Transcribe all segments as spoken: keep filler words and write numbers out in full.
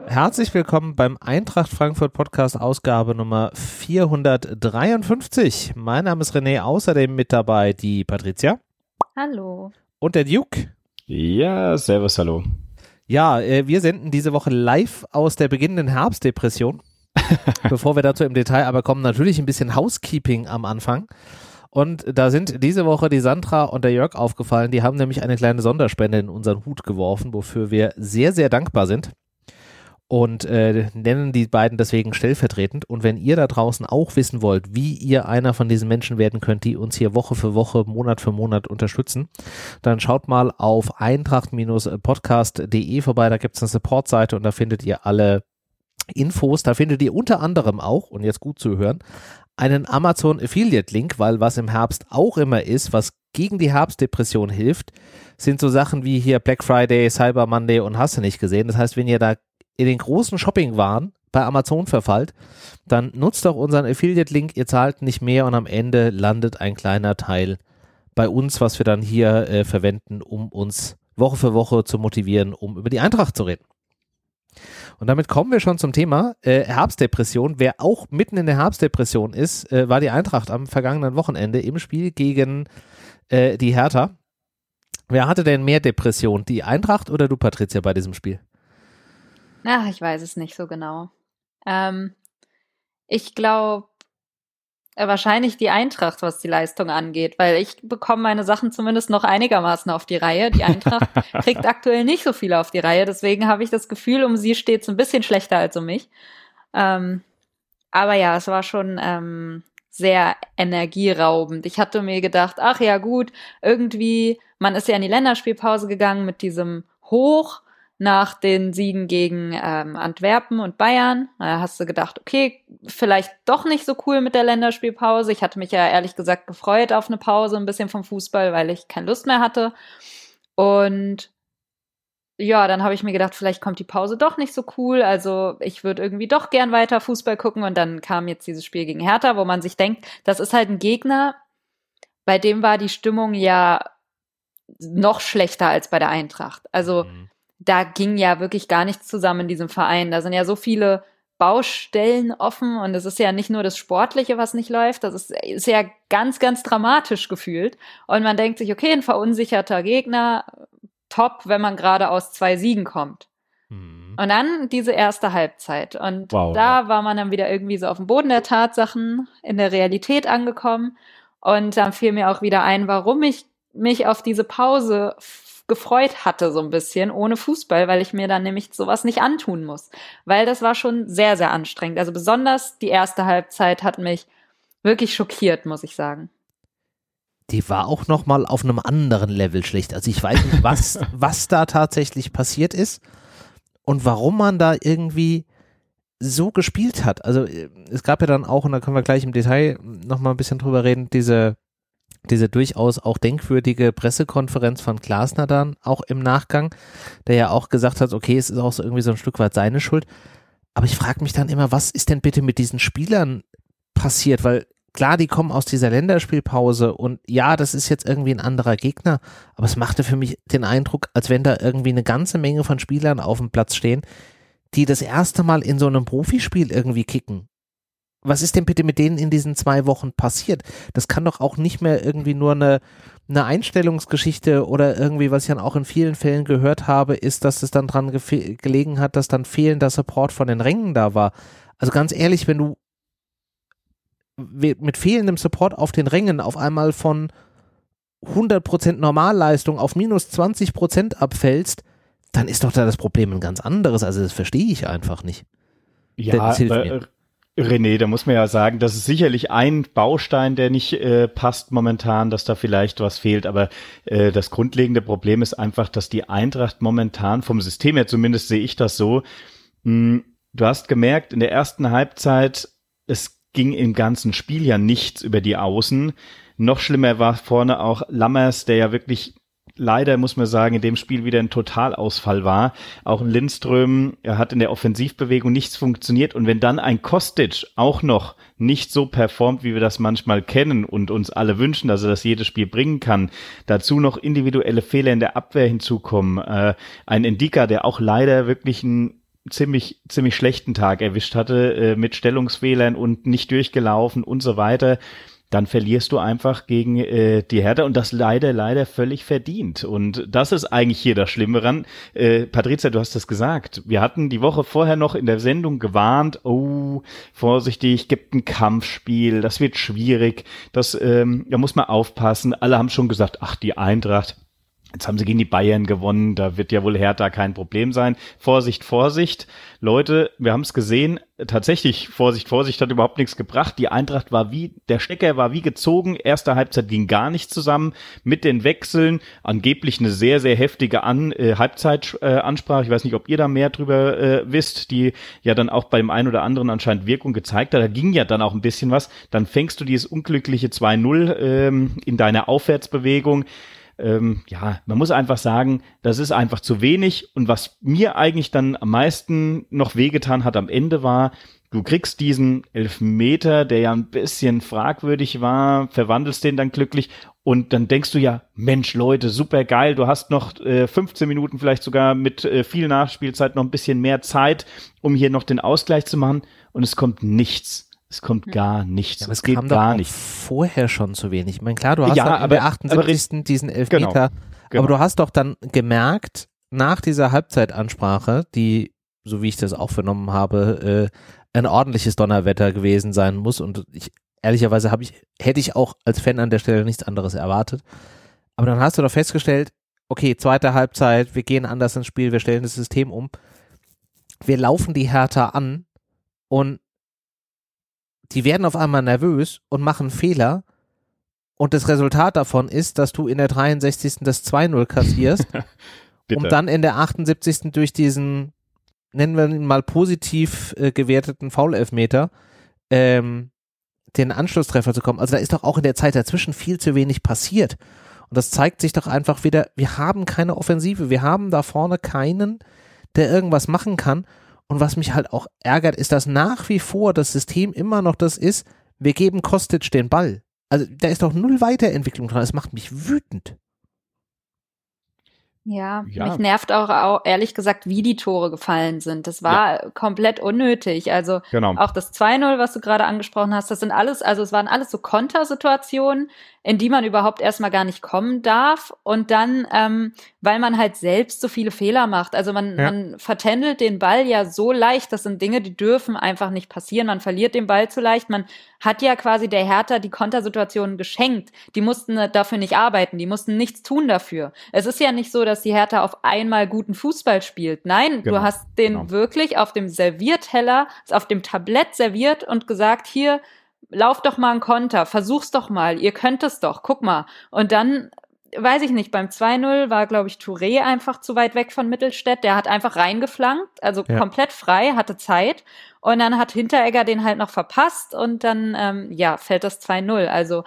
Herzlich willkommen beim Eintracht Frankfurt Podcast Ausgabe Nummer vierhundertdreiundfünfzig. Mein Name ist René, außerdem mit dabei die Patricia. Hallo. Und der Duke. Ja, servus, hallo. Ja, äh, wir senden diese Woche live aus der beginnenden Herbstdepression. Bevor wir dazu im Detail aber kommen, natürlich ein bisschen Housekeeping am Anfang. Und da sind diese Woche die Sandra und der Jörg aufgefallen. Die haben nämlich eine kleine Sonderspende in unseren Hut geworfen, wofür wir sehr, sehr dankbar sind. Und äh, nennen die beiden deswegen stellvertretend. Und wenn ihr da draußen auch wissen wollt, wie ihr einer von diesen Menschen werden könnt, die uns hier Woche für Woche, Monat für Monat unterstützen, dann schaut mal auf eintracht Podcast punkt de vorbei. Da gibt es eine Support-Seite und da findet ihr alle Infos. Da findet ihr unter anderem auch, und jetzt gut zu hören, einen Amazon Affiliate-Link, weil was im Herbst auch immer ist, was gegen die Herbstdepression hilft, sind so Sachen wie hier Black Friday, Cyber Monday und hast du nicht gesehen. Das heißt, wenn ihr da in den großen Shopping-Waren bei Amazon verfallt, dann nutzt doch unseren Affiliate-Link, ihr zahlt nicht mehr und am Ende landet ein kleiner Teil bei uns, was wir dann hier äh, verwenden, um uns Woche für Woche zu motivieren, um über die Eintracht zu reden. Und damit kommen wir schon zum Thema äh, Herbstdepression. Wer auch mitten in der Herbstdepression ist, äh, war die Eintracht am vergangenen Wochenende im Spiel gegen äh, die Hertha. Wer hatte denn mehr Depression, die Eintracht oder du, Patricia, bei diesem Spiel? Ach, ich weiß es nicht so genau. Ähm, ich glaube äh, wahrscheinlich die Eintracht, was die Leistung angeht, weil ich bekomme meine Sachen zumindest noch einigermaßen auf die Reihe. Die Eintracht kriegt aktuell nicht so viel auf die Reihe, deswegen habe ich das Gefühl, um sie steht es ein bisschen schlechter als um mich. Ähm, aber ja, es war schon ähm, sehr energieraubend. Ich hatte mir gedacht, ach ja gut, irgendwie, man ist ja in die Länderspielpause gegangen mit diesem Hoch nach den Siegen gegen ähm, Antwerpen und Bayern. Da hast du gedacht, okay, vielleicht doch nicht so cool mit der Länderspielpause. Ich hatte mich ja ehrlich gesagt gefreut auf eine Pause, ein bisschen vom Fußball, weil ich keine Lust mehr hatte. Und ja, dann habe ich mir gedacht, vielleicht kommt die Pause doch nicht so cool. Also ich würde irgendwie doch gern weiter Fußball gucken. Und dann kam jetzt dieses Spiel gegen Hertha, wo man sich denkt, das ist halt ein Gegner, bei dem war die Stimmung ja noch schlechter als bei der Eintracht. Also mhm. Da ging ja wirklich gar nichts zusammen in diesem Verein. Da sind ja so viele Baustellen offen und es ist ja nicht nur das Sportliche, was nicht läuft, das ist, ist ja ganz, ganz dramatisch gefühlt. Und man denkt sich, okay, ein verunsicherter Gegner, top, wenn man gerade aus zwei Siegen kommt. Mhm. Und dann diese erste Halbzeit. Und wow, da war man dann wieder irgendwie so auf dem Boden der Tatsachen, in der Realität angekommen. Und dann fiel mir auch wieder ein, warum ich mich auf diese Pause gefreut hatte, so ein bisschen, ohne Fußball, weil ich mir dann nämlich sowas nicht antun muss. Weil das war schon sehr, sehr anstrengend. Also besonders die erste Halbzeit hat mich wirklich schockiert, muss ich sagen. Die war auch nochmal auf einem anderen Level schlecht. Also ich weiß nicht, was, was da tatsächlich passiert ist und warum man da irgendwie so gespielt hat. Also es gab ja dann auch, und da können wir gleich im Detail nochmal ein bisschen drüber reden, diese diese durchaus auch denkwürdige Pressekonferenz von Glasner dann auch im Nachgang, der ja auch gesagt hat, okay, es ist auch so irgendwie so ein Stück weit seine Schuld. Aber ich frage mich dann immer, was ist denn bitte mit diesen Spielern passiert? Weil klar, die kommen aus dieser Länderspielpause und ja, das ist jetzt irgendwie ein anderer Gegner, aber es machte für mich den Eindruck, als wenn da irgendwie eine ganze Menge von Spielern auf dem Platz stehen, die das erste Mal in so einem Profispiel irgendwie kicken. Was ist denn bitte mit denen in diesen zwei Wochen passiert? Das kann doch auch nicht mehr irgendwie nur eine, eine Einstellungsgeschichte oder irgendwie, was ich dann auch in vielen Fällen gehört habe, ist, dass es dann dran gefe- gelegen hat, dass dann fehlender Support von den Rängen da war. Also ganz ehrlich, wenn du mit fehlendem Support auf den Rängen auf einmal von hundert Prozent Normalleistung auf minus zwanzig Prozent abfällst, dann ist doch da das Problem ein ganz anderes. Also das verstehe ich einfach nicht. Ja, das hilft mir. René, da muss man ja sagen, das ist sicherlich ein Baustein, der nicht äh, passt momentan, dass da vielleicht was fehlt, aber äh, das grundlegende Problem ist einfach, dass die Eintracht momentan vom System her, zumindest sehe ich das so, mh, du hast gemerkt, in der ersten Halbzeit, es ging im ganzen Spiel ja nichts über die Außen, noch schlimmer war vorne auch Lammers, der ja wirklich leider, muss man sagen, in dem Spiel wieder ein Totalausfall war. Auch ein Lindström, er hat in der Offensivbewegung nichts funktioniert. Und wenn dann ein Kostic auch noch nicht so performt, wie wir das manchmal kennen und uns alle wünschen, dass er das jedes Spiel bringen kann, dazu noch individuelle Fehler in der Abwehr hinzukommen. Äh, ein Ndika, der auch leider wirklich ein ziemlich, ziemlich schlechten Tag erwischt hatte, äh, mit Stellungsfehlern und nicht durchgelaufen und so weiter, dann verlierst du einfach gegen äh, die Hertha und das leider, leider völlig verdient. Und das ist eigentlich hier das Schlimme ran. Äh, Patrizia, du hast es gesagt. Wir hatten die Woche vorher noch in der Sendung gewarnt, oh, vorsichtig, gibt ein Kampfspiel, das wird schwierig, das, ähm, da muss man aufpassen. Alle haben schon gesagt, ach, die Eintracht, jetzt haben sie gegen die Bayern gewonnen, da wird ja wohl Hertha kein Problem sein. Vorsicht, Vorsicht. Leute, wir haben es gesehen, tatsächlich, Vorsicht, Vorsicht hat überhaupt nichts gebracht. Die Eintracht war wie, der Stecker war wie gezogen. Erste Halbzeit ging gar nicht zusammen mit den Wechseln. Angeblich eine sehr, sehr heftige An, äh, Halbzeitansprache. Äh, ich weiß nicht, ob ihr da mehr drüber äh, wisst, die ja dann auch beim einen oder anderen anscheinend Wirkung gezeigt hat. Da ging ja dann auch ein bisschen was. Dann fängst du dieses unglückliche zwei null ähm, in deiner Aufwärtsbewegung. Ähm, ja, man muss einfach sagen, das ist einfach zu wenig. Und was mir eigentlich dann am meisten noch wehgetan hat am Ende war, du kriegst diesen Elfmeter, der ja ein bisschen fragwürdig war, verwandelst den dann glücklich und dann denkst du ja, Mensch Leute, super geil, du hast noch äh, fünfzehn Minuten vielleicht sogar mit äh, viel Nachspielzeit noch ein bisschen mehr Zeit, um hier noch den Ausgleich zu machen und es kommt nichts. Es kommt gar nichts. Ja, aber es, es geht kam gar doch nicht. Vorher schon zu wenig. Ich meine, klar, du hast ja, dann aber, in der achtundsiebzigsten aber, diesen Elfmeter, genau, genau. aber du hast doch dann gemerkt, nach dieser Halbzeitansprache, die, so wie ich das auch vernommen habe, äh, ein ordentliches Donnerwetter gewesen sein muss und ich, ehrlicherweise habe ich, hätte ich auch als Fan an der Stelle nichts anderes erwartet. Aber dann hast du doch festgestellt, okay, zweite Halbzeit, wir gehen anders ins Spiel, wir stellen das System um. Wir laufen die Hertha an und die werden auf einmal nervös und machen Fehler und das Resultat davon ist, dass du in der dreiundsechzigsten das zwei null kassierst, um dann in der achtundsiebzigsten durch diesen, nennen wir ihn mal positiv äh, gewerteten Foul-Elfmeter, ähm, den Anschlusstreffer zu kommen. Also da ist doch auch in der Zeit dazwischen viel zu wenig passiert. Und das zeigt sich doch einfach wieder, wir haben keine Offensive, wir haben da vorne keinen, der irgendwas machen kann. Und was mich halt auch ärgert, ist, dass nach wie vor das System immer noch das ist, wir geben Kostic den Ball. Also da ist doch null Weiterentwicklung dran. Das macht mich wütend. Ja, Ja. mich nervt auch, auch ehrlich gesagt, wie die Tore gefallen sind. Das war ja komplett unnötig. Also Genau. auch das zwei null, was du gerade angesprochen hast, das sind alles, also es waren alles so Kontersituationen, in die man überhaupt erstmal gar nicht kommen darf. Und dann, ähm, weil man halt selbst so viele Fehler macht. Also man, Ja. man vertändelt den Ball ja so leicht. Das sind Dinge, die dürfen einfach nicht passieren. Man verliert den Ball zu leicht. Man hat ja quasi der Hertha die Kontersituationen geschenkt. Die mussten dafür nicht arbeiten. Die mussten nichts tun dafür. Es ist ja nicht so, dass die Hertha auf einmal guten Fußball spielt. Nein, Genau, du hast den genau. wirklich auf dem Servierteller, auf dem Tablett serviert und gesagt, hier, lauf doch mal einen Konter, versuch's doch mal, ihr könnt es doch, guck mal. Und dann, weiß ich nicht, beim zwei null war, glaube ich, Touré einfach zu weit weg von Mittelstädt, der hat einfach reingeflankt, also Ja. komplett frei, hatte Zeit und dann hat Hinteregger den halt noch verpasst und dann, ähm, ja, fällt das zwei null, also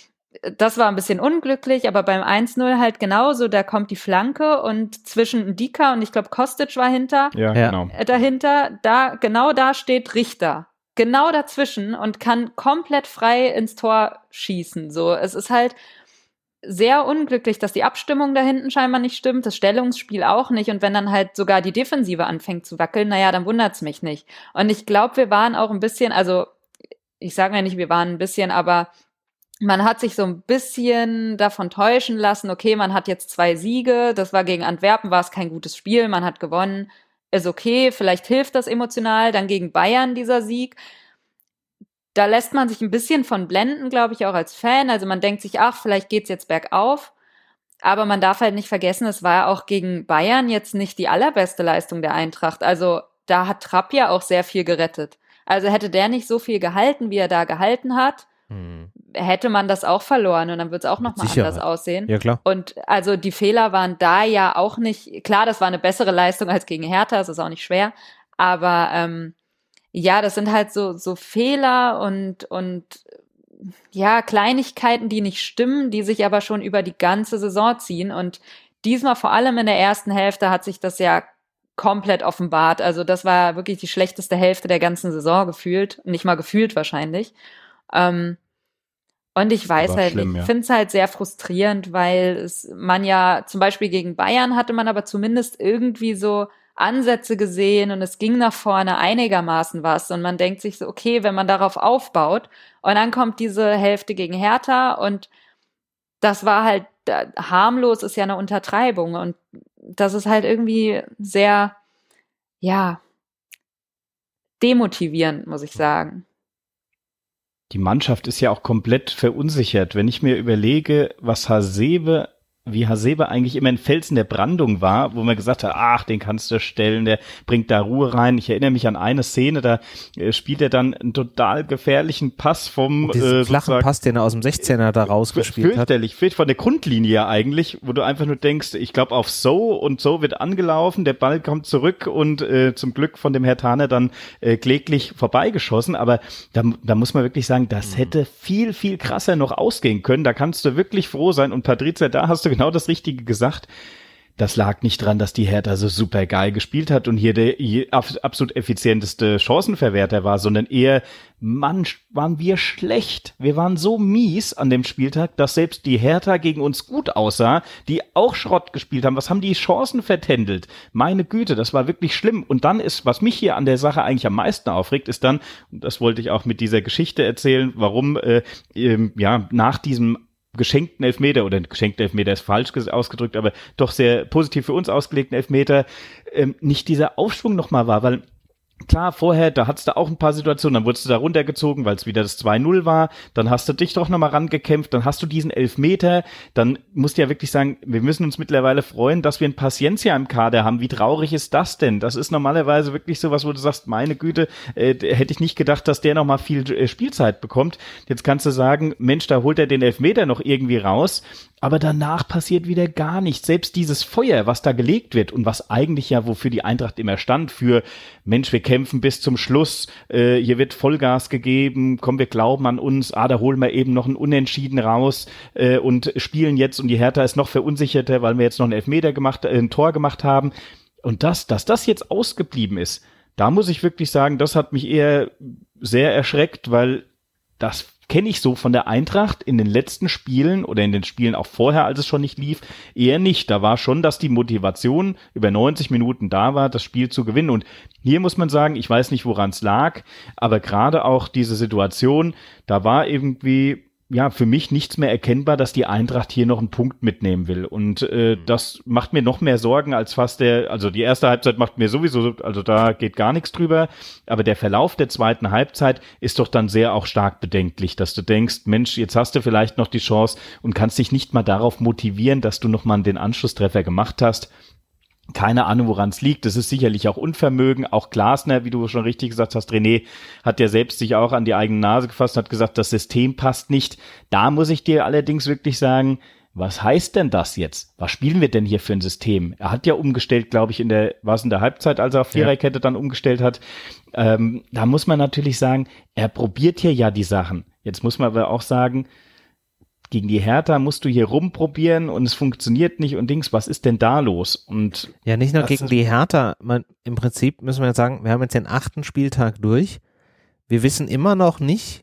das war ein bisschen unglücklich, aber beim eins null halt genauso, da kommt die Flanke und zwischen Ndika und ich glaube Kostic war hinter, Ja, Ja. genau. äh, dahinter, da, genau da steht Richter. Genau dazwischen und kann komplett frei ins Tor schießen. So, es ist halt sehr unglücklich, dass die Abstimmung da hinten scheinbar nicht stimmt, das Stellungsspiel auch nicht. Und wenn dann halt sogar die Defensive anfängt zu wackeln, naja, dann wundert's mich nicht. Und ich glaube, wir waren auch ein bisschen, also ich sage ja nicht, wir waren ein bisschen, aber man hat sich so ein bisschen davon täuschen lassen, okay, man hat jetzt zwei Siege, das war gegen Antwerpen, war es kein gutes Spiel, man hat gewonnen. Ist okay, vielleicht hilft das emotional, dann gegen Bayern dieser Sieg. Da lässt man sich ein bisschen von blenden, glaube ich, auch als Fan. Also man denkt sich, ach, vielleicht geht's jetzt bergauf. Aber man darf halt nicht vergessen, es war auch gegen Bayern jetzt nicht die allerbeste Leistung der Eintracht. Also da hat Trapp ja auch sehr viel gerettet. Also hätte der nicht so viel gehalten, wie er da gehalten hat, Hm. hätte man das auch verloren und dann wird es auch Mit nochmal Sicherheit. anders aussehen. Ja, klar. Und also die Fehler waren da ja auch nicht, klar, das war eine bessere Leistung als gegen Hertha, das ist auch nicht schwer, aber ähm, ja, das sind halt so so Fehler und und ja, Kleinigkeiten, die nicht stimmen, die sich aber schon über die ganze Saison ziehen und diesmal vor allem in der ersten Hälfte hat sich das ja komplett offenbart, also das war wirklich die schlechteste Hälfte der ganzen Saison gefühlt, nicht mal gefühlt wahrscheinlich. Ähm, und ich weiß Aber halt schlimm, nicht, ja. ich finde es halt sehr frustrierend, weil es man ja, zum Beispiel gegen Bayern hatte man aber zumindest irgendwie so Ansätze gesehen und es ging nach vorne einigermaßen was und man denkt sich so, okay, wenn man darauf aufbaut und dann kommt diese Hälfte gegen Hertha und das war halt, harmlos ist ja eine Untertreibung und das ist halt irgendwie sehr, ja, demotivierend, muss ich sagen. Die Mannschaft ist ja auch komplett verunsichert. Wenn ich mir überlege, was Hasebe, wie Hasebe eigentlich immer ein Fels in der Brandung war, wo man gesagt hat, ach, den kannst du stellen, der bringt da Ruhe rein. Ich erinnere mich an eine Szene, da äh, spielt er dann einen total gefährlichen Pass vom diesen äh, flachen Pass, den er aus dem sechzehner da rausgespielt hat. Fürchterlich, fehlt von der Grundlinie eigentlich, wo du einfach nur denkst, ich glaube auf So und So wird angelaufen, der Ball kommt zurück und äh, zum Glück von dem Hertaner dann äh, kläglich vorbeigeschossen, aber da, da muss man wirklich sagen, das mhm. hätte viel, viel krasser noch ausgehen können, da kannst du wirklich froh sein und Patrizia, da hast du genau das Richtige gesagt. Das lag nicht dran, dass die Hertha so super geil gespielt hat und hier der absolut effizienteste Chancenverwerter war, sondern eher, Mann, waren wir schlecht. Wir waren so mies an dem Spieltag, dass selbst die Hertha gegen uns gut aussah, die auch Schrott gespielt haben. Was haben die Chancen vertändelt? Meine Güte, das war wirklich schlimm. Und dann ist, was mich hier an der Sache eigentlich am meisten aufregt, ist dann, und das wollte ich auch mit dieser Geschichte erzählen, warum äh, äh, ja nach diesem geschenkten Elfmeter, oder geschenkten Elfmeter ist falsch ausgedrückt, aber doch sehr positiv für uns ausgelegten Elfmeter, ähm, nicht dieser Aufschwung nochmal war, weil klar, vorher, da hattest du auch ein paar Situationen, dann wurdest du da runtergezogen, weil es wieder das zwei null war, dann hast du dich doch nochmal rangekämpft, dann hast du diesen Elfmeter, dann musst du ja wirklich sagen, wir müssen uns mittlerweile freuen, dass wir ein Paciencia im Kader haben. Wie traurig ist das denn? Das ist normalerweise wirklich sowas, wo du sagst, meine Güte, äh, hätte ich nicht gedacht, dass der nochmal viel äh, Spielzeit bekommt. Jetzt kannst du sagen, Mensch, da holt er den Elfmeter noch irgendwie raus, aber danach passiert wieder gar nichts. Selbst dieses Feuer, was da gelegt wird und was eigentlich ja, wofür die Eintracht immer stand, für Mensch, wir kämpfen bis zum Schluss, äh, hier wird Vollgas gegeben, komm, wir glauben an uns, ah, da holen wir eben noch ein Unentschieden raus äh, und spielen jetzt und die Hertha ist noch verunsicherter, weil wir jetzt noch einen Elfmeter gemacht, äh, ein Tor gemacht haben. Und das, dass das jetzt ausgeblieben ist, da muss ich wirklich sagen, das hat mich eher sehr erschreckt, weil das kenne ich so von der Eintracht in den letzten Spielen oder in den Spielen auch vorher, als es schon nicht lief, eher nicht. Da war schon, dass die Motivation über neunzig Minuten da war, das Spiel zu gewinnen. Und hier muss man sagen, ich weiß nicht, woran es lag, aber gerade auch diese Situation, da war irgendwie ja für mich nichts mehr erkennbar, dass die Eintracht hier noch einen Punkt mitnehmen will. Und äh, das macht mir noch mehr Sorgen als fast der, also die erste Halbzeit macht mir sowieso, also da geht gar nichts drüber, aber der Verlauf der zweiten Halbzeit ist doch dann sehr auch stark bedenklich, dass du denkst, Mensch, jetzt hast du vielleicht noch die Chance und kannst dich nicht mal darauf motivieren, dass du nochmal den Anschlusstreffer gemacht hast. Keine Ahnung, woran es liegt. Das ist sicherlich auch Unvermögen. Auch Glasner, wie du schon richtig gesagt hast, René, hat ja selbst sich auch an die eigene Nase gefasst und hat gesagt, das System passt nicht. Da muss ich dir allerdings wirklich sagen, was heißt denn das jetzt? Was spielen wir denn hier für ein System? Er hat ja umgestellt, glaube ich, in der, war es in der Halbzeit, als er auf Viererkette dann umgestellt hat. Ähm, da muss man natürlich sagen, er probiert hier ja die Sachen. Jetzt muss man aber auch sagen, gegen die Hertha musst du hier rumprobieren und es funktioniert nicht und Dings, was ist denn da los? Und ja, nicht nur gegen die Hertha, man, im Prinzip müssen wir jetzt sagen, wir haben jetzt den achten Spieltag durch. Wir wissen immer noch nicht,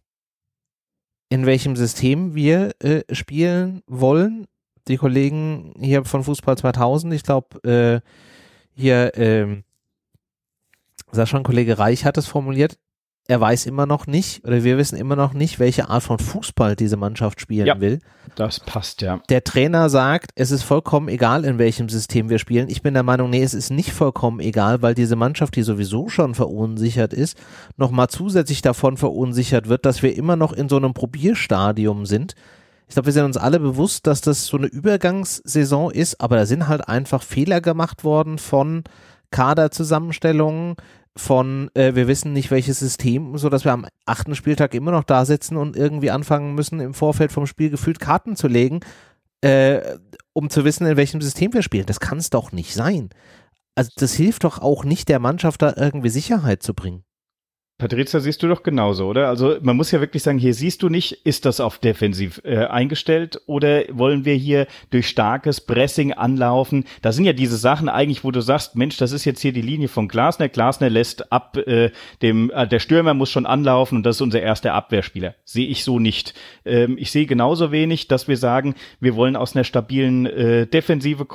in welchem System wir äh, spielen wollen. Die Kollegen hier von Fußball zweitausend, ich glaube, äh, hier, äh, Sascha, ein Kollege Reich hat es formuliert, er weiß immer noch nicht, oder wir wissen immer noch nicht, welche Art von Fußball diese Mannschaft spielen ja, will. Das passt, ja. Der Trainer sagt, es ist vollkommen egal, in welchem System wir spielen. Ich bin der Meinung, nee, es ist nicht vollkommen egal, weil diese Mannschaft, die sowieso schon verunsichert ist, nochmal zusätzlich davon verunsichert wird, dass wir immer noch in so einem Probierstadium sind. Ich glaube, wir sind uns alle bewusst, dass das so eine Übergangssaison ist, aber da sind halt einfach Fehler gemacht worden von Kaderzusammenstellungen, von äh, wir wissen nicht welches System, so dass wir am achten Spieltag immer noch da sitzen und irgendwie anfangen müssen, im Vorfeld vom Spiel gefühlt Karten zu legen, äh, um zu wissen, in welchem System wir spielen. Das kann es doch nicht sein. Also das hilft doch auch nicht der Mannschaft, da irgendwie Sicherheit zu bringen. Patrizia, siehst du doch genauso, oder? Also man muss ja wirklich sagen, hier siehst du nicht, ist das auf defensiv äh, eingestellt oder wollen wir hier durch starkes Pressing anlaufen? Da sind ja diese Sachen eigentlich, wo du sagst, Mensch, das ist jetzt hier die Linie von Glasner. Glasner lässt ab, äh, dem äh, der Stürmer muss schon anlaufen und das ist unser erster Abwehrspieler. Sehe ich so nicht. Ähm, ich sehe genauso wenig, dass wir sagen, wir wollen aus einer stabilen äh, Defensive kommen.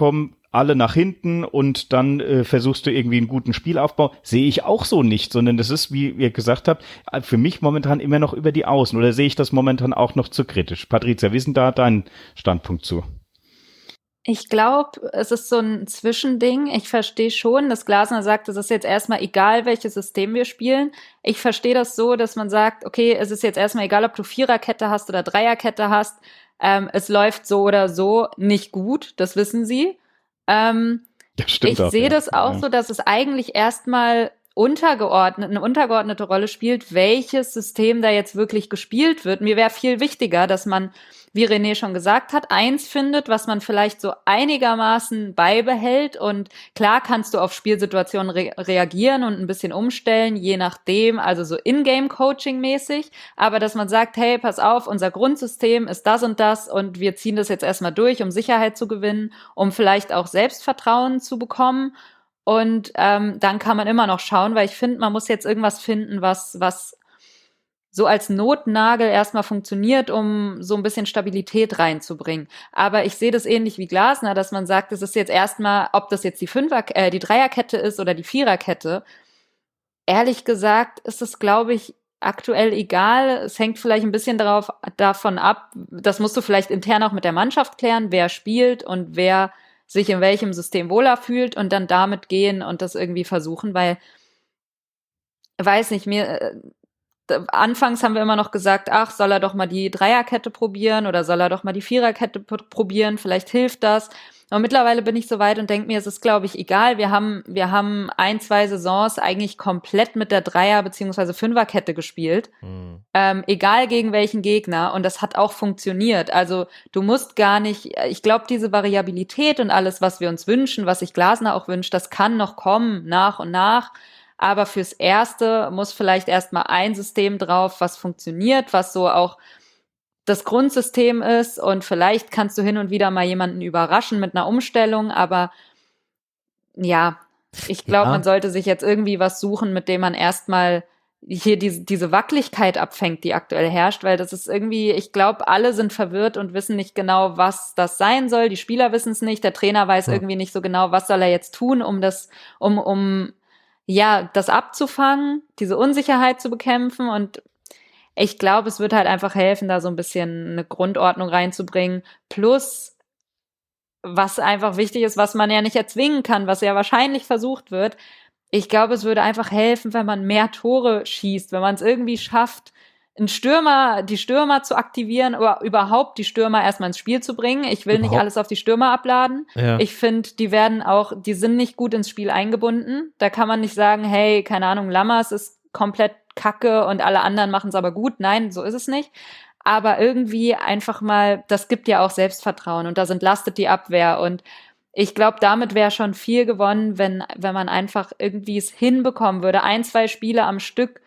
alle nach hinten und dann äh, versuchst du irgendwie einen guten Spielaufbau. Sehe ich auch so nicht, sondern das ist, wie ihr gesagt habt, für mich momentan immer noch über die Außen. Oder sehe ich das momentan auch noch zu kritisch? Patricia, wie ist denn da dein Standpunkt zu? Ich glaube, es ist so ein Zwischending. Ich verstehe schon, dass Glasner sagt, es ist jetzt erstmal egal, welches System wir spielen. Ich verstehe das so, dass man sagt, okay, es ist jetzt erstmal egal, ob du Viererkette hast oder Dreierkette hast. Ähm, es läuft so oder so nicht gut, das wissen sie. Ähm, das stimmt ich auch, sehe ja. das auch ja. so, dass es eigentlich erstmal untergeordnet, eine untergeordnete Rolle spielt, welches System da jetzt wirklich gespielt wird. Mir wäre viel wichtiger, dass man, wie René schon gesagt hat, eins findet, was man vielleicht so einigermaßen beibehält. Und klar kannst du auf Spielsituationen re- reagieren und ein bisschen umstellen, je nachdem, also so In-Game-Coaching-mäßig. Aber dass man sagt, hey, pass auf, unser Grundsystem ist das und das und wir ziehen das jetzt erstmal durch, um Sicherheit zu gewinnen, um vielleicht auch Selbstvertrauen zu bekommen. Und ähm, dann kann man immer noch schauen, weil ich finde, man muss jetzt irgendwas finden, was was so als Notnagel erstmal funktioniert, um so ein bisschen Stabilität reinzubringen. Aber ich sehe das ähnlich wie Glasner, dass man sagt, es ist jetzt erstmal, ob das jetzt die Fünfer, äh, die Dreierkette ist oder die Viererkette. Ehrlich gesagt ist es, glaube ich, aktuell egal. Es hängt vielleicht ein bisschen darauf, davon ab, das musst du vielleicht intern auch mit der Mannschaft klären, wer spielt und wer sich in welchem System wohler fühlt und dann damit gehen und das irgendwie versuchen, weil, weiß nicht, mir, äh, anfangs haben wir immer noch gesagt, ach, soll er doch mal die Dreierkette probieren oder soll er doch mal die Viererkette p- probieren, vielleicht hilft das. Aber mittlerweile bin ich so weit und denke mir, es ist, glaube ich, egal. Wir haben, wir haben ein, zwei Saisons eigentlich komplett mit der Dreier- bzw. Fünferkette gespielt. Mhm. Ähm, egal gegen welchen Gegner. Und das hat auch funktioniert. Also du musst gar nicht, ich glaube, diese Variabilität und alles, was wir uns wünschen, was sich Glasner auch wünscht, das kann noch kommen, nach und nach. Aber fürs Erste muss vielleicht erstmal ein System drauf, was funktioniert, was so auch das Grundsystem ist, und vielleicht kannst du hin und wieder mal jemanden überraschen mit einer Umstellung, aber ja, ich glaube, ja. man sollte sich jetzt irgendwie was suchen, mit dem man erstmal hier diese, diese Wackeligkeit abfängt, die aktuell herrscht, weil das ist irgendwie, ich glaube, alle sind verwirrt und wissen nicht genau, was das sein soll. Die Spieler wissen es nicht, der Trainer weiß ja. irgendwie nicht so genau, was soll er jetzt tun, um das, um, um ja, das abzufangen, diese Unsicherheit zu bekämpfen. Und ich glaube, es wird halt einfach helfen, da so ein bisschen eine Grundordnung reinzubringen. Plus, was einfach wichtig ist, was man ja nicht erzwingen kann, was ja wahrscheinlich versucht wird. Ich glaube, es würde einfach helfen, wenn man mehr Tore schießt, wenn man es irgendwie schafft, einen Stürmer, die Stürmer zu aktivieren oder überhaupt die Stürmer erstmal ins Spiel zu bringen. Ich will überhaupt nicht alles auf die Stürmer abladen. Ja. Ich finde, die werden auch, die sind nicht gut ins Spiel eingebunden. Da kann man nicht sagen, hey, keine Ahnung, Lammers ist komplett Kacke und alle anderen machen es aber gut. Nein, so ist es nicht. Aber irgendwie einfach mal, das gibt ja auch Selbstvertrauen und das entlastet die Abwehr. Und ich glaube, damit wäre schon viel gewonnen, wenn, wenn man einfach irgendwie es hinbekommen würde, ein, zwei Spiele am Stück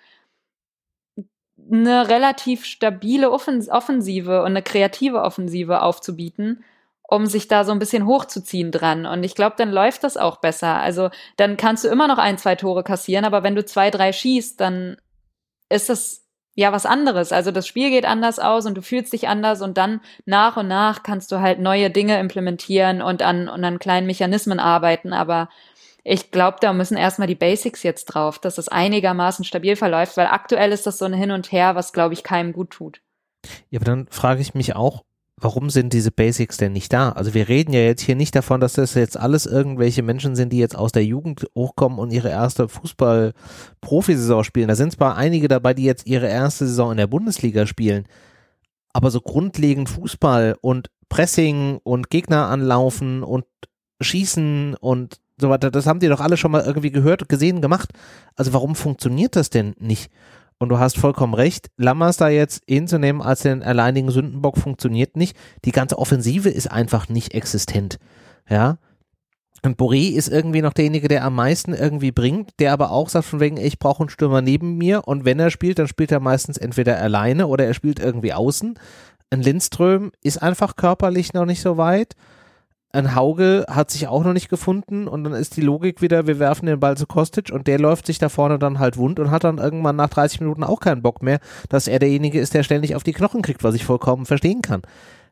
eine relativ stabile Offensive und eine kreative Offensive aufzubieten, um sich da so ein bisschen hochzuziehen dran. Und ich glaube, dann läuft das auch besser. Also dann kannst du immer noch ein, zwei Tore kassieren, aber wenn du zwei, drei schießt, dann ist das ja was anderes. Also das Spiel geht anders aus und du fühlst dich anders und dann nach und nach kannst du halt neue Dinge implementieren und an, und an kleinen Mechanismen arbeiten. Aber ich glaube, da müssen erstmal die Basics jetzt drauf, dass es einigermaßen stabil verläuft, weil aktuell ist das so ein Hin und Her, was, glaube ich, keinem gut tut. Ja, aber dann frage ich mich auch, warum sind diese Basics denn nicht da? Also wir reden ja jetzt hier nicht davon, dass das jetzt alles irgendwelche Menschen sind, die jetzt aus der Jugend hochkommen und ihre erste Fußball-Profisaison spielen. Da sind zwar einige dabei, die jetzt ihre erste Saison in der Bundesliga spielen, aber so grundlegend Fußball und Pressing und Gegner anlaufen und Schießen und so weiter, das haben die doch alle schon mal irgendwie gehört, gesehen, gemacht. Also warum funktioniert das denn nicht? Und du hast vollkommen recht, Lammers da jetzt hinzunehmen als den alleinigen Sündenbock funktioniert nicht. Die ganze Offensive ist einfach nicht existent. Ja. Und Boré ist irgendwie noch derjenige, der am meisten irgendwie bringt, der aber auch sagt von wegen, ich brauche einen Stürmer neben mir, und wenn er spielt, dann spielt er meistens entweder alleine oder er spielt irgendwie außen. Ein Lindström ist einfach körperlich noch nicht so weit. Ein Hauge hat sich auch noch nicht gefunden, und dann ist die Logik wieder, wir werfen den Ball zu Kostic und der läuft sich da vorne dann halt wund und hat dann irgendwann nach dreißig Minuten auch keinen Bock mehr, dass er derjenige ist, der ständig auf die Knochen kriegt, was ich vollkommen verstehen kann.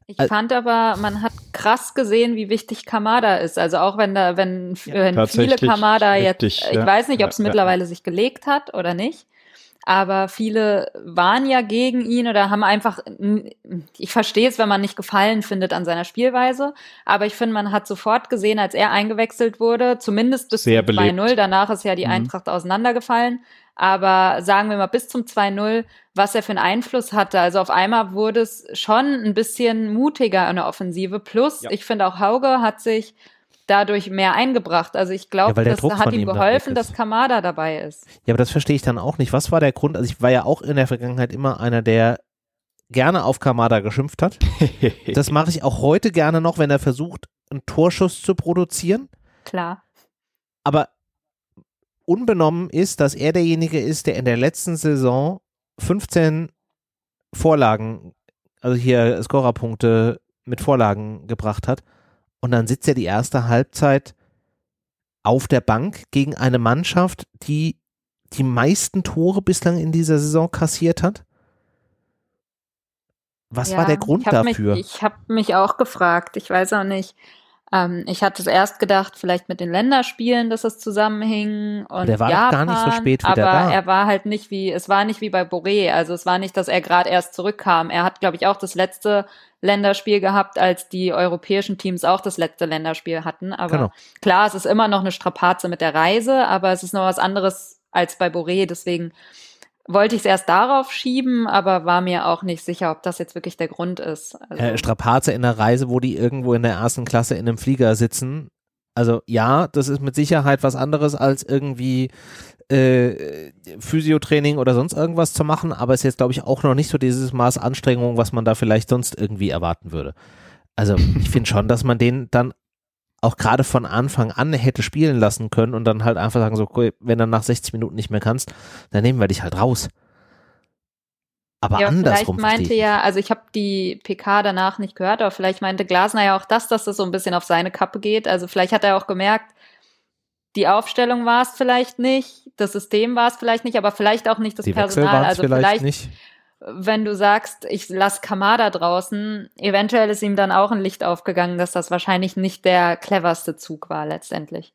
Ich fand aber, man hat krass gesehen, wie wichtig Kamada ist. Also auch wenn da, wenn, wenn ja, viele Kamada jetzt, ich ja. weiß nicht, ob es ja, mittlerweile ja. sich gelegt hat oder nicht, aber viele waren ja gegen ihn oder haben einfach, ich verstehe es, wenn man nicht Gefallen findet an seiner Spielweise, aber ich finde, man hat sofort gesehen, als er eingewechselt wurde, zumindest bis zum zwei null, danach ist ja die mhm. Eintracht auseinandergefallen, aber sagen wir mal bis zum zwei null, was er für einen Einfluss hatte. Also auf einmal wurde es schon ein bisschen mutiger in der Offensive, plus ja. ich finde auch Hauge hat sich dadurch mehr eingebracht. Also ich glaube, ja, das Druck hat ihm geholfen, dass Kamada dabei ist. Ja, aber das verstehe ich dann auch nicht. Was war der Grund? Also ich war ja auch in der Vergangenheit immer einer, der gerne auf Kamada geschimpft hat. Das mache ich auch heute gerne noch, wenn er versucht, einen Torschuss zu produzieren. Klar. Aber unbenommen ist, dass er derjenige ist, der in der letzten Saison fünfzehn Vorlagen, also hier Scorerpunkte mit Vorlagen gebracht hat. Und dann sitzt er die erste Halbzeit auf der Bank gegen eine Mannschaft, die die meisten Tore bislang in dieser Saison kassiert hat. Was ja, war der Grund ich dafür? Mich, ich habe mich auch gefragt. Ich weiß auch nicht. Ähm, ich hatte es erst gedacht, vielleicht mit den Länderspielen, dass es zusammenhing. Und der war Japan, gar nicht so spät wieder aber da. er war halt nicht wie, es war nicht wie bei Boré. Also es war nicht, dass er gerade erst zurückkam. Er hat, glaube ich, auch das letzte Länderspiel gehabt, als die europäischen Teams auch das letzte Länderspiel hatten. Aber genau. Klar, es ist immer noch eine Strapaze mit der Reise, aber es ist noch was anderes als bei Boré. Deswegen wollte ich es erst darauf schieben, aber war mir auch nicht sicher, ob das jetzt wirklich der Grund ist. Also äh, Strapaze in der Reise, wo die irgendwo in der ersten Klasse in einem Flieger sitzen. Also ja, das ist mit Sicherheit was anderes als irgendwie äh, Physiotraining oder sonst irgendwas zu machen, aber ist jetzt, glaube ich, auch noch nicht so dieses Maß Anstrengung, was man da vielleicht sonst irgendwie erwarten würde. Also ich finde schon, dass man den dann auch gerade von Anfang an hätte spielen lassen können und dann halt einfach sagen so, cool, wenn du nach sechzig Minuten nicht mehr kannst, dann nehmen wir dich halt raus. Aber ja, andersrum. Vielleicht meinte ja, also ich habe die P K danach nicht gehört, aber vielleicht meinte Glasner ja auch das, dass das so ein bisschen auf seine Kappe geht. Also vielleicht hat er auch gemerkt, die Aufstellung war es vielleicht nicht, das System war es vielleicht nicht, aber vielleicht auch nicht das die Personal. Also vielleicht, vielleicht nicht. Wenn du sagst, ich lass Kamada draußen, eventuell ist ihm dann auch ein Licht aufgegangen, dass das wahrscheinlich nicht der cleverste Zug war letztendlich.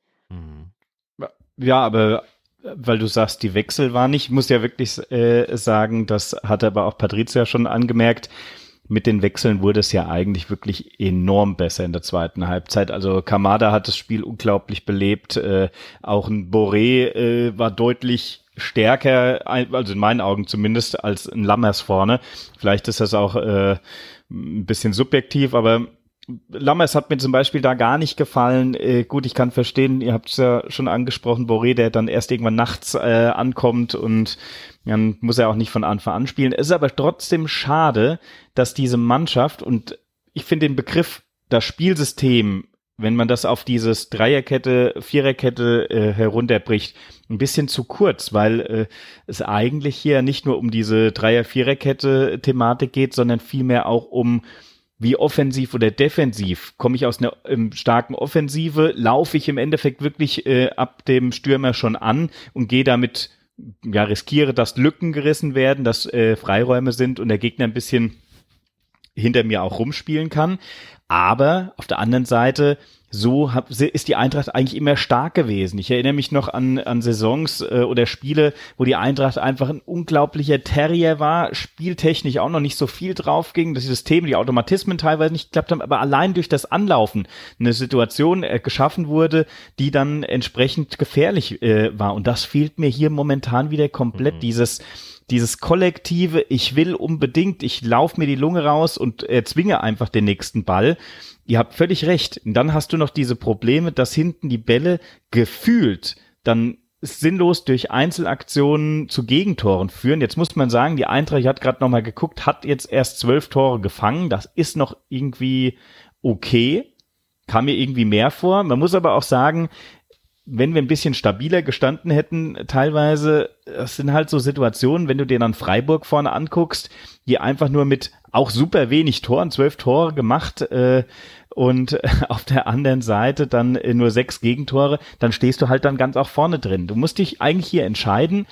Ja, aber weil du sagst, die Wechsel waren nicht, ich muss ja wirklich äh, sagen, das hat aber auch Patrizia schon angemerkt, mit den Wechseln wurde es ja eigentlich wirklich enorm besser in der zweiten Halbzeit. Also Kamada hat das Spiel unglaublich belebt, äh, auch ein Boré äh, war deutlich stärker, also in meinen Augen zumindest, als ein Lammers vorne. Vielleicht ist das auch äh, ein bisschen subjektiv, aber Lammers hat mir zum Beispiel da gar nicht gefallen. Äh, gut, ich kann verstehen, ihr habt es ja schon angesprochen, Boré, der dann erst irgendwann nachts äh, ankommt und dann muss er auch nicht von Anfang an spielen. Es ist aber trotzdem schade, dass diese Mannschaft, und ich finde den Begriff, das Spielsystem, wenn man das auf dieses Dreierkette, Viererkette äh, herunterbricht, ein bisschen zu kurz, weil äh, es eigentlich hier nicht nur um diese Dreier-Viererkette-Thematik geht, sondern vielmehr auch um wie offensiv oder defensiv. Komme ich aus einer ähm, starken Offensive, laufe ich im Endeffekt wirklich äh, ab dem Stürmer schon an und gehe damit, ja, riskiere, dass Lücken gerissen werden, dass äh, Freiräume sind und der Gegner ein bisschen hinter mir auch rumspielen kann. Aber auf der anderen Seite, so hab, ist die Eintracht eigentlich immer stark gewesen. Ich erinnere mich noch an, an Saisons äh, oder Spiele, wo die Eintracht einfach ein unglaublicher Terrier war, spieltechnisch auch noch nicht so viel drauf ging, dass die Systeme, die Automatismen teilweise nicht geklappt haben, aber allein durch das Anlaufen eine Situation äh, geschaffen wurde, die dann entsprechend gefährlich äh, war. Und das fehlt mir hier momentan wieder komplett, mhm. dieses Dieses kollektive, ich will unbedingt, ich laufe mir die Lunge raus und erzwinge einfach den nächsten Ball. Ihr habt völlig recht. Und dann hast du noch diese Probleme, dass hinten die Bälle gefühlt dann sinnlos durch Einzelaktionen zu Gegentoren führen. Jetzt muss man sagen, die Eintracht, ich hatte gerade nochmal geguckt, hat jetzt erst zwölf Tore gefangen. Das ist noch irgendwie okay. Kam mir irgendwie mehr vor. Man muss aber auch sagen, wenn wir ein bisschen stabiler gestanden hätten, teilweise, das sind halt so Situationen, wenn du dir dann Freiburg vorne anguckst, die einfach nur mit auch super wenig Toren, zwölf Tore gemacht äh, und auf der anderen Seite dann äh, nur sechs Gegentore, dann stehst du halt dann ganz auch vorne drin. Du musst dich eigentlich hier entscheiden,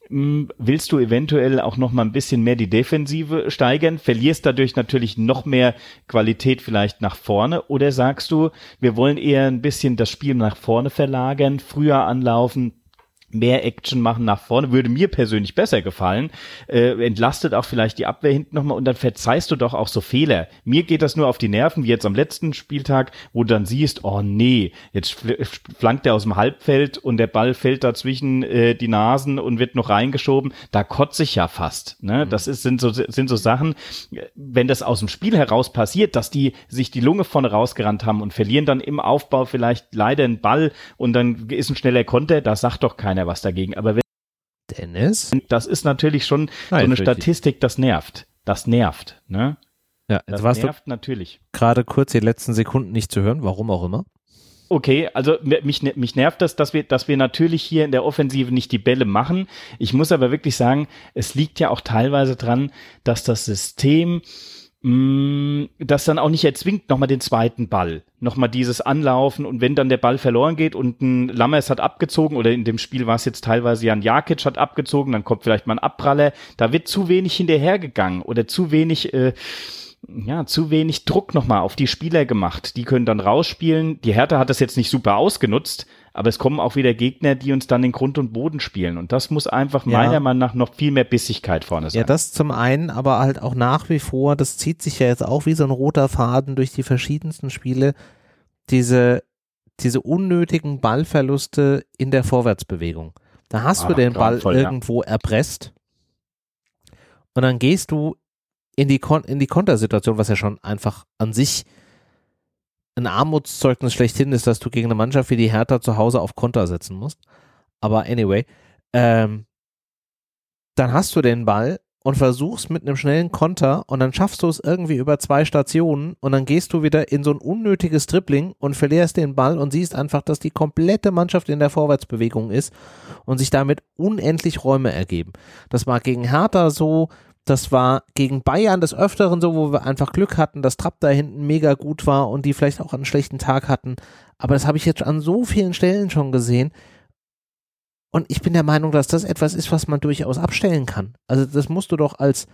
willst du eventuell auch noch mal ein bisschen mehr die Defensive steigern, verlierst dadurch natürlich noch mehr Qualität vielleicht nach vorne, oder sagst du, wir wollen eher ein bisschen das Spiel nach vorne verlagern, früher anlaufen, mehr Action machen nach vorne, würde mir persönlich besser gefallen, äh, entlastet auch vielleicht die Abwehr hinten nochmal und dann verzeihst du doch auch so Fehler. Mir geht das nur auf die Nerven, wie jetzt am letzten Spieltag, wo du dann siehst, oh nee, jetzt flankt er aus dem Halbfeld und der Ball fällt dazwischen äh, die Nasen und wird noch reingeschoben, da kotze ich ja fast. Ne? Mhm. Das ist, sind so sind so Sachen, wenn das aus dem Spiel heraus passiert, dass die sich die Lunge vorne rausgerannt haben und verlieren dann im Aufbau vielleicht leider einen Ball und dann ist ein schneller Konter, da sagt doch keiner was dagegen. Aber wenn Dennis? Das ist natürlich schon Nein, so eine Statistik, das nervt. Das nervt, ne? Ja, das warst nervt du natürlich. Gerade kurz die letzten Sekunden nicht zu hören, warum auch immer. Okay, also mich, mich nervt das, dass wir, dass wir natürlich hier in der Offensive nicht die Bälle machen. Ich muss aber wirklich sagen, es liegt ja auch teilweise dran, dass das System das dann auch nicht erzwingt, nochmal den zweiten Ball, nochmal dieses Anlaufen und wenn dann der Ball verloren geht und ein Lammers hat abgezogen oder in dem Spiel war es jetzt teilweise Jan Jakic hat abgezogen, dann kommt vielleicht mal ein Abpraller, da wird zu wenig hinterhergegangen oder zu wenig, äh, ja, zu wenig Druck nochmal auf die Spieler gemacht. Die können dann rausspielen. Die Hertha hat das jetzt nicht super ausgenutzt, aber es kommen auch wieder Gegner, die uns dann den Grund und Boden spielen. Und das muss einfach ja. meiner Meinung nach noch viel mehr Bissigkeit vorne sein. Ja, das zum einen, aber halt auch nach wie vor, das zieht sich ja jetzt auch wie so ein roter Faden durch die verschiedensten Spiele, diese, diese unnötigen Ballverluste in der Vorwärtsbewegung. Da hast ah, du den Ball voll, irgendwo ja. erpresst und dann gehst du in die, Kon- in die Kontersituation, was ja schon einfach an sich ein Armutszeugnis schlechthin ist, dass du gegen eine Mannschaft wie die Hertha zu Hause auf Konter setzen musst. Aber anyway, ähm, dann hast du den Ball und versuchst mit einem schnellen Konter und dann schaffst du es irgendwie über zwei Stationen und dann gehst du wieder in so ein unnötiges Dribbling und verlierst den Ball und siehst einfach, dass die komplette Mannschaft in der Vorwärtsbewegung ist und sich damit unendlich Räume ergeben. Das war gegen Hertha so, das war gegen Bayern des Öfteren so, wo wir einfach Glück hatten, dass Trapp da hinten mega gut war und die vielleicht auch einen schlechten Tag hatten. Aber das habe ich jetzt an so vielen Stellen schon gesehen. Und ich bin der Meinung, dass das etwas ist, was man durchaus abstellen kann. Also das musst du doch als,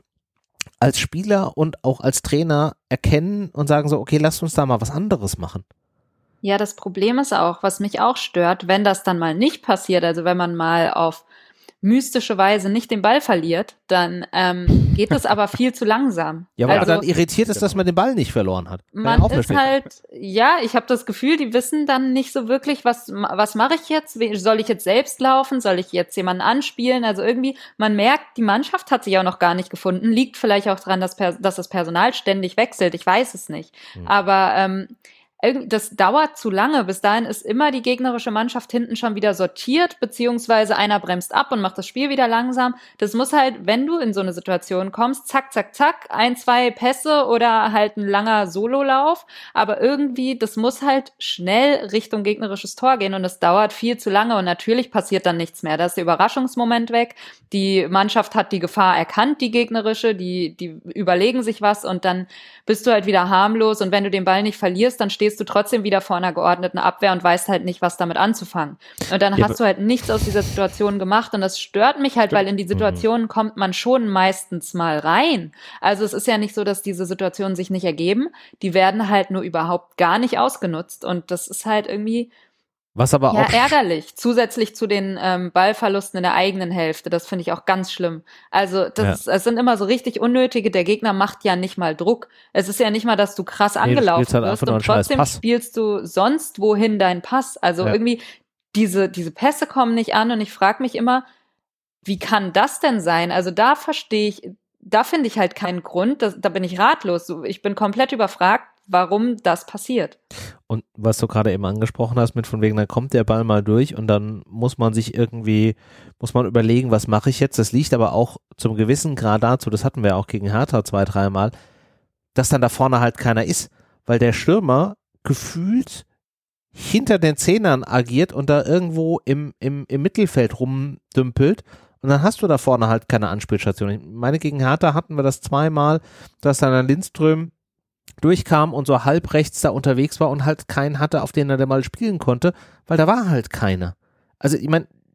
als Spieler und auch als Trainer erkennen und sagen so, okay, lass uns da mal was anderes machen. Ja, das Problem ist auch, was mich auch stört, wenn das dann mal nicht passiert, also wenn man mal auf mystische Weise nicht den Ball verliert, dann ähm, geht das aber viel zu langsam. Ja, aber also, dann irritiert es, dass man den Ball nicht verloren hat. Man ja ist halt, ja, ich habe das Gefühl, die wissen dann nicht so wirklich, was was mache ich jetzt? Soll ich jetzt selbst laufen? Soll ich jetzt jemanden anspielen? Also irgendwie, man merkt, die Mannschaft hat sich auch noch gar nicht gefunden. Liegt vielleicht auch daran, dass, dass das Personal ständig wechselt. Ich weiß es nicht. Hm. Aber ähm, das dauert zu lange. Bis dahin ist immer die gegnerische Mannschaft hinten schon wieder sortiert, beziehungsweise einer bremst ab und macht das Spiel wieder langsam. Das muss halt, wenn du in so eine Situation kommst, zack, zack, zack, ein, zwei Pässe oder halt ein langer Sololauf. Aber irgendwie, das muss halt schnell Richtung gegnerisches Tor gehen und das dauert viel zu lange und natürlich passiert dann nichts mehr. Da ist der Überraschungsmoment weg. Die Mannschaft hat die Gefahr erkannt, die gegnerische, die, die überlegen sich was und dann bist du halt wieder harmlos und wenn du den Ball nicht verlierst, dann stehst du trotzdem wieder vor einer geordneten Abwehr und weißt halt nicht, was damit anzufangen. Und dann ja, hast du halt nichts aus dieser Situation gemacht und das stört mich halt, weil in die Situationen kommt man schon meistens mal rein. Also es ist ja nicht so, dass diese Situationen sich nicht ergeben, die werden halt nur überhaupt gar nicht ausgenutzt und das ist halt irgendwie Was aber ja, auch ärgerlich, zusätzlich zu den ähm, Ballverlusten in der eigenen Hälfte. Das finde ich auch ganz schlimm. Also das, ja. ist, es sind immer so richtig unnötige, der Gegner macht ja nicht mal Druck. Es ist ja nicht mal, dass du krass angelaufen nee, halt wirst und trotzdem spielst du sonst wohin deinen Pass. Also ja. irgendwie, diese, diese Pässe kommen nicht an und ich frage mich immer, wie kann das denn sein? Also da verstehe ich, da finde ich halt keinen Grund, das, da bin ich ratlos. Ich bin komplett überfragt, warum das passiert. Und was du gerade eben angesprochen hast, mit von wegen, dann kommt der Ball mal durch und dann muss man sich irgendwie, muss man überlegen, was mache ich jetzt? Das liegt aber auch zum gewissen Grad dazu, das hatten wir auch gegen Hertha zwei, dreimal, dass dann da vorne halt keiner ist, weil der Stürmer gefühlt hinter den Zehnern agiert und da irgendwo im, im, im Mittelfeld rumdümpelt und dann hast du da vorne halt keine Anspielstation. Ich meine, gegen Hertha hatten wir das zweimal, dass dann ein Lindström durchkam und so halb rechts da unterwegs war und halt keinen hatte, auf den er da mal spielen konnte, weil da war halt keiner. Also ich meine,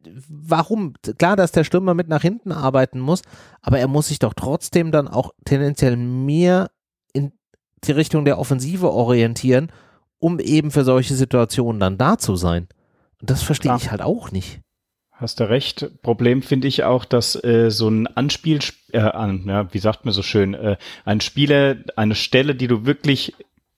warum? Klar, dass der Stürmer mit nach hinten arbeiten muss, aber er muss sich doch trotzdem dann auch tendenziell mehr in die Richtung der Offensive orientieren, um eben für solche Situationen dann da zu sein. Und das verstehe ich halt auch nicht. Hast du recht. Problem finde ich auch, dass äh, so ein Anspiel, äh, an, ja, wie sagt man so schön, äh, ein Spieler, eine Stelle, die du wirklich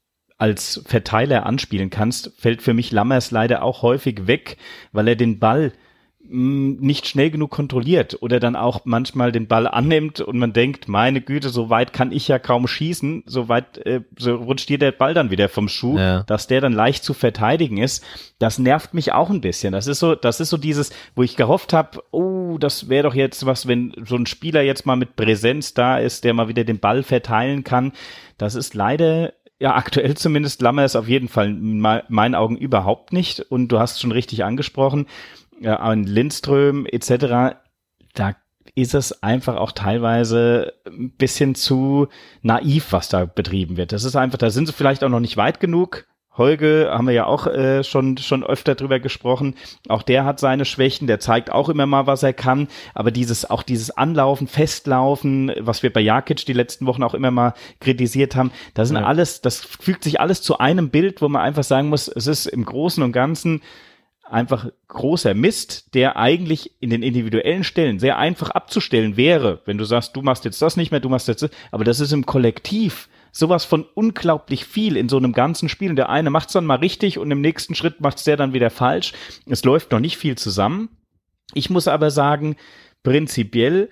als Verteiler anspielen kannst, fällt für mich Lammers leider auch häufig weg, weil er den Ball mh, nicht schnell genug kontrolliert oder dann auch manchmal den Ball annimmt und man denkt, meine Güte, so weit kann ich ja kaum schießen, so weit äh, so rutscht dir der Ball dann wieder vom Schuh, ja. Dass der dann leicht zu verteidigen ist. Das nervt mich auch ein bisschen. Das ist so, das ist so dieses, wo ich gehofft habe, oh, das wäre doch jetzt was, wenn so ein Spieler jetzt mal mit Präsenz da ist, der mal wieder den Ball verteilen kann. Das ist leider ja, aktuell zumindest Lammers auf jeden Fall in meinen Augen überhaupt nicht. Und du hast schon richtig angesprochen, ja, an Lindström et cetera, da ist es einfach auch teilweise ein bisschen zu naiv, was da betrieben wird. Das ist einfach, da sind sie vielleicht auch noch nicht weit genug. Holge haben wir ja auch äh, schon schon öfter drüber gesprochen. Auch der hat seine Schwächen, der zeigt auch immer mal, was er kann. Aber dieses auch dieses Anlaufen, Festlaufen, was wir bei Jakic die letzten Wochen auch immer mal kritisiert haben, das sind ja. alles, das fügt sich alles zu einem Bild, wo man einfach sagen muss, es ist im Großen und Ganzen einfach großer Mist, der eigentlich in den individuellen Stellen sehr einfach abzustellen wäre, wenn du sagst, du machst jetzt das nicht mehr, du machst jetzt das, aber das ist im Kollektiv sowas von unglaublich viel in so einem ganzen Spiel. Und der eine macht es dann mal richtig und im nächsten Schritt macht es der dann wieder falsch. Es läuft noch nicht viel zusammen. Ich muss aber sagen, prinzipiell,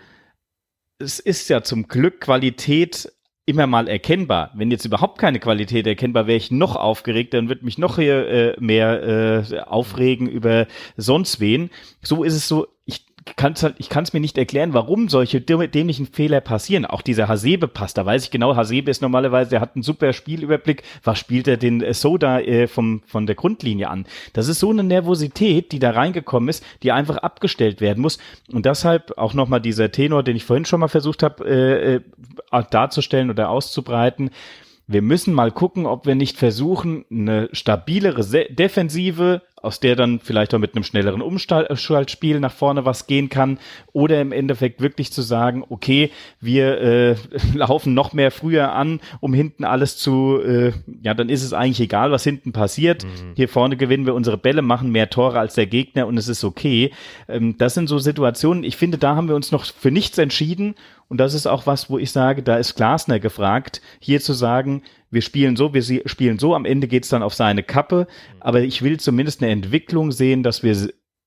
es ist ja zum Glück Qualität immer mal erkennbar. Wenn jetzt überhaupt keine Qualität erkennbar, wäre ich noch aufgeregt, dann wird mich noch hier äh, mehr äh, aufregen über sonst wen. So ist es so, ich kann es halt, ich kann es mir nicht erklären, warum solche dämlichen Fehler passieren. Auch dieser Hasebe-Pass, da weiß ich genau, Hasebe ist normalerweise, der hat einen super Spielüberblick. Was spielt er den Soda äh, vom, von der Grundlinie an? Das ist so eine Nervosität, die da reingekommen ist, die einfach abgestellt werden muss. Und deshalb auch nochmal dieser Tenor, den ich vorhin schon mal versucht habe, äh, äh, darzustellen oder auszubreiten. Wir müssen mal gucken, ob wir nicht versuchen, eine stabilere Se- Defensive, aus der dann vielleicht auch mit einem schnelleren Umschaltspiel nach vorne was gehen kann, oder im Endeffekt wirklich zu sagen, okay, wir äh, laufen noch mehr früher an, um hinten alles zu, äh, ja, dann ist es eigentlich egal, was hinten passiert. Mhm. Hier vorne gewinnen wir unsere Bälle, machen mehr Tore als der Gegner und es ist okay. Ähm, das sind so Situationen, ich finde, da haben wir uns noch für nichts entschieden. Und das ist auch was, wo ich sage, da ist Glasner gefragt, hier zu sagen, wir spielen so, wir spielen so, am Ende geht's dann auf seine Kappe. Aber ich will zumindest eine Entwicklung sehen, dass wir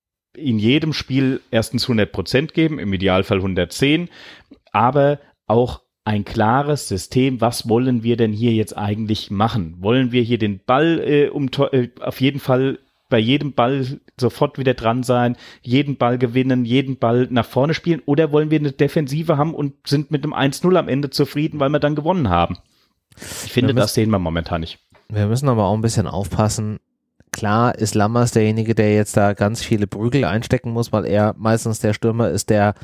in jedem Spiel erstens hundert Prozent geben, im Idealfall hundertzehn, aber auch ein klares System, was wollen wir denn hier jetzt eigentlich machen? Wollen wir hier den Ball äh, um, äh, auf jeden Fall bei jedem Ball sofort wieder dran sein, jeden Ball gewinnen, jeden Ball nach vorne spielen, oder wollen wir eine Defensive haben und sind mit einem eins null am Ende zufrieden, weil wir dann gewonnen haben? Ich finde, müssen, das sehen wir momentan nicht. Wir müssen aber auch ein bisschen aufpassen. Klar ist Lammers derjenige, der jetzt da ganz viele Prügel einstecken muss, weil er meistens der Stürmer ist, der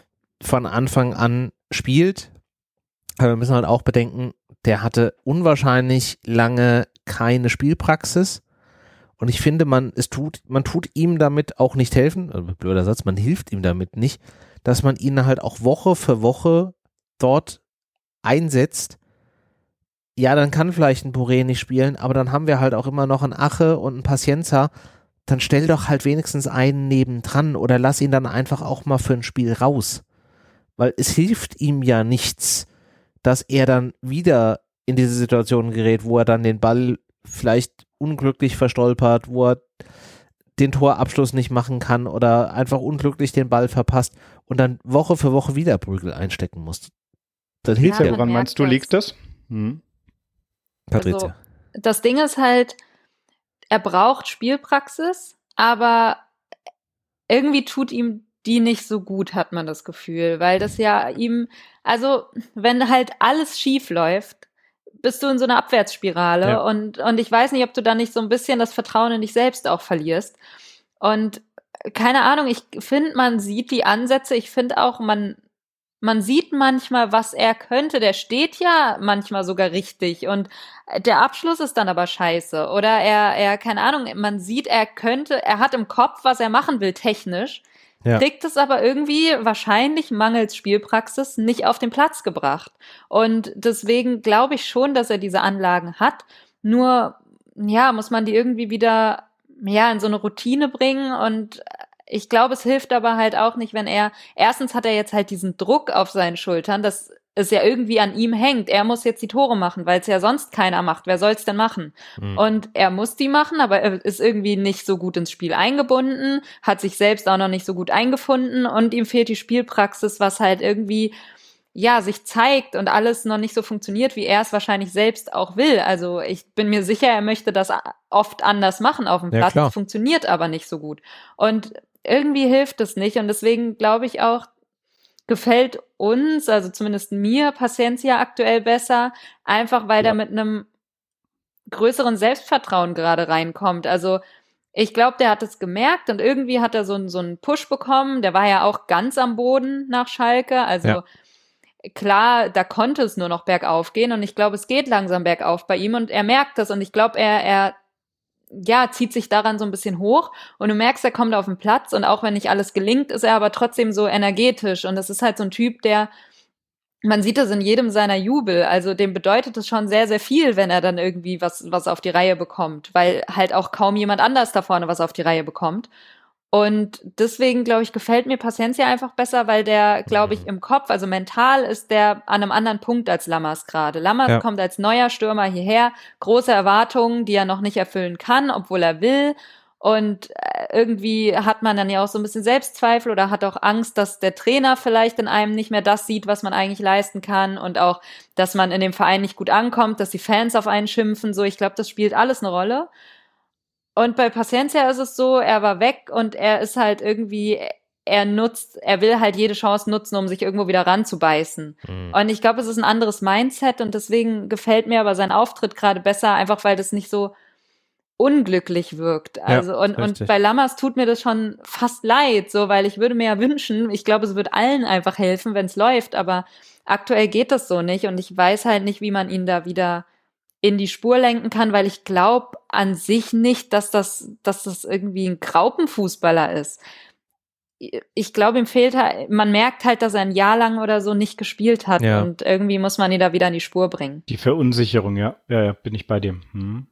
von Anfang an spielt. Aber wir müssen halt auch bedenken, der hatte unwahrscheinlich lange keine Spielpraxis. Und ich finde, man, es tut, man tut ihm damit auch nicht helfen, also blöder Satz, man hilft ihm damit nicht, dass man ihn halt auch Woche für Woche dort einsetzt. Ja, dann kann vielleicht ein Boré nicht spielen, aber dann haben wir halt auch immer noch einen Ache und einen Pacienza. Dann stell doch halt wenigstens einen nebendran oder lass ihn dann einfach auch mal für ein Spiel raus. Weil es hilft ihm ja nichts, dass er dann wieder in diese Situation gerät, wo er dann den Ball vielleicht unglücklich verstolpert, wo er den Torabschluss nicht machen kann oder einfach unglücklich den Ball verpasst und dann Woche für Woche wieder Prügel einstecken muss. Das hilft ja. Woran meinst du, liegt das? Hm. Patricia. Also, das Ding ist halt, er braucht Spielpraxis, aber irgendwie tut ihm die nicht so gut, hat man das Gefühl, weil das ja ihm, also wenn halt alles schief läuft, bist du in so einer Abwärtsspirale ja. und, und ich weiß nicht, ob du da nicht so ein bisschen das Vertrauen in dich selbst auch verlierst. Und keine Ahnung, ich finde, man sieht die Ansätze, ich finde auch, man, man sieht manchmal, was er könnte, der steht ja manchmal sogar richtig und der Abschluss ist dann aber scheiße oder er, er, keine Ahnung, man sieht, er könnte, er hat im Kopf, was er machen will technisch, ja. kriegt es aber irgendwie wahrscheinlich mangels Spielpraxis nicht auf den Platz gebracht. Und deswegen glaube ich schon, dass er diese Anlagen hat. Nur, ja, muss man die irgendwie wieder, ja, in so eine Routine bringen. Und ich glaube, es hilft aber halt auch nicht, wenn er, erstens hat er jetzt halt diesen Druck auf seinen Schultern, dass es ja irgendwie an ihm hängt. Er muss jetzt die Tore machen, weil es ja sonst keiner macht. Wer soll's denn machen? Mhm. Und er muss die machen, aber er ist irgendwie nicht so gut ins Spiel eingebunden, hat sich selbst auch noch nicht so gut eingefunden und ihm fehlt die Spielpraxis, was halt irgendwie, ja, sich zeigt und alles noch nicht so funktioniert, wie er es wahrscheinlich selbst auch will. Also ich bin mir sicher, er möchte das oft anders machen auf dem Platz. Ja, funktioniert aber nicht so gut. Und irgendwie hilft es nicht. Und deswegen glaube ich auch, gefällt uns, also zumindest mir, Paciencia aktuell besser, einfach weil ja. der mit einem größeren Selbstvertrauen gerade reinkommt. Also ich glaube, der hat es gemerkt und irgendwie hat er so, einen so einen Push bekommen. Der war ja auch ganz am Boden nach Schalke. Also ja. klar, da konnte es nur noch bergauf gehen und ich glaube, es geht langsam bergauf bei ihm und er merkt das und ich glaube, er, er ja, zieht sich daran so ein bisschen hoch und du merkst, er kommt auf den Platz und auch wenn nicht alles gelingt, ist er aber trotzdem so energetisch und das ist halt so ein Typ, der, man sieht das in jedem seiner Jubel, also dem bedeutet es schon sehr, sehr viel, wenn er dann irgendwie was, was auf die Reihe bekommt, weil halt auch kaum jemand anders da vorne was auf die Reihe bekommt. Und deswegen, glaube ich, gefällt mir Paciencia einfach besser, weil der, glaube ich, im Kopf, also mental ist der an einem anderen Punkt als Lammers gerade. Lammers ja. kommt als neuer Stürmer hierher, große Erwartungen, die er noch nicht erfüllen kann, obwohl er will. Und irgendwie hat man dann ja auch so ein bisschen Selbstzweifel oder hat auch Angst, dass der Trainer vielleicht in einem nicht mehr das sieht, was man eigentlich leisten kann und auch, dass man in dem Verein nicht gut ankommt, dass die Fans auf einen schimpfen. So, ich glaube, das spielt alles eine Rolle. Und bei Paciencia ist es so, er war weg und er ist halt irgendwie, er nutzt, er will halt jede Chance nutzen, um sich irgendwo wieder ranzubeißen. Mhm. Und ich glaube, es ist ein anderes Mindset und deswegen gefällt mir aber sein Auftritt gerade besser, einfach weil das nicht so unglücklich wirkt. Also ja, und, und bei Lammers tut mir das schon fast leid, so, weil ich würde mir ja wünschen, ich glaube, es wird allen einfach helfen, wenn es läuft, aber aktuell geht das so nicht und ich weiß halt nicht, wie man ihn da wieder in die Spur lenken kann, weil ich glaube an sich nicht, dass das, dass das irgendwie ein Graupenfußballer ist. Ich glaube, ihm fehlt halt, man merkt halt, dass er ein Jahr lang oder so nicht gespielt hat ja. und irgendwie muss man ihn da wieder in die Spur bringen. Die Verunsicherung, ja, ja, ja, bin ich bei dir. Hm.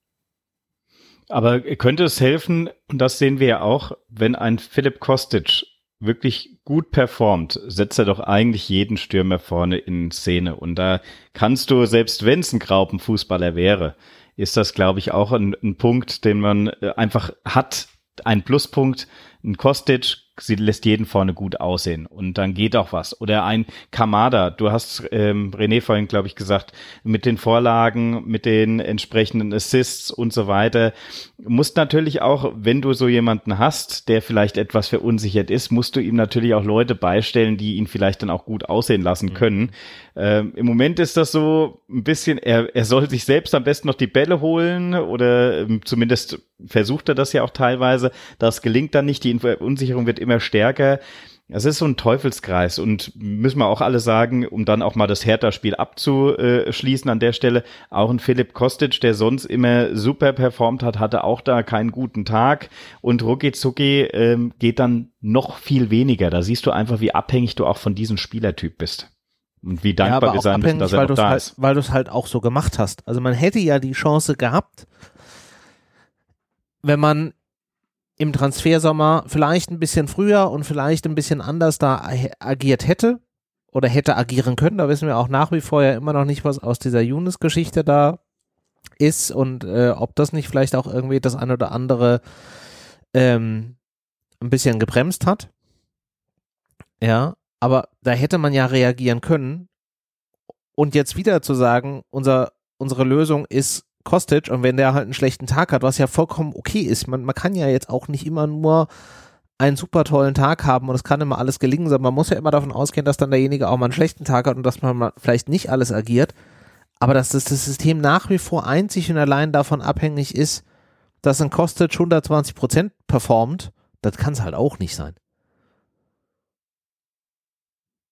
Aber könnte es helfen, und das sehen wir ja auch, wenn ein Filip Kostic wirklich gut performt, setzt er doch eigentlich jeden Stürmer vorne in Szene. Und da kannst du, selbst wenn es ein Graupenfußballer wäre, ist das, glaube ich, auch ein, ein Punkt, den man einfach hat, ein Pluspunkt. Ein Kostic, sie lässt jeden vorne gut aussehen und dann geht auch was. Oder ein Kamada, du hast ähm, René vorhin, glaube ich, gesagt, mit den Vorlagen, mit den entsprechenden Assists und so weiter. Musst natürlich auch, wenn du so jemanden hast, der vielleicht etwas verunsichert ist, musst du ihm natürlich auch Leute beistellen, die ihn vielleicht dann auch gut aussehen lassen können. Mhm. Ähm, im Moment ist das so ein bisschen, er, er soll sich selbst am besten noch die Bälle holen oder ähm, zumindest versucht er das ja auch teilweise. Das gelingt dann nicht, die Verunsicherung wird immer stärker. Es ist so ein Teufelskreis und müssen wir auch alle sagen, um dann auch mal das Hertha-Spiel abzuschließen an der Stelle, auch ein Filip Kostic, der sonst immer super performt hat, hatte auch da keinen guten Tag und rucki zucki ähm, geht dann noch viel weniger. Da siehst du einfach, wie abhängig du auch von diesem Spielertyp bist. Und wie dankbar ja, wir sein müssen, dass er noch da halt, ist. Weil du es halt auch so gemacht hast. Also man hätte ja die Chance gehabt, wenn man im Transfersommer vielleicht ein bisschen früher und vielleicht ein bisschen anders da agiert hätte oder hätte agieren können. Da wissen wir auch nach wie vor ja immer noch nicht, was aus dieser Younes-Geschichte da ist und äh, ob das nicht vielleicht auch irgendwie das eine oder andere ähm, ein bisschen gebremst hat. Ja, aber da hätte man ja reagieren können und jetzt wieder zu sagen, unser, unsere Lösung ist Kostic und wenn der halt einen schlechten Tag hat, was ja vollkommen okay ist, man, man kann ja jetzt auch nicht immer nur einen super tollen Tag haben und es kann immer alles gelingen, sondern man muss ja immer davon ausgehen, dass dann derjenige auch mal einen schlechten Tag hat und dass man mal vielleicht nicht alles agiert, aber dass das, das System nach wie vor einzig und allein davon abhängig ist, dass ein Kostic hundertzwanzig Prozent performt, das kann es halt auch nicht sein.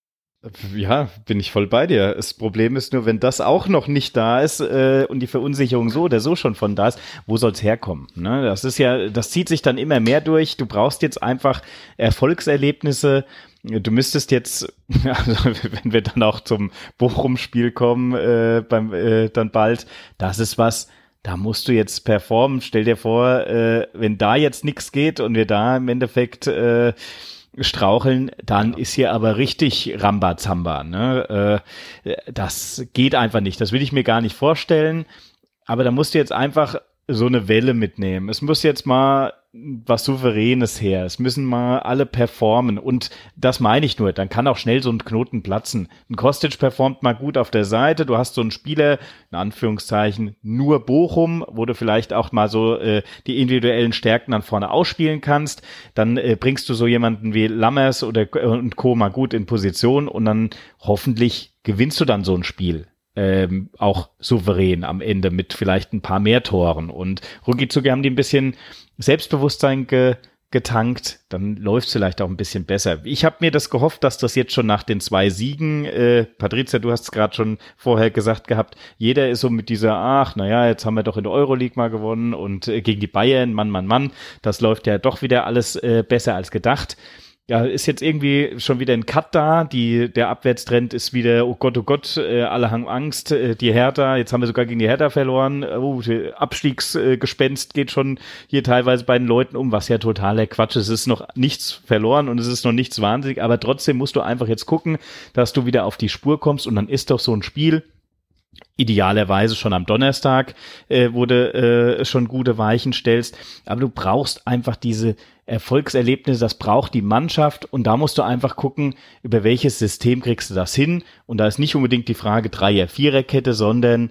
Ja, bin ich voll bei dir. Das Problem ist nur, wenn das auch noch nicht da ist äh, und die Verunsicherung so oder so schon von da ist, wo soll's herkommen? Ne? Das ist ja, das zieht sich dann immer mehr durch. Du brauchst jetzt einfach Erfolgserlebnisse. Du müsstest jetzt, also wenn wir dann auch zum Bochum-Spiel kommen, äh, beim äh, dann bald, das ist was. Da musst du jetzt performen. Stell dir vor, äh, wenn da jetzt nichts geht und wir da im Endeffekt äh, straucheln, dann ist hier aber richtig Rambazamba. Ne? Äh, das geht einfach nicht. Das will ich mir gar nicht vorstellen. Aber da musst du jetzt einfach so eine Welle mitnehmen. Es muss jetzt mal was Souveränes her. Es müssen mal alle performen. Und das meine ich nur. Dann kann auch schnell so ein Knoten platzen. Ein Kostic performt mal gut auf der Seite. Du hast so einen Spieler, in Anführungszeichen, nur Bochum, wo du vielleicht auch mal so äh, die individuellen Stärken dann vorne ausspielen kannst. Dann äh, bringst du so jemanden wie Lammers oder und Co. mal gut in Position und dann hoffentlich gewinnst du dann so ein Spiel. Ähm, auch souverän am Ende mit vielleicht ein paar mehr Toren. Und rucki-zucki haben die ein bisschen Selbstbewusstsein ge- getankt, dann läuft es vielleicht auch ein bisschen besser. Ich habe mir das gehofft, dass das jetzt schon nach den zwei Siegen, äh, Patrizia, du hast es gerade schon vorher gesagt gehabt, jeder ist so mit dieser, ach, naja, jetzt haben wir doch in der Euroleague mal gewonnen und äh, gegen die Bayern, Mann, Mann, Mann, das läuft ja doch wieder alles äh, besser als gedacht. Ja, ist jetzt irgendwie schon wieder ein Cut da, die, der Abwärtstrend ist wieder, oh Gott, oh Gott, äh, alle haben Angst, äh, die Hertha, jetzt haben wir sogar gegen die Hertha verloren, oh, Abstiegsgespenst geht schon hier teilweise bei den Leuten um, was ja totaler Quatsch ist. Es ist noch nichts verloren und es ist noch nichts wahnsinnig, aber trotzdem musst du einfach jetzt gucken, dass du wieder auf die Spur kommst und dann ist doch so ein Spiel, idealerweise schon am Donnerstag, äh, wo du äh, schon gute Weichen stellst, aber du brauchst einfach diese Erfolgserlebnisse, das braucht die Mannschaft und da musst du einfach gucken, über welches System kriegst du das hin und da ist nicht unbedingt die Frage Dreier-Vierer-Kette, sondern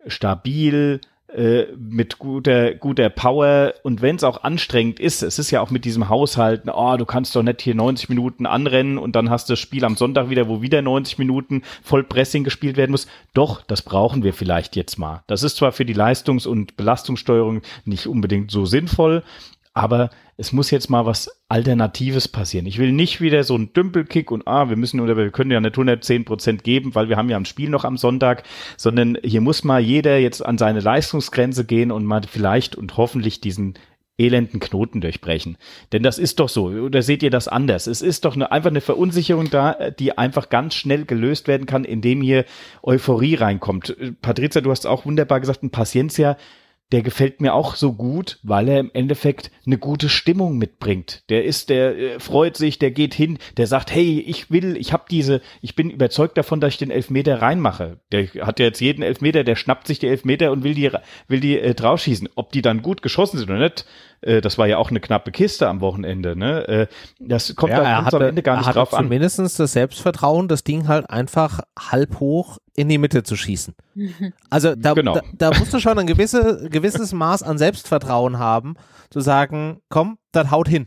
stabil, äh, mit guter guter Power und wenn es auch anstrengend ist, es ist ja auch mit diesem Haushalten, oh, du kannst doch nicht hier neunzig Minuten anrennen und dann hast du das Spiel am Sonntag wieder, wo wieder neunzig Minuten Vollpressing gespielt werden muss. Doch, das brauchen wir vielleicht jetzt mal. Das ist zwar für die Leistungs- und Belastungssteuerung nicht unbedingt so sinnvoll, aber es muss jetzt mal was Alternatives passieren. Ich will nicht wieder so einen Dümpelkick und ah, wir müssen oder wir können ja nicht hundertzehn Prozent geben, weil wir haben ja ein Spiel noch am Sonntag, sondern hier muss mal jeder jetzt an seine Leistungsgrenze gehen und mal vielleicht und hoffentlich diesen elenden Knoten durchbrechen. Denn das ist doch so, oder seht ihr das anders? Es ist doch eine, einfach eine Verunsicherung da, die einfach ganz schnell gelöst werden kann, indem hier Euphorie reinkommt. Patrizia, du hast auch wunderbar gesagt, ein Paciencia, der gefällt mir auch so gut, weil er im Endeffekt eine gute Stimmung mitbringt. Der ist, der äh, freut sich, der geht hin, der sagt, hey, ich will, ich habe diese, ich bin überzeugt davon, dass ich den Elfmeter reinmache. Der hat ja jetzt jeden Elfmeter, der schnappt sich die Elfmeter und will die, will die äh, draufschießen. Ob die dann gut geschossen sind oder nicht, äh, das war ja auch eine knappe Kiste am Wochenende. Ne? Äh, das kommt ja, da er hatte, am Ende gar nicht er drauf an. Zumindest das Selbstvertrauen, das Ding halt einfach halb hoch in die Mitte zu schießen. Also da, genau. da, da musst du schon ein gewisse, gewisses Maß an Selbstvertrauen haben, zu sagen, komm, das haut hin.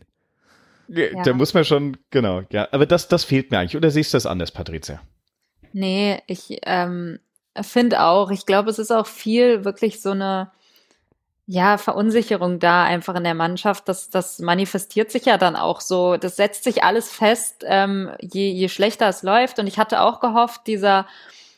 Ja. Da muss man schon, genau, ja. Aber das, das fehlt mir eigentlich. Oder siehst du das anders, Patrizia? Nee, ich ähm, finde auch, ich glaube, es ist auch viel wirklich so eine ja, Verunsicherung da einfach in der Mannschaft, das, das manifestiert sich ja dann auch so, das setzt sich alles fest, ähm, je, je schlechter es läuft und ich hatte auch gehofft, dieser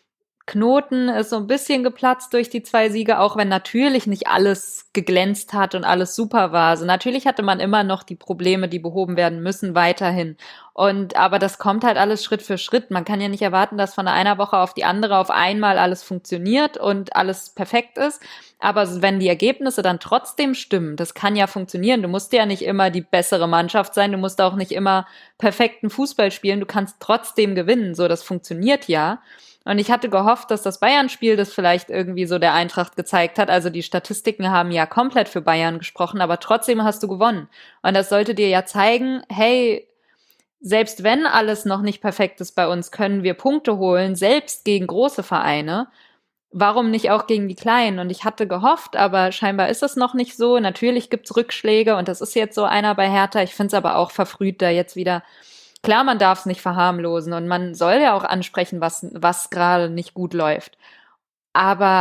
Knoten ist so ein bisschen geplatzt durch die zwei Siege, auch wenn natürlich nicht alles geglänzt hat und alles super war. Also natürlich hatte man immer noch die Probleme, die behoben werden müssen, weiterhin. Und aber das kommt halt alles Schritt für Schritt. Man kann ja nicht erwarten, dass von einer Woche auf die andere auf einmal alles funktioniert und alles perfekt ist. Aber wenn die Ergebnisse dann trotzdem stimmen, das kann ja funktionieren. Du musst ja nicht immer die bessere Mannschaft sein, du musst auch nicht immer perfekten Fußball spielen, du kannst trotzdem gewinnen. So, das funktioniert ja. Und ich hatte gehofft, dass das Bayern-Spiel das vielleicht irgendwie so der Eintracht gezeigt hat. Also die Statistiken haben ja komplett für Bayern gesprochen, aber trotzdem hast du gewonnen. Und das sollte dir ja zeigen, hey, selbst wenn alles noch nicht perfekt ist bei uns, können wir Punkte holen, selbst gegen große Vereine. Warum nicht auch gegen die Kleinen? Und ich hatte gehofft, aber scheinbar ist es noch nicht so. Natürlich gibt's Rückschläge und das ist jetzt so einer bei Hertha. Ich finde es aber auch verfrüht, da jetzt wieder. Klar, man darf es nicht verharmlosen und man soll ja auch ansprechen, was, was gerade nicht gut läuft. Aber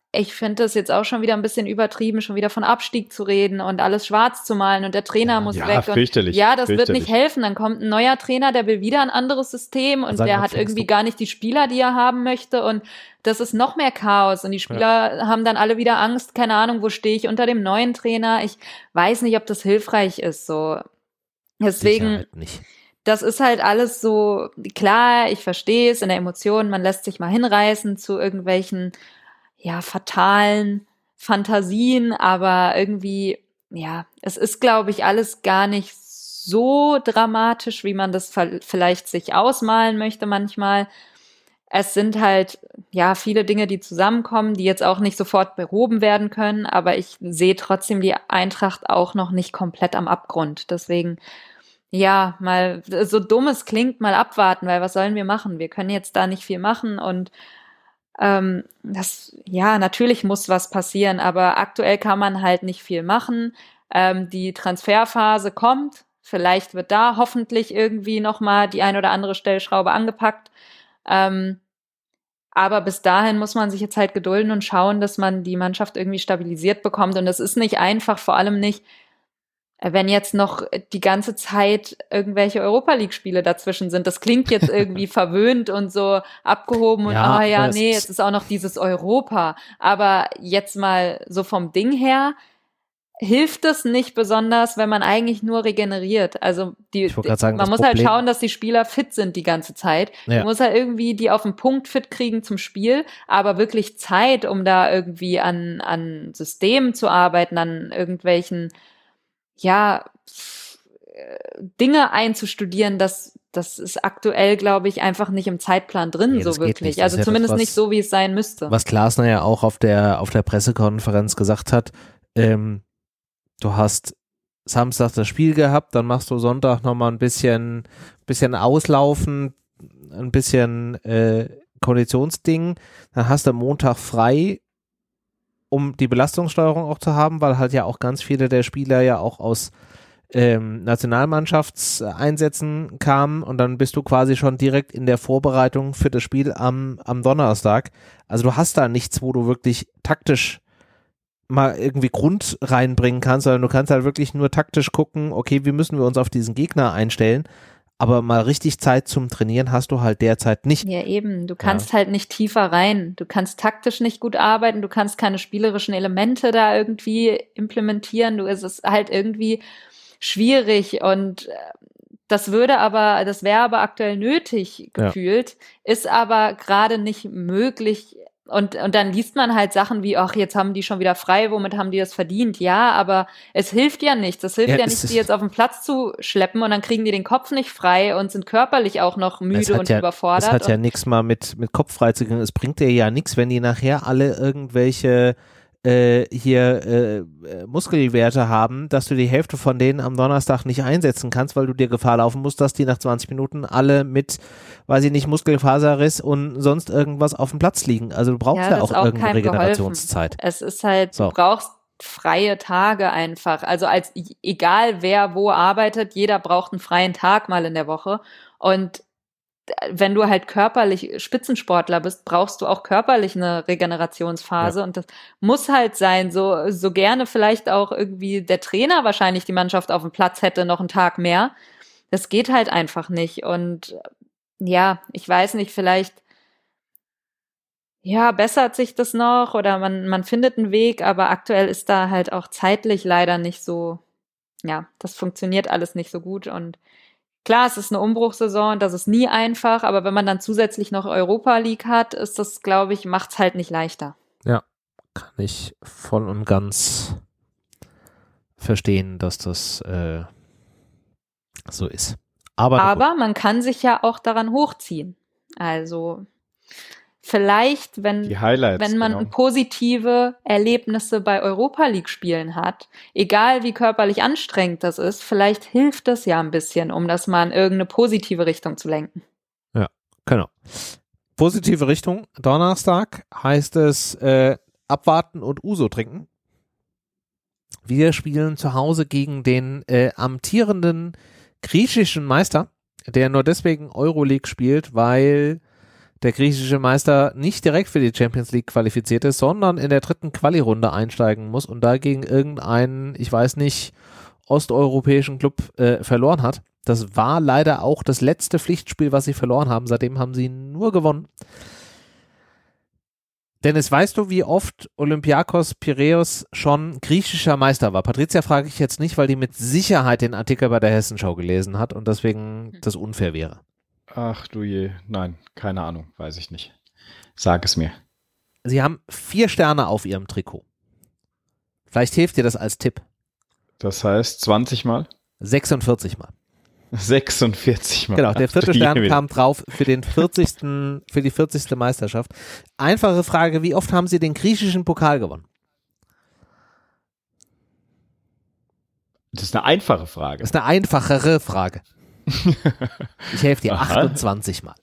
ich finde das jetzt auch schon wieder ein bisschen übertrieben, schon wieder von Abstieg zu reden und alles schwarz zu malen und der Trainer ja, muss ja, weg. Fürchterlich, und ja, das fürchterlich. wird nicht helfen. Dann kommt ein neuer Trainer, der will wieder ein anderes System und der hat irgendwie du. gar nicht die Spieler, die er haben möchte und das ist noch mehr Chaos und die Spieler ja. haben dann alle wieder Angst, keine Ahnung, wo stehe ich unter dem neuen Trainer. Ich weiß nicht, ob das hilfreich ist, so. Deswegen, nicht. Das ist halt alles so, klar, ich verstehe es in der Emotion, man lässt sich mal hinreißen zu irgendwelchen ja, fatalen Fantasien, aber irgendwie, ja, es ist, glaube ich, alles gar nicht so dramatisch, wie man das vielleicht sich ausmalen möchte manchmal. Es sind halt, ja, viele Dinge, die zusammenkommen, die jetzt auch nicht sofort behoben werden können, aber ich sehe trotzdem die Eintracht auch noch nicht komplett am Abgrund. Deswegen, ja, mal, so dumm es klingt, mal abwarten, weil was sollen wir machen? Wir können jetzt da nicht viel machen und Ähm, das, ja, natürlich muss was passieren, aber aktuell kann man halt nicht viel machen. Ähm, die Transferphase kommt, vielleicht wird da hoffentlich irgendwie nochmal die ein oder andere Stellschraube angepackt. Ähm, aber bis dahin muss man sich jetzt halt gedulden und schauen, dass man die Mannschaft irgendwie stabilisiert bekommt. Und das ist nicht einfach, vor allem nicht, wenn jetzt noch die ganze Zeit irgendwelche Europa-League-Spiele dazwischen sind. Das klingt jetzt irgendwie verwöhnt und so abgehoben und ah ja, oh, nee, jetzt ist auch noch dieses Europa. Aber jetzt mal so vom Ding her hilft es nicht besonders, wenn man eigentlich nur regeneriert. Also die, sagen, man muss Problem. halt schauen, dass die Spieler fit sind die ganze Zeit. Ja. Man muss halt irgendwie die auf den Punkt fit kriegen zum Spiel, aber wirklich Zeit, um da irgendwie an, an Systemen zu arbeiten, an irgendwelchen ja, Dinge einzustudieren, das, das ist aktuell, glaube ich, einfach nicht im Zeitplan drin, nee, so wirklich. Also zumindest ja das, was, nicht so, wie es sein müsste. Was Glasner ja auch auf der, auf der Pressekonferenz gesagt hat, ähm, du hast Samstag das Spiel gehabt, dann machst du Sonntag nochmal ein bisschen, bisschen auslaufen, ein bisschen äh, Konditionsding, dann hast du Montag frei, um die Belastungssteuerung auch zu haben, weil halt ja auch ganz viele der Spieler ja auch aus ähm, Nationalmannschaftseinsätzen kamen und dann bist du quasi schon direkt in der Vorbereitung für das Spiel am, am Donnerstag. Also du hast da nichts, wo du wirklich taktisch mal irgendwie Grund reinbringen kannst, sondern du kannst halt wirklich nur taktisch gucken, okay, wie müssen wir uns auf diesen Gegner einstellen, aber mal richtig Zeit zum Trainieren hast du halt derzeit nicht. Ja eben, du kannst ja. halt nicht tiefer rein, du kannst taktisch nicht gut arbeiten, du kannst keine spielerischen Elemente da irgendwie implementieren, du es ist halt irgendwie schwierig und das würde aber, das wäre aber aktuell nötig gefühlt, ja. ist aber gerade nicht möglich. Und, und dann liest man halt Sachen wie, ach, jetzt haben die schon wieder frei, womit haben die das verdient? Ja, aber es hilft ja nichts. Es hilft ja, ja nicht, die jetzt auf den Platz zu schleppen und dann kriegen die den Kopf nicht frei und sind körperlich auch noch müde und ja, überfordert. Es hat ja nichts mal mit, mit Kopf frei zu kriegen. Es bringt dir ja nichts, wenn die nachher alle irgendwelche äh, hier äh, Muskelwerte haben, dass du die Hälfte von denen am Donnerstag nicht einsetzen kannst, weil du dir Gefahr laufen musst, dass die nach zwanzig Minuten alle mit, weiß ich nicht, Muskelfaserriss und sonst irgendwas auf dem Platz liegen. Also du brauchst ja, ja auch, auch irgendeine Regenerationszeit. Geholfen. Es ist halt, so. Du brauchst freie Tage einfach. Also als egal wer wo arbeitet, jeder braucht einen freien Tag mal in der Woche und wenn du halt körperlich Spitzensportler bist, brauchst du auch körperlich eine Regenerationsphase ja. und das muss halt sein, so, so gerne vielleicht auch irgendwie der Trainer wahrscheinlich die Mannschaft auf dem Platz hätte, noch einen Tag mehr. Das geht halt einfach nicht und ja, ich weiß nicht, vielleicht ja, bessert sich das noch oder man, man findet einen Weg, aber aktuell ist da halt auch zeitlich leider nicht so, ja, das funktioniert alles nicht so gut und klar, es ist eine Umbruchssaison, das ist nie einfach, aber wenn man dann zusätzlich noch Europa League hat, ist das, glaube ich, macht's halt nicht leichter. Ja, kann ich voll und ganz verstehen, dass das äh, so ist. Aber, aber man kann sich ja auch daran hochziehen. Also vielleicht, wenn, wenn man genau. positive Erlebnisse bei Europa League Spielen hat, egal wie körperlich anstrengend das ist, vielleicht hilft das ja ein bisschen, um das mal in irgendeine positive Richtung zu lenken. Ja, genau. Positive Richtung, Donnerstag heißt es äh, abwarten und Uso trinken. Wir spielen zu Hause gegen den äh, amtierenden griechischen Meister, der nur deswegen Euroleague spielt, weil der griechische Meister nicht direkt für die Champions League qualifiziert ist, sondern in der dritten Quali-Runde einsteigen muss und dagegen irgendeinen, ich weiß nicht, osteuropäischen Club äh, verloren hat. Das war leider auch das letzte Pflichtspiel, was sie verloren haben. Seitdem haben sie nur gewonnen. Dennis, weißt du, wie oft Olympiakos Piräus schon griechischer Meister war? Patricia frage ich jetzt nicht, weil die mit Sicherheit den Artikel bei der Hessenschau gelesen hat und deswegen das unfair wäre. Ach du je, nein, keine Ahnung, weiß ich nicht. Sag es mir. Sie haben vier Sterne auf ihrem Trikot. Vielleicht hilft dir das als Tipp. Das heißt zwanzig Mal? sechsundvierzig Mal. sechsundvierzig Mal. Genau, der vierte Stern kam drauf für den vierzigsten für die vierzigste Meisterschaft. Einfache Frage, wie oft haben Sie den griechischen Pokal gewonnen? Das ist eine einfache Frage. Das ist eine einfachere Frage. Ich helfe dir, Aha. achtundzwanzig Mal.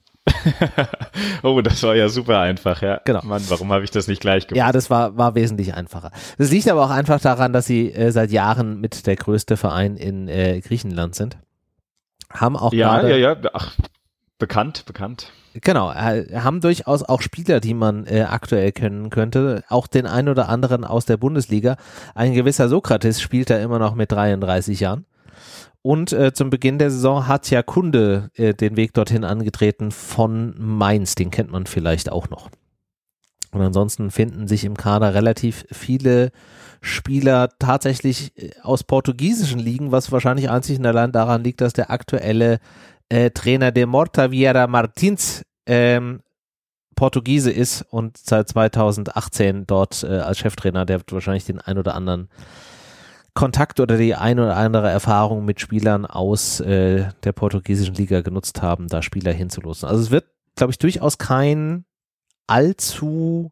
Oh, das war ja super einfach, ja. Genau. Mann, warum habe ich das nicht gleich gemacht? Ja, das war, war wesentlich einfacher. Das liegt aber auch einfach daran, dass Sie äh, seit Jahren mit der größte Verein in äh, Griechenland sind. Haben auch Ja, gerade, ja, ja, ach, bekannt, bekannt. Genau, äh, haben durchaus auch Spieler, die man äh, aktuell kennen könnte. Auch den einen oder anderen aus der Bundesliga. Ein gewisser Sokrates spielt da immer noch mit dreiunddreißig Jahren. Und äh, zum Beginn der Saison hat ja Kunde äh, den Weg dorthin angetreten von Mainz. Den kennt man vielleicht auch noch. Und ansonsten finden sich im Kader relativ viele Spieler tatsächlich aus portugiesischen Ligen, was wahrscheinlich einzig und allein daran liegt, dass der aktuelle äh, Trainer de Morta Vieira Martins ähm, Portugiese ist und seit zweitausendachtzehn dort äh, als Cheftrainer, der wird wahrscheinlich den ein oder anderen Kontakt oder die ein oder andere Erfahrung mit Spielern aus äh, der portugiesischen Liga genutzt haben, da Spieler hinzulosen. Also es wird, glaube ich, durchaus kein allzu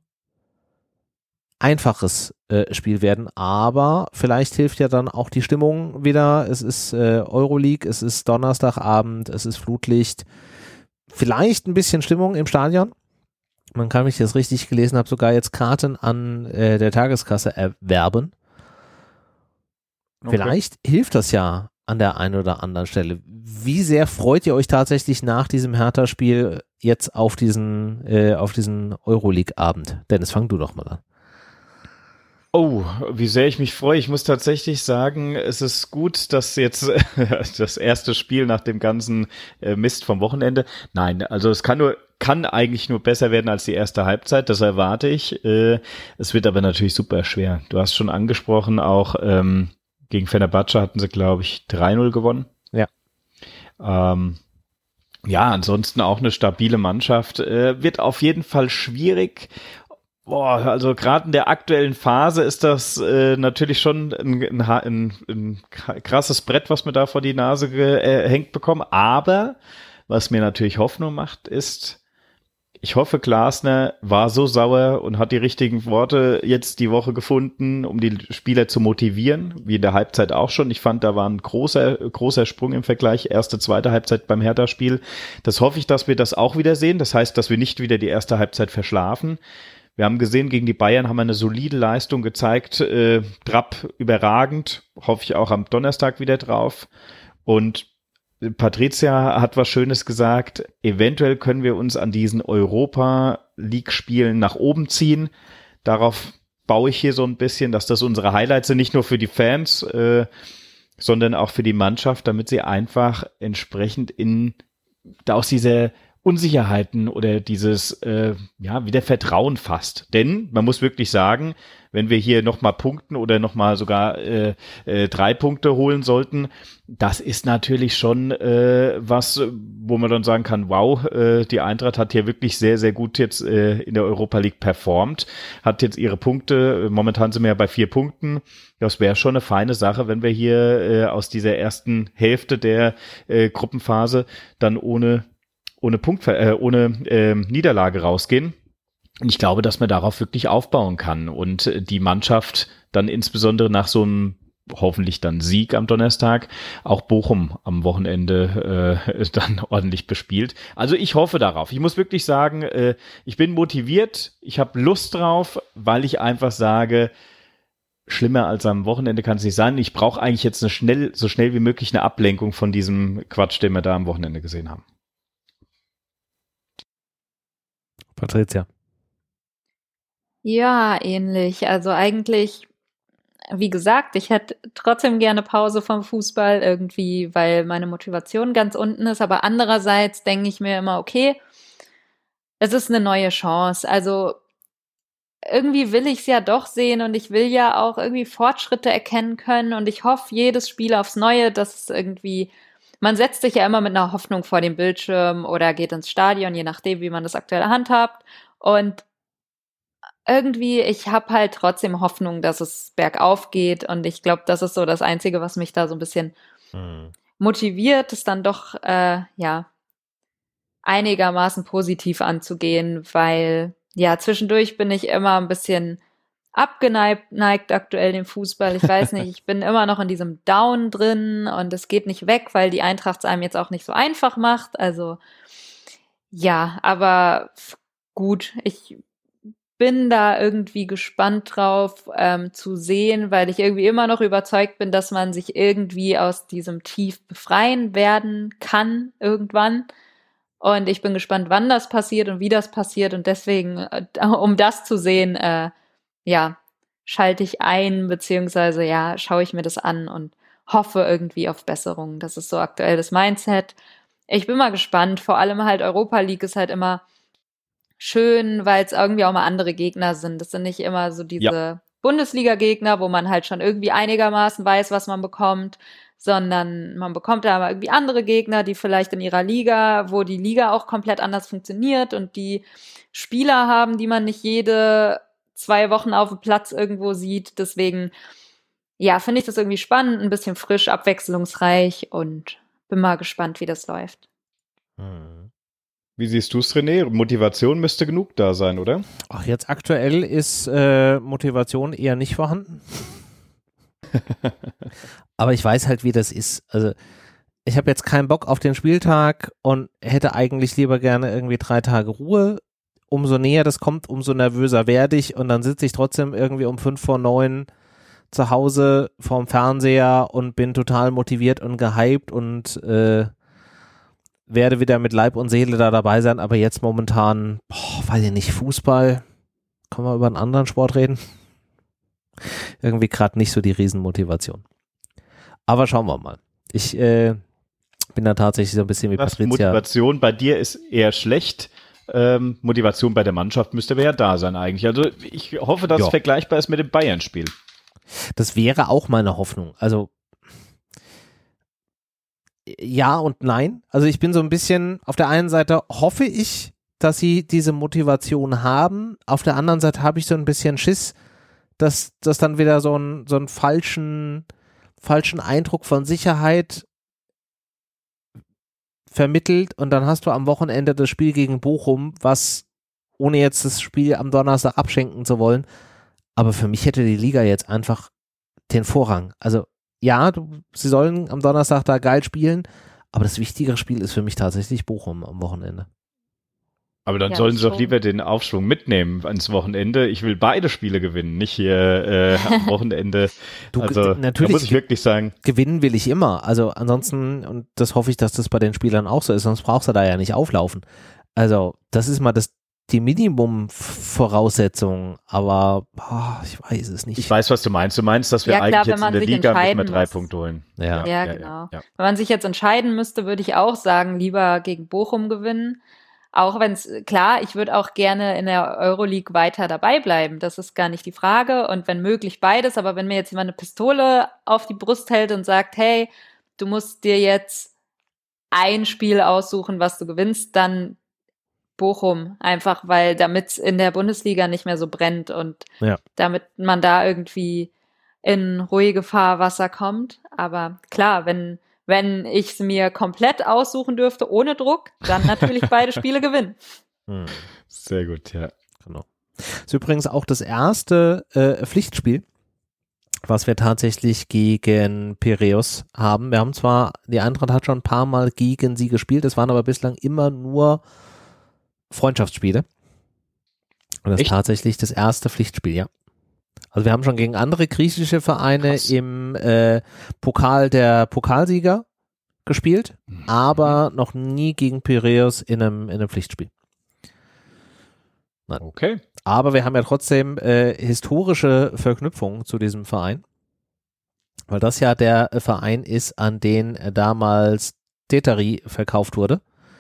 einfaches äh, Spiel werden, aber vielleicht hilft ja dann auch die Stimmung wieder. Es ist äh, Euroleague, es ist Donnerstagabend, es ist Flutlicht, vielleicht ein bisschen Stimmung im Stadion. Man kann, wenn ich das richtig gelesen habe, sogar jetzt Karten an äh, der Tageskasse erwerben. Okay. Vielleicht hilft das ja an der einen oder anderen Stelle. Wie sehr freut ihr euch tatsächlich nach diesem Hertha-Spiel jetzt auf diesen, äh, auf diesen Euroleague-Abend? Dennis, fang du doch mal an. Oh, wie sehr ich mich freue. Ich muss tatsächlich sagen, es ist gut, dass jetzt das erste Spiel nach dem ganzen Mist vom Wochenende, nein, also es kann nur, kann eigentlich nur besser werden als die erste Halbzeit, das erwarte ich. Es wird aber natürlich super schwer. Du hast schon angesprochen, auch ähm, gegen Fenerbahce hatten sie, glaube ich, drei null gewonnen. Ja. Ähm, ja, ansonsten auch eine stabile Mannschaft. Äh, wird auf jeden Fall schwierig. Boah, also gerade in der aktuellen Phase ist das äh, natürlich schon ein, ein, ein, ein krasses Brett, was wir da vor die Nase gehängt bekommen. Aber was mir natürlich Hoffnung macht, ist, ich hoffe, Glasner war so sauer und hat die richtigen Worte jetzt die Woche gefunden, um die Spieler zu motivieren, wie in der Halbzeit auch schon. Ich fand, da war ein großer, großer Sprung im Vergleich, erste, zweite Halbzeit beim Hertha-Spiel. Das hoffe ich, dass wir das auch wieder sehen. Das heißt, dass wir nicht wieder die erste Halbzeit verschlafen. Wir haben gesehen, gegen die Bayern haben wir eine solide Leistung gezeigt. Äh, Trapp überragend, hoffe ich auch am Donnerstag wieder drauf. Und Patricia hat was Schönes gesagt. Eventuell können wir uns an diesen Europa-League-Spielen nach oben ziehen. Darauf baue ich hier so ein bisschen, dass das unsere Highlights sind, nicht nur für die Fans, äh, sondern auch für die Mannschaft, damit sie einfach entsprechend in da aus dieser Unsicherheiten oder dieses, äh, ja, wieder Vertrauen fasst. Denn man muss wirklich sagen, wenn wir hier nochmal punkten oder nochmal sogar äh, äh, drei Punkte holen sollten, das ist natürlich schon äh, was, wo man dann sagen kann, wow, äh, die Eintracht hat hier wirklich sehr, sehr gut jetzt äh, in der Europa League performt, hat jetzt ihre Punkte, momentan sind wir ja bei vier Punkten. Das wäre schon eine feine Sache, wenn wir hier äh, aus dieser ersten Hälfte der äh, Gruppenphase dann ohne ohne Punkt, äh, ohne äh, Niederlage rausgehen. Und ich glaube, dass man darauf wirklich aufbauen kann und die Mannschaft dann insbesondere nach so einem hoffentlich dann Sieg am Donnerstag auch Bochum am Wochenende äh, dann ordentlich bespielt. Also ich hoffe darauf. Ich muss wirklich sagen, äh, ich bin motiviert, ich habe Lust drauf, weil ich einfach sage, schlimmer als am Wochenende kann es nicht sein. Ich brauche eigentlich jetzt eine schnell, so schnell wie möglich eine Ablenkung von diesem Quatsch, den wir da am Wochenende gesehen haben. Patricia. Ja, ähnlich. Also eigentlich, wie gesagt, ich hätte trotzdem gerne Pause vom Fußball irgendwie, weil meine Motivation ganz unten ist. Aber andererseits denke ich mir immer, okay, es ist eine neue Chance. Also irgendwie will ich es ja doch sehen und ich will ja auch irgendwie Fortschritte erkennen können und ich hoffe jedes Spiel aufs Neue, dass es irgendwie, man setzt sich ja immer mit einer Hoffnung vor den Bildschirm oder geht ins Stadion, je nachdem, wie man das aktuell handhabt und irgendwie, ich habe halt trotzdem Hoffnung, dass es bergauf geht und ich glaube, das ist so das Einzige, was mich da so ein bisschen hm. motiviert, es dann doch, äh, ja, einigermaßen positiv anzugehen, weil ja, zwischendurch bin ich immer ein bisschen abgeneigt neigt aktuell dem Fußball. Ich weiß nicht, ich bin immer noch in diesem Down drin und es geht nicht weg, weil die Eintracht es einem jetzt auch nicht so einfach macht. Also ja, aber gut, ich bin da irgendwie gespannt drauf ähm, zu sehen, weil ich irgendwie immer noch überzeugt bin, dass man sich irgendwie aus diesem Tief befreien werden kann irgendwann. Und ich bin gespannt, wann das passiert und wie das passiert. Und deswegen, äh, um das zu sehen, äh, ja, schalte ich ein, beziehungsweise ja, schaue ich mir das an und hoffe irgendwie auf Besserung. Das ist so aktuell das Mindset. Ich bin mal gespannt. Vor allem halt Europa League ist halt immer schön, weil es irgendwie auch mal andere Gegner sind. Das sind nicht immer so diese ja. Bundesliga-Gegner, wo man halt schon irgendwie einigermaßen weiß, was man bekommt, sondern man bekommt da aber irgendwie andere Gegner, die vielleicht in ihrer Liga, wo die Liga auch komplett anders funktioniert und die Spieler haben, die man nicht jede zwei Wochen auf dem Platz irgendwo sieht. Deswegen, ja, finde ich das irgendwie spannend, ein bisschen frisch, abwechslungsreich und bin mal gespannt, wie das läuft. Wie siehst du es, René? Motivation müsste genug da sein, oder? Ach, jetzt aktuell ist äh, Motivation eher nicht vorhanden. Aber ich weiß halt, wie das ist. Also ich habe jetzt keinen Bock auf den Spieltag und hätte eigentlich lieber gerne irgendwie drei Tage Ruhe. Umso näher das kommt, umso nervöser werde ich und dann sitze ich trotzdem irgendwie um fünf vor neun zu Hause vorm Fernseher und bin total motiviert und gehypt und äh, werde wieder mit Leib und Seele da dabei sein. Aber jetzt momentan, boah, weiß ich nicht, Fußball, können wir über einen anderen Sport reden? Irgendwie gerade nicht so die Riesenmotivation. Aber schauen wir mal. Ich äh, bin da tatsächlich so ein bisschen wie Was, Patricia. Motivation bei dir ist eher schlecht. Ähm, Motivation bei der Mannschaft müsste aber ja da sein eigentlich. Also ich hoffe, dass ja. es vergleichbar ist mit dem Bayern-Spiel. Das wäre auch meine Hoffnung. Also ja und nein. Also ich bin so ein bisschen, auf der einen Seite hoffe ich, dass sie diese Motivation haben. Auf der anderen Seite habe ich so ein bisschen Schiss, dass das dann wieder so einen so einen falschen, falschen Eindruck von Sicherheit vermittelt und dann hast du am Wochenende das Spiel gegen Bochum, was, ohne jetzt das Spiel am Donnerstag abschenken zu wollen, aber für mich hätte die Liga jetzt einfach den Vorrang. Also ja, du, sie sollen am Donnerstag da geil spielen, aber das wichtigere Spiel ist für mich tatsächlich Bochum am Wochenende. Aber dann ja, sollen sie doch lieber den Aufschwung mitnehmen ans Wochenende. Ich will beide Spiele gewinnen, nicht hier äh, am Wochenende. Du, also natürlich da muss ich wirklich sagen. Gewinnen will ich immer. Also ansonsten, und das hoffe ich, dass das bei den Spielern auch so ist, sonst brauchst du da ja nicht auflaufen. Also das ist mal das die Minimum-Voraussetzung, aber boah, ich weiß es nicht. Ich weiß, was du meinst. Du meinst, dass wir ja, klar, eigentlich jetzt in der Liga müssen wir drei muss. Punkte holen. Ja, ja, ja genau. Ja, ja. Wenn man sich jetzt entscheiden müsste, würde ich auch sagen, lieber gegen Bochum gewinnen. Auch wenn es, klar, ich würde auch gerne in der Euroleague weiter dabei bleiben. Das ist gar nicht die Frage. Und wenn möglich beides. Aber wenn mir jetzt jemand eine Pistole auf die Brust hält und sagt, hey, du musst dir jetzt ein Spiel aussuchen, was du gewinnst, dann Bochum. Einfach, weil damit es in der Bundesliga nicht mehr so brennt und ja. damit man da irgendwie in ruhige Fahrwasser kommt. Aber klar, wenn Wenn ich es mir komplett aussuchen dürfte, ohne Druck, dann natürlich beide Spiele gewinnen. Hm. Sehr gut, ja. Genau. Das ist übrigens auch das erste äh, Pflichtspiel, was wir tatsächlich gegen Piräus haben. Wir haben zwar, die Eintracht hat schon ein paar Mal gegen sie gespielt, es waren aber bislang immer nur Freundschaftsspiele. Und das Echt? ist tatsächlich das erste Pflichtspiel, ja. Also wir haben schon gegen andere griechische Vereine Krass. im äh, Pokal der Pokalsieger gespielt, mhm. aber noch nie gegen Piräus in einem, in einem Pflichtspiel. Nein. Okay. Aber wir haben ja trotzdem äh, historische Verknüpfungen zu diesem Verein, weil das ja der äh, Verein ist, an den äh, damals Teteri verkauft wurde,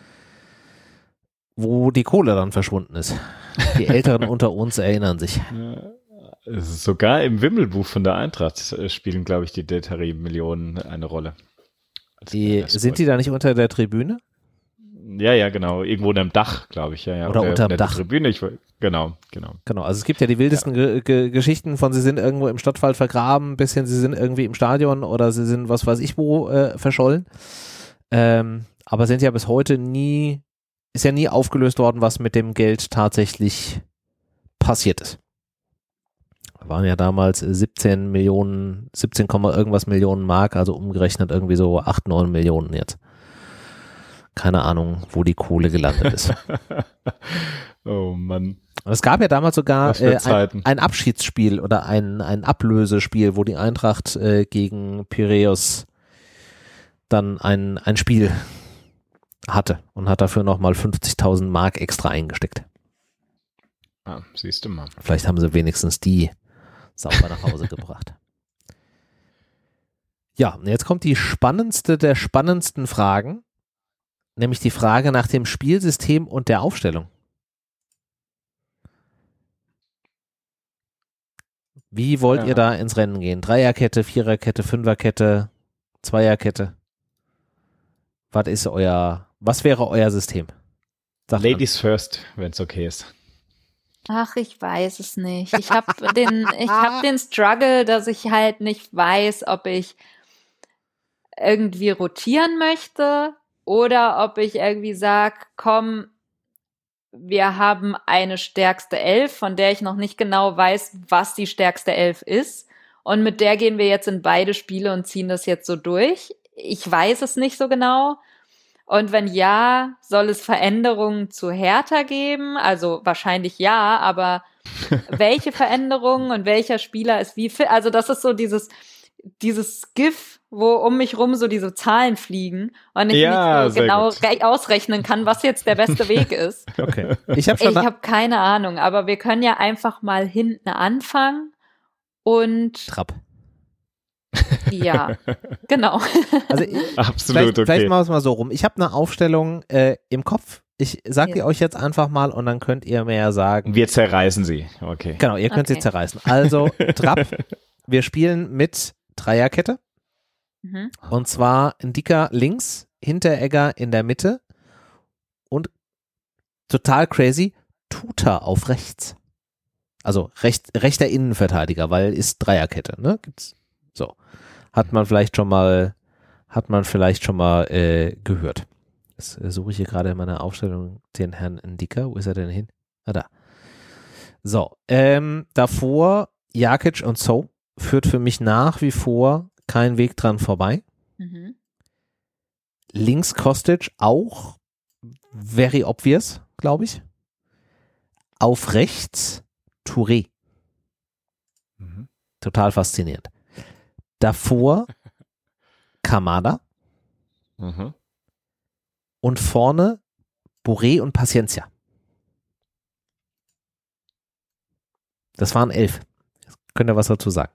wo die Kohle dann verschwunden ist. Die Älteren unter uns erinnern sich. Ja, sogar im Wimmelbuch von der Eintracht spielen, glaube ich, die Teteri-Millionen eine Rolle. Die, sind die da nicht unter der Tribüne? Ja, ja, genau. Irgendwo unterm Dach, glaube ich. Ja, ja. Oder, oder unterm unter Dach. Der Tribüne. Ich, genau, genau. Genau, also es gibt ja die wildesten ja. Ge- Ge- Geschichten von, sie sind irgendwo im Stadtwald vergraben, bis hin, sie sind irgendwie im Stadion oder sie sind was weiß ich wo äh, verschollen. Ähm, aber sind ja bis heute nie, ist ja nie aufgelöst worden, was mit dem Geld tatsächlich passiert ist. Waren ja damals siebzehn Millionen, siebzehn, irgendwas Millionen Mark, also umgerechnet irgendwie so acht, neun Millionen jetzt. Keine Ahnung, wo die Kohle gelandet ist. Oh Mann. Es gab ja damals sogar äh, ein, ein Abschiedsspiel oder ein, ein Ablösespiel, wo die Eintracht äh, gegen Piräus dann ein, ein Spiel hatte und hat dafür nochmal fünfzigtausend Mark extra eingesteckt. Ah, siehst du mal. Vielleicht haben sie wenigstens die sauber nach Hause gebracht. Ja, und jetzt kommt die spannendste der spannendsten Fragen, nämlich die Frage nach dem Spielsystem und der Aufstellung. Wie wollt ja. ihr da ins Rennen gehen? Dreierkette, Viererkette, Fünferkette, Zweierkette? Was ist euer, was wäre euer System? Sagt Ladies man. First, wenn es okay ist. Ach, ich weiß es nicht. Ich habe den, ich habe den Struggle, dass ich halt nicht weiß, ob ich irgendwie rotieren möchte oder ob ich irgendwie sag, komm, wir haben eine stärkste Elf, von der ich noch nicht genau weiß, was die stärkste Elf ist. Und mit der gehen wir jetzt in beide Spiele und ziehen das jetzt so durch. Ich weiß es nicht so genau. Und wenn ja, soll es Veränderungen zu Hertha geben? Also wahrscheinlich ja, aber welche Veränderungen und welcher Spieler ist wie fit? Also das ist so dieses, dieses GIF, wo um mich rum so diese Zahlen fliegen und ich ja, nicht so genau re- ausrechnen kann, was jetzt der beste Weg ist. Okay. Ich habe schon Ich habe keine Ahnung, aber wir können ja einfach mal hinten anfangen und Trapp. Ja, genau. Also ich, Absolut, vielleicht, okay. Vielleicht machen wir es mal so rum. Ich habe eine Aufstellung äh, im Kopf. Ich sage die Ja. euch jetzt einfach mal und dann könnt ihr mir ja sagen. Wir zerreißen sie. Okay. Genau, ihr könnt Okay. sie zerreißen. Also Trapp, wir spielen mit Dreierkette. Mhm. Und zwar ein Dicker links, Hinteregger in der Mitte und total crazy, Tuta auf rechts. Also recht, rechter Innenverteidiger, weil ist Dreierkette, ne? Gibt's so. Hat man vielleicht schon mal, hat man vielleicht schon mal äh, gehört. Jetzt äh, suche ich hier gerade in meiner Aufstellung den Herrn Ndika. Wo ist er denn hin? Ah, da. So, ähm, davor Jakic und So führt für mich nach wie vor kein Weg dran vorbei. Mhm. Links Kostic auch very obvious, glaube ich. Auf rechts Touré. Mhm. Total faszinierend. Davor Kamada Mhm. und vorne Boré und Paciencia. Das waren elf. Könnt ihr was dazu sagen?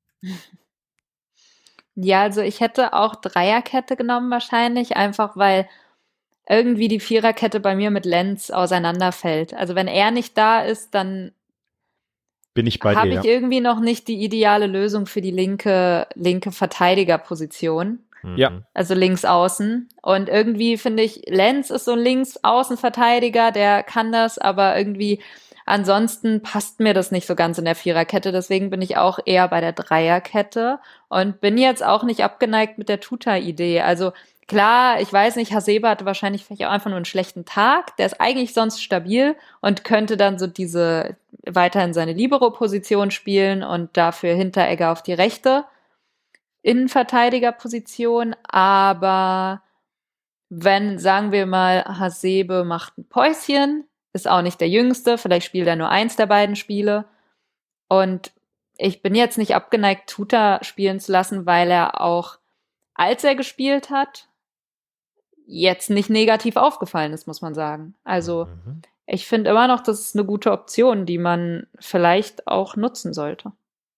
Ja, also ich hätte auch Dreierkette genommen wahrscheinlich, einfach weil irgendwie die Viererkette bei mir mit Lenz auseinanderfällt. Also wenn er nicht da ist, dann Bin ich bei habe dir. ich Ja. irgendwie noch nicht die ideale Lösung für die linke, linke Verteidigerposition. Ja. Also links außen. Und irgendwie finde ich, Lenz ist so ein Links-Außen-Verteidiger, der kann das, aber irgendwie ansonsten passt mir das nicht so ganz in der Viererkette. Deswegen bin ich auch eher bei der Dreierkette und bin jetzt auch nicht abgeneigt mit der Tuta-Idee. Also klar, ich weiß nicht, Hasebe hatte wahrscheinlich vielleicht auch einfach nur einen schlechten Tag. Der ist eigentlich sonst stabil und könnte dann so diese weiterhin seine Libero-Position spielen und dafür Hinteregger auf die rechte Innenverteidigerposition. Aber wenn, sagen wir mal, Hasebe macht ein Päuschen, ist auch nicht der Jüngste, vielleicht spielt er nur eins der beiden Spiele. Und ich bin jetzt nicht abgeneigt, Tuta spielen zu lassen, weil er auch, als er gespielt hat, jetzt nicht negativ aufgefallen ist, muss man sagen. Also Mhm. ich finde immer noch, das ist eine gute Option, die man vielleicht auch nutzen sollte.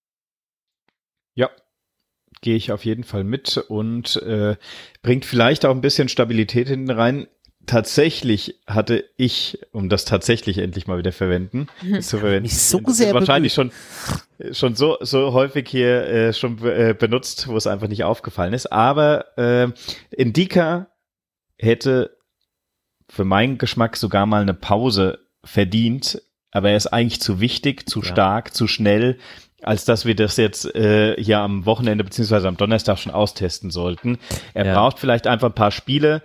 Ja, gehe ich auf jeden Fall mit und äh, bringt vielleicht auch ein bisschen Stabilität hinten rein. Tatsächlich hatte ich, um das tatsächlich endlich mal wieder verwenden, hm. zu verwenden, Mich so sehr wahrscheinlich schon schon so so häufig hier äh, schon äh, benutzt, wo es einfach nicht aufgefallen ist. Aber äh, Ndicka hätte für meinen Geschmack sogar mal eine Pause verdient, aber er ist eigentlich zu wichtig, zu ja. stark, zu schnell, als dass wir das jetzt äh, hier am Wochenende beziehungsweise am Donnerstag schon austesten sollten. Er ja. braucht vielleicht einfach ein paar Spiele.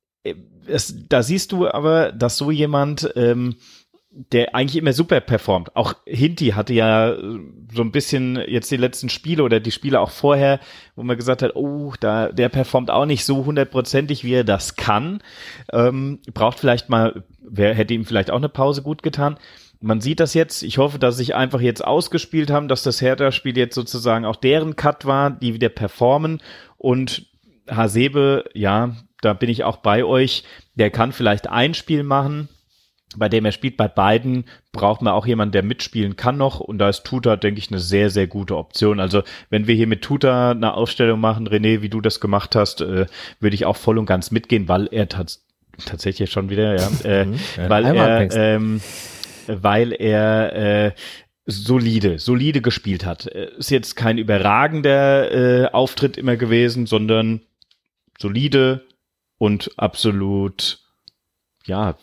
Es, da siehst du aber, dass so jemand, ähm, der eigentlich immer super performt, auch Hinti hatte ja so ein bisschen jetzt die letzten Spiele oder die Spiele auch vorher, wo man gesagt hat, oh, da der performt auch nicht so hundertprozentig, wie er das kann, ähm, braucht vielleicht mal, wer hätte ihm vielleicht auch eine Pause gut getan. Man sieht das jetzt, ich hoffe, dass sie sich einfach jetzt ausgespielt haben, dass das Hertha-Spiel jetzt sozusagen auch deren Cut war, die wieder performen und Hasebe, ja, da bin ich auch bei euch, der kann vielleicht ein Spiel machen, bei dem er spielt. Bei beiden braucht man auch jemanden, der mitspielen kann noch und da ist Tuta, denke ich, eine sehr, sehr gute Option. Also wenn wir hier mit Tuta eine Aufstellung machen, René, wie du das gemacht hast, äh, würde ich auch voll und ganz mitgehen, weil er tats- tatsächlich schon wieder, ja, äh, mhm. weil er, ähm, weil er äh, solide, solide gespielt hat. Ist jetzt kein überragender äh, Auftritt immer gewesen, sondern solide und absolut, ja,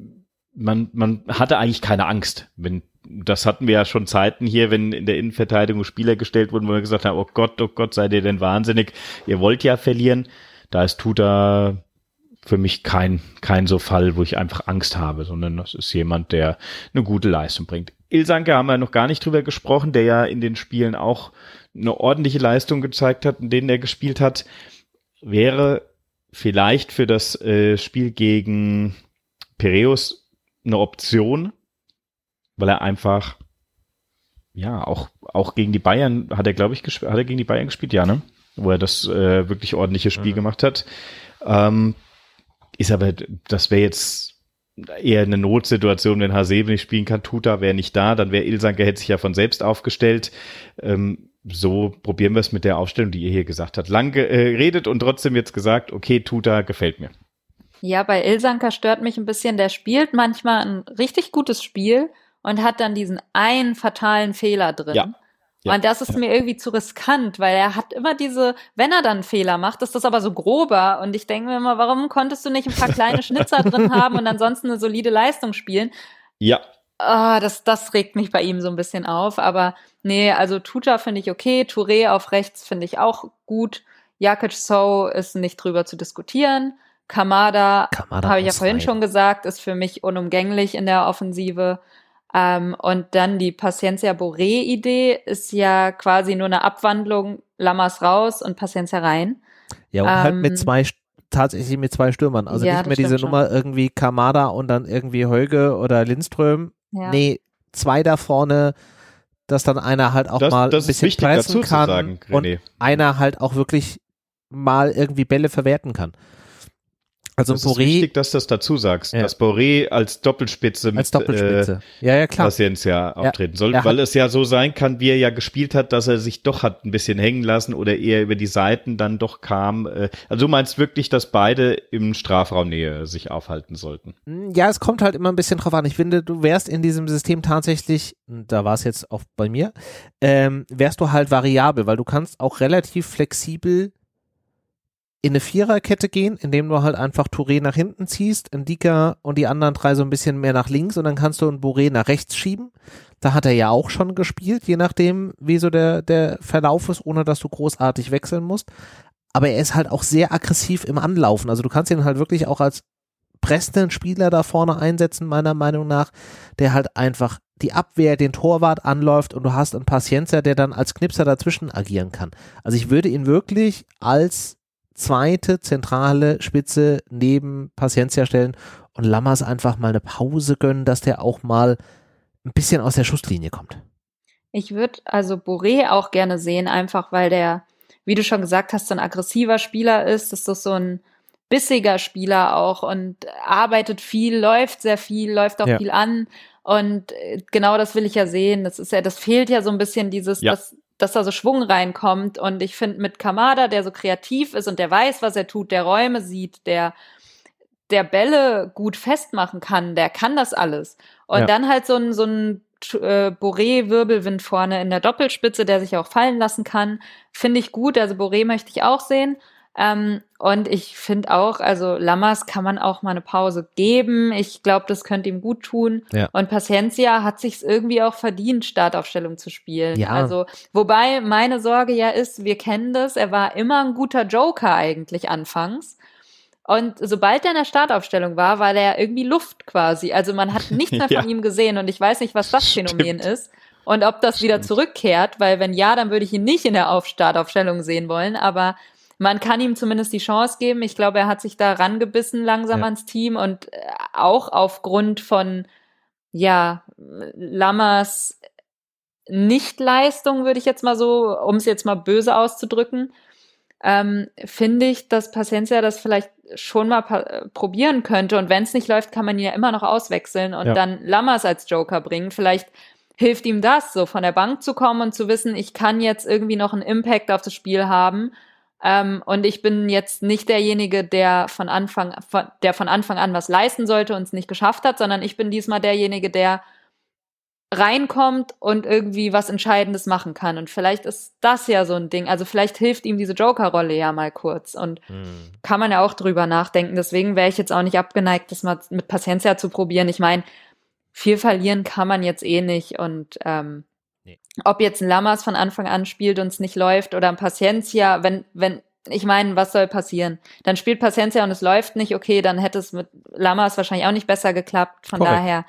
man man hatte eigentlich keine Angst. Wenn, das hatten wir ja schon Zeiten hier, wenn in der Innenverteidigung Spieler gestellt wurden, wo wir gesagt haben, oh Gott, oh Gott, seid ihr denn wahnsinnig, ihr wollt ja verlieren. Da ist Tuta für mich kein kein so Fall, wo ich einfach Angst habe, sondern das ist jemand, der eine gute Leistung bringt. Ilsanke haben wir noch gar nicht drüber gesprochen, der ja in den Spielen auch eine ordentliche Leistung gezeigt hat, in denen er gespielt hat, wäre vielleicht für das äh, Spiel gegen Piräus eine Option, weil er einfach, ja, auch auch gegen die Bayern, hat er, glaube ich, gesp- hat er gegen die Bayern gespielt, ja, ne? Wo er das äh, wirklich ordentliche Spiel mhm. gemacht hat. Ähm, ist aber, das wäre jetzt eher eine Notsituation, wenn Hasebe nicht spielen kann, Tuta wäre nicht da, dann wäre Ilsanke, hätte sich ja von selbst aufgestellt. Ähm, so probieren wir es mit der Aufstellung, die ihr hier gesagt habt. Lang geredet äh, und trotzdem jetzt gesagt, okay, Tuta gefällt mir. Ja, bei Ilsanker stört mich ein bisschen, der spielt manchmal ein richtig gutes Spiel und hat dann diesen einen fatalen Fehler drin. Ja. Ja. Und das ist mir irgendwie zu riskant, weil er hat immer diese, wenn er dann einen Fehler macht, ist das aber so grober. Und ich denke mir immer, warum konntest du nicht ein paar kleine Schnitzer drin haben und ansonsten eine solide Leistung spielen? Ja. Ah, das, das regt mich bei ihm so ein bisschen auf. Aber nee, also Tuta finde ich okay, Touré auf rechts finde ich auch gut. Jakic So ist nicht drüber zu diskutieren. Kamada, Kamada habe ich ja muss vorhin rein. schon gesagt, ist für mich unumgänglich in der Offensive. Ähm, und dann die Paciencia Boré-Idee ist ja quasi nur eine Abwandlung, Lammers raus und Paciencia rein. Ja, und ähm, halt mit zwei, tatsächlich mit zwei Stürmern. Also ja, nicht mehr diese schon. Nummer irgendwie Kamada und dann irgendwie Heuge oder Lindström. Ja. Nee, zwei da vorne, dass dann einer halt auch das, mal das ein bisschen ist wichtig pressen dazu kann zu sagen, und René. einer halt auch wirklich mal irgendwie Bälle verwerten kann. Also das Boré, ist wichtig, dass du das dazu sagst, ja. dass Boré als Doppelspitze mit als Doppelspitze. Äh, ja, ja, klar. Paciencia auftreten ja. soll, Er weil es ja so sein kann, wie er ja gespielt hat, dass er sich doch hat ein bisschen hängen lassen oder eher über die Seiten dann doch kam. Also du meinst wirklich, dass beide im Strafraumnähe sich aufhalten sollten? Ja, es kommt halt immer ein bisschen drauf an. Ich finde, du wärst in diesem System tatsächlich, da war es jetzt auch bei mir, ähm, wärst du halt variabel, weil du kannst auch relativ flexibel in eine Viererkette gehen, indem du halt einfach Touré nach hinten ziehst, Ndicka und die anderen drei so ein bisschen mehr nach links und dann kannst du einen Boré nach rechts schieben. Da hat er ja auch schon gespielt, je nachdem, wie so der, der Verlauf ist, ohne dass du großartig wechseln musst. Aber er ist halt auch sehr aggressiv im Anlaufen. Also du kannst ihn halt wirklich auch als pressenden Spieler da vorne einsetzen, meiner Meinung nach, der halt einfach die Abwehr, den Torwart anläuft und du hast einen Paciencia, der dann als Knipser dazwischen agieren kann. Also ich würde ihn wirklich als zweite zentrale Spitze neben Paciencia stellen und Lammers einfach mal eine Pause gönnen, dass der auch mal ein bisschen aus der Schusslinie kommt. Ich würde also Boré auch gerne sehen, einfach weil der, wie du schon gesagt hast, so ein aggressiver Spieler ist. Das ist so ein bissiger Spieler auch und arbeitet viel, läuft sehr viel, läuft auch ja. viel an. Und genau das will ich ja sehen. Das ist ja, das fehlt ja so ein bisschen dieses, ja. dass, dass da so Schwung reinkommt. Und ich finde mit Kamada, der so kreativ ist und der weiß, was er tut, der Räume sieht, der, der Bälle gut festmachen kann, der kann das alles. Und ja. dann halt so ein, so ein äh, Boré-Wirbelwind vorne in der Doppelspitze, der sich auch fallen lassen kann, finde ich gut. Also Boré möchte ich auch sehen. Ähm, und ich finde auch, also Lammers kann man auch mal eine Pause geben. Ich glaube, das könnte ihm gut tun. Ja. Und Paciencia hat sich's irgendwie auch verdient, Startaufstellung zu spielen. Ja. Also, wobei meine Sorge ja ist, wir kennen das, er war immer ein guter Joker eigentlich anfangs. Und sobald er in der Startaufstellung war, war der irgendwie Luft quasi. Also man hat nichts mehr ja. von ihm gesehen und ich weiß nicht, was das Stimmt. Phänomen ist. Und ob das Stimmt. wieder zurückkehrt, weil wenn ja, dann würde ich ihn nicht in der Auf- Startaufstellung sehen wollen, aber man kann ihm zumindest die Chance geben. Ich glaube, er hat sich da rangebissen langsam ja. ans Team und auch aufgrund von, ja, Lammers Nichtleistung, würde ich jetzt mal so, um es jetzt mal böse auszudrücken, ähm, finde ich, dass Paciencia das vielleicht schon mal pa- probieren könnte. Und wenn es nicht läuft, kann man ihn ja immer noch auswechseln und ja. dann Lammers als Joker bringen. Vielleicht hilft ihm das, so von der Bank zu kommen und zu wissen, ich kann jetzt irgendwie noch einen Impact auf das Spiel haben. Ähm, und ich bin jetzt nicht derjenige, der von Anfang, von, der von Anfang an was leisten sollte und es nicht geschafft hat, sondern ich bin diesmal derjenige, der reinkommt und irgendwie was Entscheidendes machen kann. Und vielleicht ist das ja so ein Ding. Also vielleicht hilft ihm diese Joker-Rolle ja mal kurz. Und hm. kann man ja auch drüber nachdenken. Deswegen wäre ich jetzt auch nicht abgeneigt, das mal mit Paciencia zu probieren. Ich meine, viel verlieren kann man jetzt eh nicht. Und ähm, nee. ob jetzt ein Lammers von Anfang an spielt und es nicht läuft oder ein Paciencia, wenn, wenn, ich meine, was soll passieren? Dann spielt Paciencia und es läuft nicht, okay, dann hätte es mit Lammers wahrscheinlich auch nicht besser geklappt. Von Korrekt. daher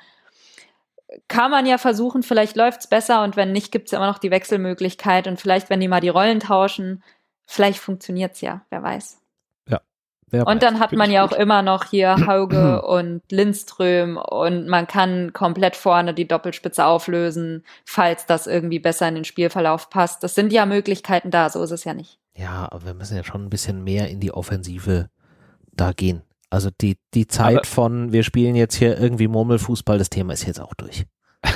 kann man ja versuchen, vielleicht läuft's besser und wenn nicht, gibt's ja immer noch die Wechselmöglichkeit und vielleicht, wenn die mal die Rollen tauschen, vielleicht funktioniert's ja, wer weiß. Ja. Wer und weiß. dann hat Bin man ja gut. auch immer noch hier Hauge und Lindström und man kann komplett vorne die Doppelspitze auflösen, falls das irgendwie besser in den Spielverlauf passt. Das sind ja Möglichkeiten da, so ist es ja nicht. Ja, aber wir müssen ja schon ein bisschen mehr in die Offensive da gehen. Also die, die Zeit aber von, wir spielen jetzt hier irgendwie Murmelfußball, das Thema ist jetzt auch durch.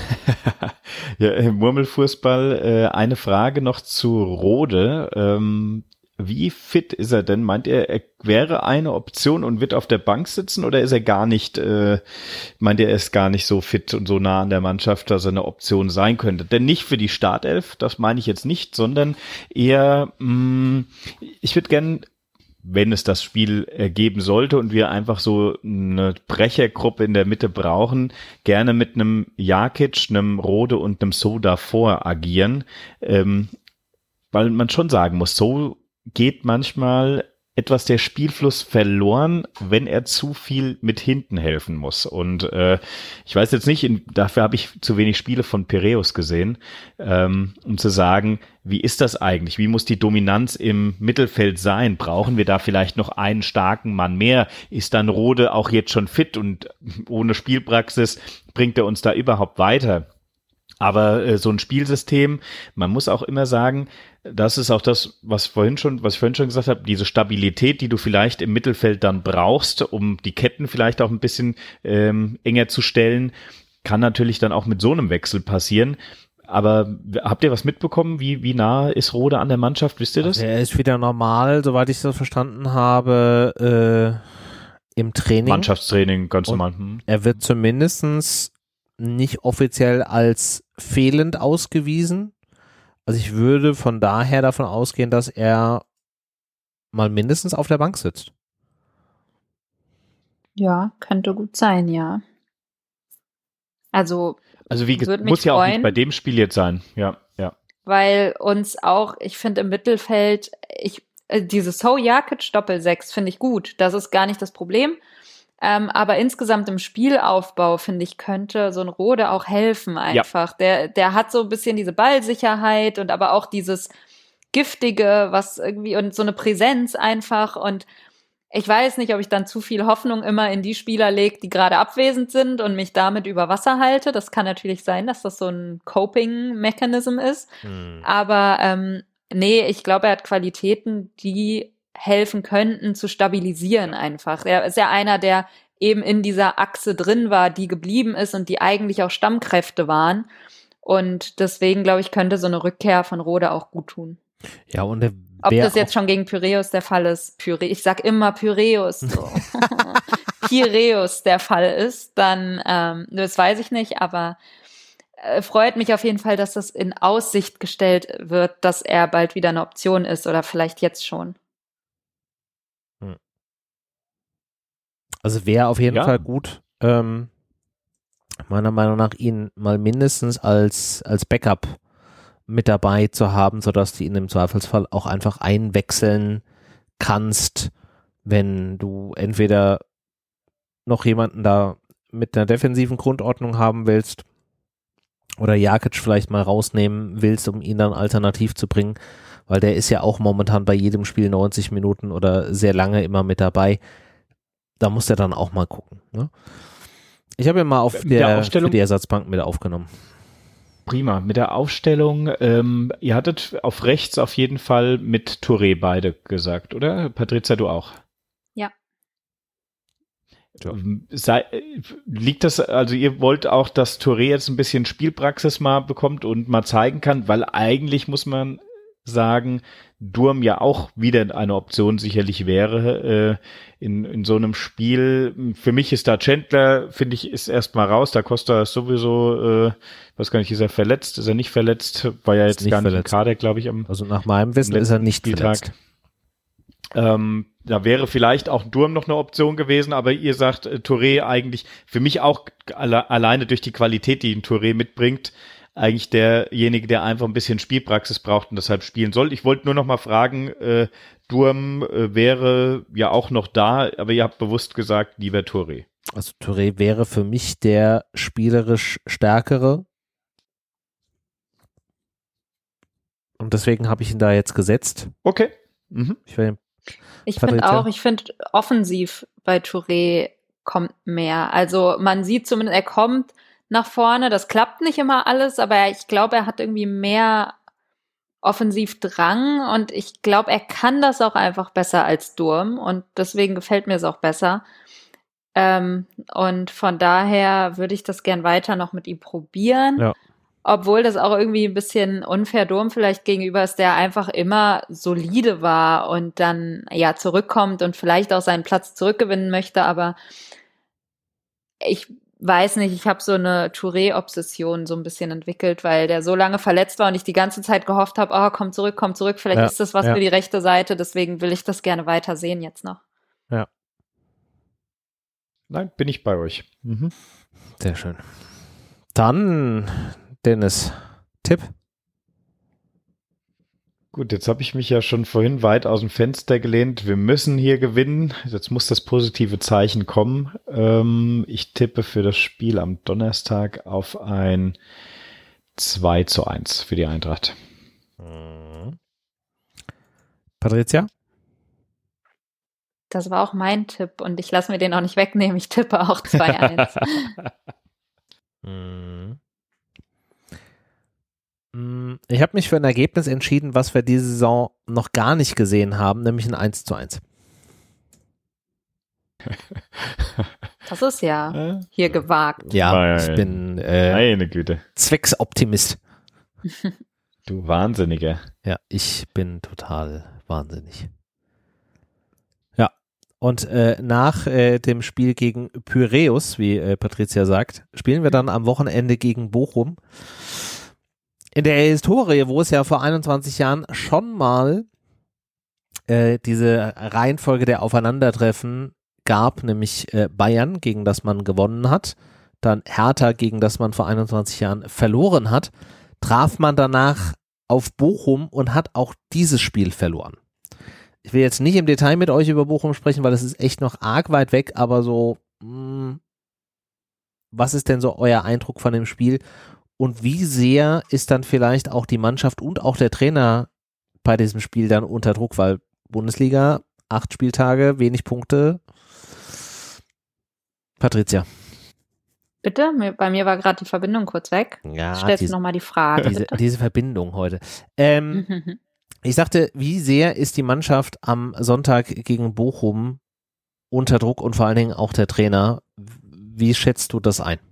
ja, Murmelfußball, äh, eine Frage noch zu Rode. Ähm, wie fit ist er denn? Meint ihr, er wäre eine Option und wird auf der Bank sitzen oder ist er gar nicht, äh, meint ihr, er ist gar nicht so fit und so nah an der Mannschaft, dass er eine Option sein könnte? Denn nicht für die Startelf, das meine ich jetzt nicht, sondern eher, mh, ich würde gern, wenn es das Spiel ergeben sollte und wir einfach so eine Brechergruppe in der Mitte brauchen, gerne mit einem Jakic, einem Rode und einem So davor agieren, ähm, weil man schon sagen muss, So geht manchmal etwas der Spielfluss verloren, wenn er zu viel mit hinten helfen muss. Und äh, ich weiß jetzt nicht, in, dafür habe ich zu wenig Spiele von Piraeus gesehen, ähm, um zu sagen, wie ist das eigentlich? Wie muss die Dominanz im Mittelfeld sein? Brauchen wir da vielleicht noch einen starken Mann mehr? Ist dann Rode auch jetzt schon fit und ohne Spielpraxis bringt er uns da überhaupt weiter? Aber äh, so ein Spielsystem, man muss auch immer sagen, das ist auch das, was vorhin schon, was ich vorhin schon gesagt habe, diese Stabilität, die du vielleicht im Mittelfeld dann brauchst, um die Ketten vielleicht auch ein bisschen ähm, enger zu stellen, kann natürlich dann auch mit so einem Wechsel passieren. Aber habt ihr was mitbekommen? Wie, wie nah ist Rode an der Mannschaft? Wisst ihr das? Also er ist wieder normal, soweit ich das verstanden habe, äh, im Training. Mannschaftstraining, ganz normal. Hm. Er wird zumindestens nicht offiziell als fehlend ausgewiesen. Also ich würde von daher davon ausgehen, dass er mal mindestens auf der Bank sitzt. Ja, könnte gut sein, ja. Also, also wie gesagt, muss ja freuen, auch nicht bei dem Spiel jetzt sein. Ja, ja. Weil uns auch, ich finde im Mittelfeld, ich diese So-Jakic Doppelsechs finde ich gut. Das ist gar nicht das Problem. Ähm, aber insgesamt im Spielaufbau, finde ich, könnte so ein Rode auch helfen einfach. Ja. Der, der hat so ein bisschen diese Ballsicherheit und aber auch dieses Giftige, was irgendwie und so eine Präsenz einfach. Und ich weiß nicht, ob ich dann zu viel Hoffnung immer in die Spieler lege, die gerade abwesend sind und mich damit über Wasser halte. Das kann natürlich sein, dass das so ein Coping-Mechanism ist. Hm. Aber ähm, nee, ich glaube, er hat Qualitäten, die helfen könnten, zu stabilisieren einfach. Er ist ja einer, der eben in dieser Achse drin war, die geblieben ist und die eigentlich auch Stammkräfte waren. Und deswegen, glaube ich, könnte so eine Rückkehr von Rode auch gut tun. Ja, und der Ob das jetzt schon gegen Pyräus der Fall ist, Pyre, ich sag immer Pyräus, so. Piräus der Fall ist, dann, ähm, das weiß ich nicht, aber äh, freut mich auf jeden Fall, dass das in Aussicht gestellt wird, dass er bald wieder eine Option ist oder vielleicht jetzt schon. Also wäre auf jeden ja. Fall gut, ähm, meiner Meinung nach ihn mal mindestens als, als Backup mit dabei zu haben, sodass du ihn im Zweifelsfall auch einfach einwechseln kannst, wenn du entweder noch jemanden da mit einer defensiven Grundordnung haben willst oder Jakic vielleicht mal rausnehmen willst, um ihn dann alternativ zu bringen, weil der ist ja auch momentan bei jedem Spiel neunzig Minuten oder sehr lange immer mit dabei. Da muss der dann auch mal gucken. Ne? Ich habe ihn mal auf der, der für die Ersatzbank mit aufgenommen. Prima. Mit der Aufstellung, ähm, ihr hattet auf rechts auf jeden Fall mit Touré beide gesagt, oder? Patrizia, du auch? Ja. Sei, liegt das, also ihr wollt auch, dass Touré jetzt ein bisschen Spielpraxis mal bekommt und mal zeigen kann, weil eigentlich muss man sagen, Durm ja auch wieder eine Option sicherlich wäre äh, in, in so einem Spiel. Für mich ist da Chandler, finde ich, ist erstmal raus. Da Costa ist sowieso, äh, weiß gar nicht, ist er verletzt? Ist er nicht verletzt? War ja jetzt gar nicht im Kader, glaube ich. Am, also nach meinem Wissen ist er nicht Spieltag. verletzt. Ähm, da wäre vielleicht auch Durm noch eine Option gewesen, aber ihr sagt, äh, Touré eigentlich für mich auch alle, alleine durch die Qualität, die ein Touré mitbringt, eigentlich derjenige, der einfach ein bisschen Spielpraxis braucht und deshalb spielen soll. Ich wollte nur noch mal fragen, äh, Durm äh, wäre ja auch noch da, aber ihr habt bewusst gesagt, lieber Touré. Also Touré wäre für mich der spielerisch Stärkere. Und deswegen habe ich ihn da jetzt gesetzt. Okay. Mhm. Ich, ich finde auch, ich finde offensiv bei Touré kommt mehr. Also man sieht zumindest, er kommt nach vorne. Das klappt nicht immer alles, aber ich glaube, er hat irgendwie mehr Offensivdrang und ich glaube, er kann das auch einfach besser als Durm und deswegen gefällt mir es auch besser. Ähm, und von daher würde ich das gern weiter noch mit ihm probieren. Ja. Obwohl das auch irgendwie ein bisschen unfair Durm vielleicht gegenüber ist, der einfach immer solide war und dann ja zurückkommt und vielleicht auch seinen Platz zurückgewinnen möchte, aber ich weiß nicht, ich habe so eine Touré-Obsession so ein bisschen entwickelt, weil der so lange verletzt war und ich die ganze Zeit gehofft habe, oh, komm zurück, komm zurück, vielleicht ja, ist das was ja. für die rechte Seite, deswegen will ich das gerne weiter sehen jetzt noch. Ja. Nein, bin ich bei euch. Mhm. Sehr schön. Dann, Dennis, Tipp? Gut, jetzt habe ich mich ja schon vorhin weit aus dem Fenster gelehnt. Wir müssen hier gewinnen. Jetzt muss das positive Zeichen kommen. Ähm, ich tippe für das Spiel am Donnerstag auf ein zwei zu eins für die Eintracht. Mhm. Patrizia? Das war auch mein Tipp und ich lasse mir den auch nicht wegnehmen. Ich tippe auch zwei eins. mhm. Ich habe mich für ein Ergebnis entschieden, was wir diese Saison noch gar nicht gesehen haben, nämlich ein eins zu eins. Das ist ja hier gewagt. Ja, Nein. ich bin äh, Meine Güte. Zwecksoptimist. Du Wahnsinniger. Ja, ich bin total wahnsinnig. Ja, und äh, nach äh, dem Spiel gegen Pyräus, wie äh, Patrizia sagt, spielen wir dann am Wochenende gegen Bochum. In der Historie, wo es ja vor einundzwanzig Jahren schon mal äh, diese Reihenfolge der Aufeinandertreffen gab, nämlich äh, Bayern, gegen das man gewonnen hat, dann Hertha, gegen das man vor einundzwanzig Jahren verloren hat, traf man danach auf Bochum und hat auch dieses Spiel verloren. Ich will jetzt nicht im Detail mit euch über Bochum sprechen, weil es ist echt noch arg weit weg, aber so, mh, was ist denn so euer Eindruck von dem Spiel? Und wie sehr ist dann vielleicht auch die Mannschaft und auch der Trainer bei diesem Spiel dann unter Druck, weil Bundesliga, acht Spieltage, wenig Punkte. Patrizia. Bitte? Bei mir war gerade die Verbindung kurz weg. Ja, Stellst diese, du nochmal die Frage, diese, bitte? diese Verbindung heute. Ähm, Ich sagte, wie sehr ist die Mannschaft am Sonntag gegen Bochum unter Druck und vor allen Dingen auch der Trainer? Wie schätzt du das ein?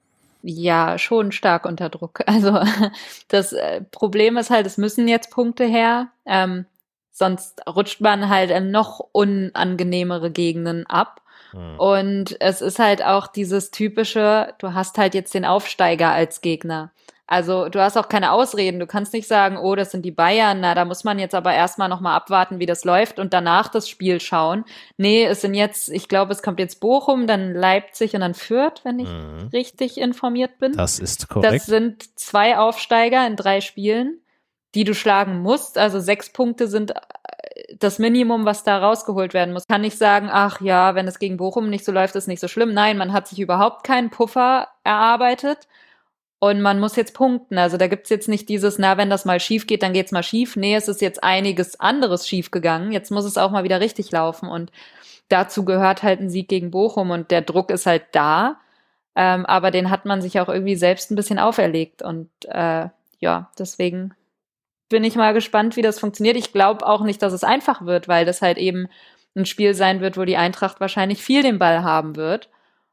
Ja, schon stark unter Druck. Also das Problem ist halt, es müssen jetzt Punkte her, ähm, sonst rutscht man halt in noch unangenehmere Gegenden ab. Hm. Und es ist halt auch dieses typische, du hast halt jetzt den Aufsteiger als Gegner. Also du hast auch keine Ausreden. Du kannst nicht sagen, oh, das sind die Bayern. Na, da muss man jetzt aber erstmal nochmal abwarten, wie das läuft und danach das Spiel schauen. Nee, es sind jetzt, ich glaube, es kommt jetzt Bochum, dann Leipzig und dann Fürth, wenn ich mhm. richtig informiert bin. Das ist korrekt. Das sind zwei Aufsteiger in drei Spielen, die du schlagen musst. Also sechs Punkte sind das Minimum, was da rausgeholt werden muss. Kann nicht sagen, ach ja, wenn es gegen Bochum nicht so läuft, ist nicht so schlimm. Nein, man hat sich überhaupt keinen Puffer erarbeitet. Und man muss jetzt punkten. Also da gibt's jetzt nicht dieses, na, wenn das mal schief geht, dann geht's mal schief. Nee, es ist jetzt einiges anderes schief gegangen. Jetzt muss es auch mal wieder richtig laufen. Und dazu gehört halt ein Sieg gegen Bochum. Und der Druck ist halt da. Ähm, aber den hat man sich auch irgendwie selbst ein bisschen auferlegt. Und äh, ja, deswegen bin ich mal gespannt, wie das funktioniert. Ich glaube auch nicht, dass es einfach wird, weil das halt eben ein Spiel sein wird, wo die Eintracht wahrscheinlich viel den Ball haben wird.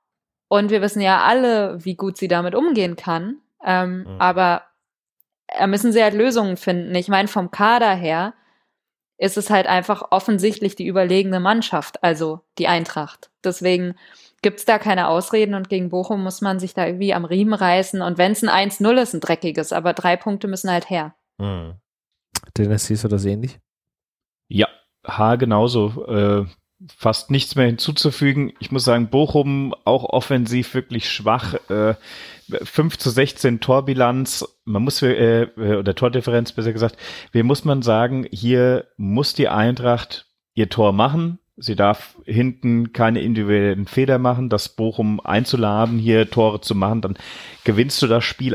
Und wir wissen ja alle, wie gut sie damit umgehen kann. Ähm, mhm. Aber da müssen sie halt Lösungen finden. Ich meine, vom Kader her ist es halt einfach offensichtlich die überlegene Mannschaft, also die Eintracht. Deswegen gibt's da keine Ausreden und gegen Bochum muss man sich da irgendwie am Riemen reißen. Und wenn es ein eins null ist, ein dreckiges, aber drei Punkte müssen halt her. Mhm. Dennis, siehst du das ähnlich? Ja, ha, genauso. Äh, fast nichts mehr hinzuzufügen. Ich muss sagen, Bochum auch offensiv wirklich schwach. Äh, fünf zu sechzehn Torbilanz. Man muss, äh, oder Tordifferenz besser gesagt. Wie muss man sagen, hier muss die Eintracht ihr Tor machen. Sie darf hinten keine individuellen Fehler machen. Das Bochum einzuladen, hier Tore zu machen, dann gewinnst du das Spiel.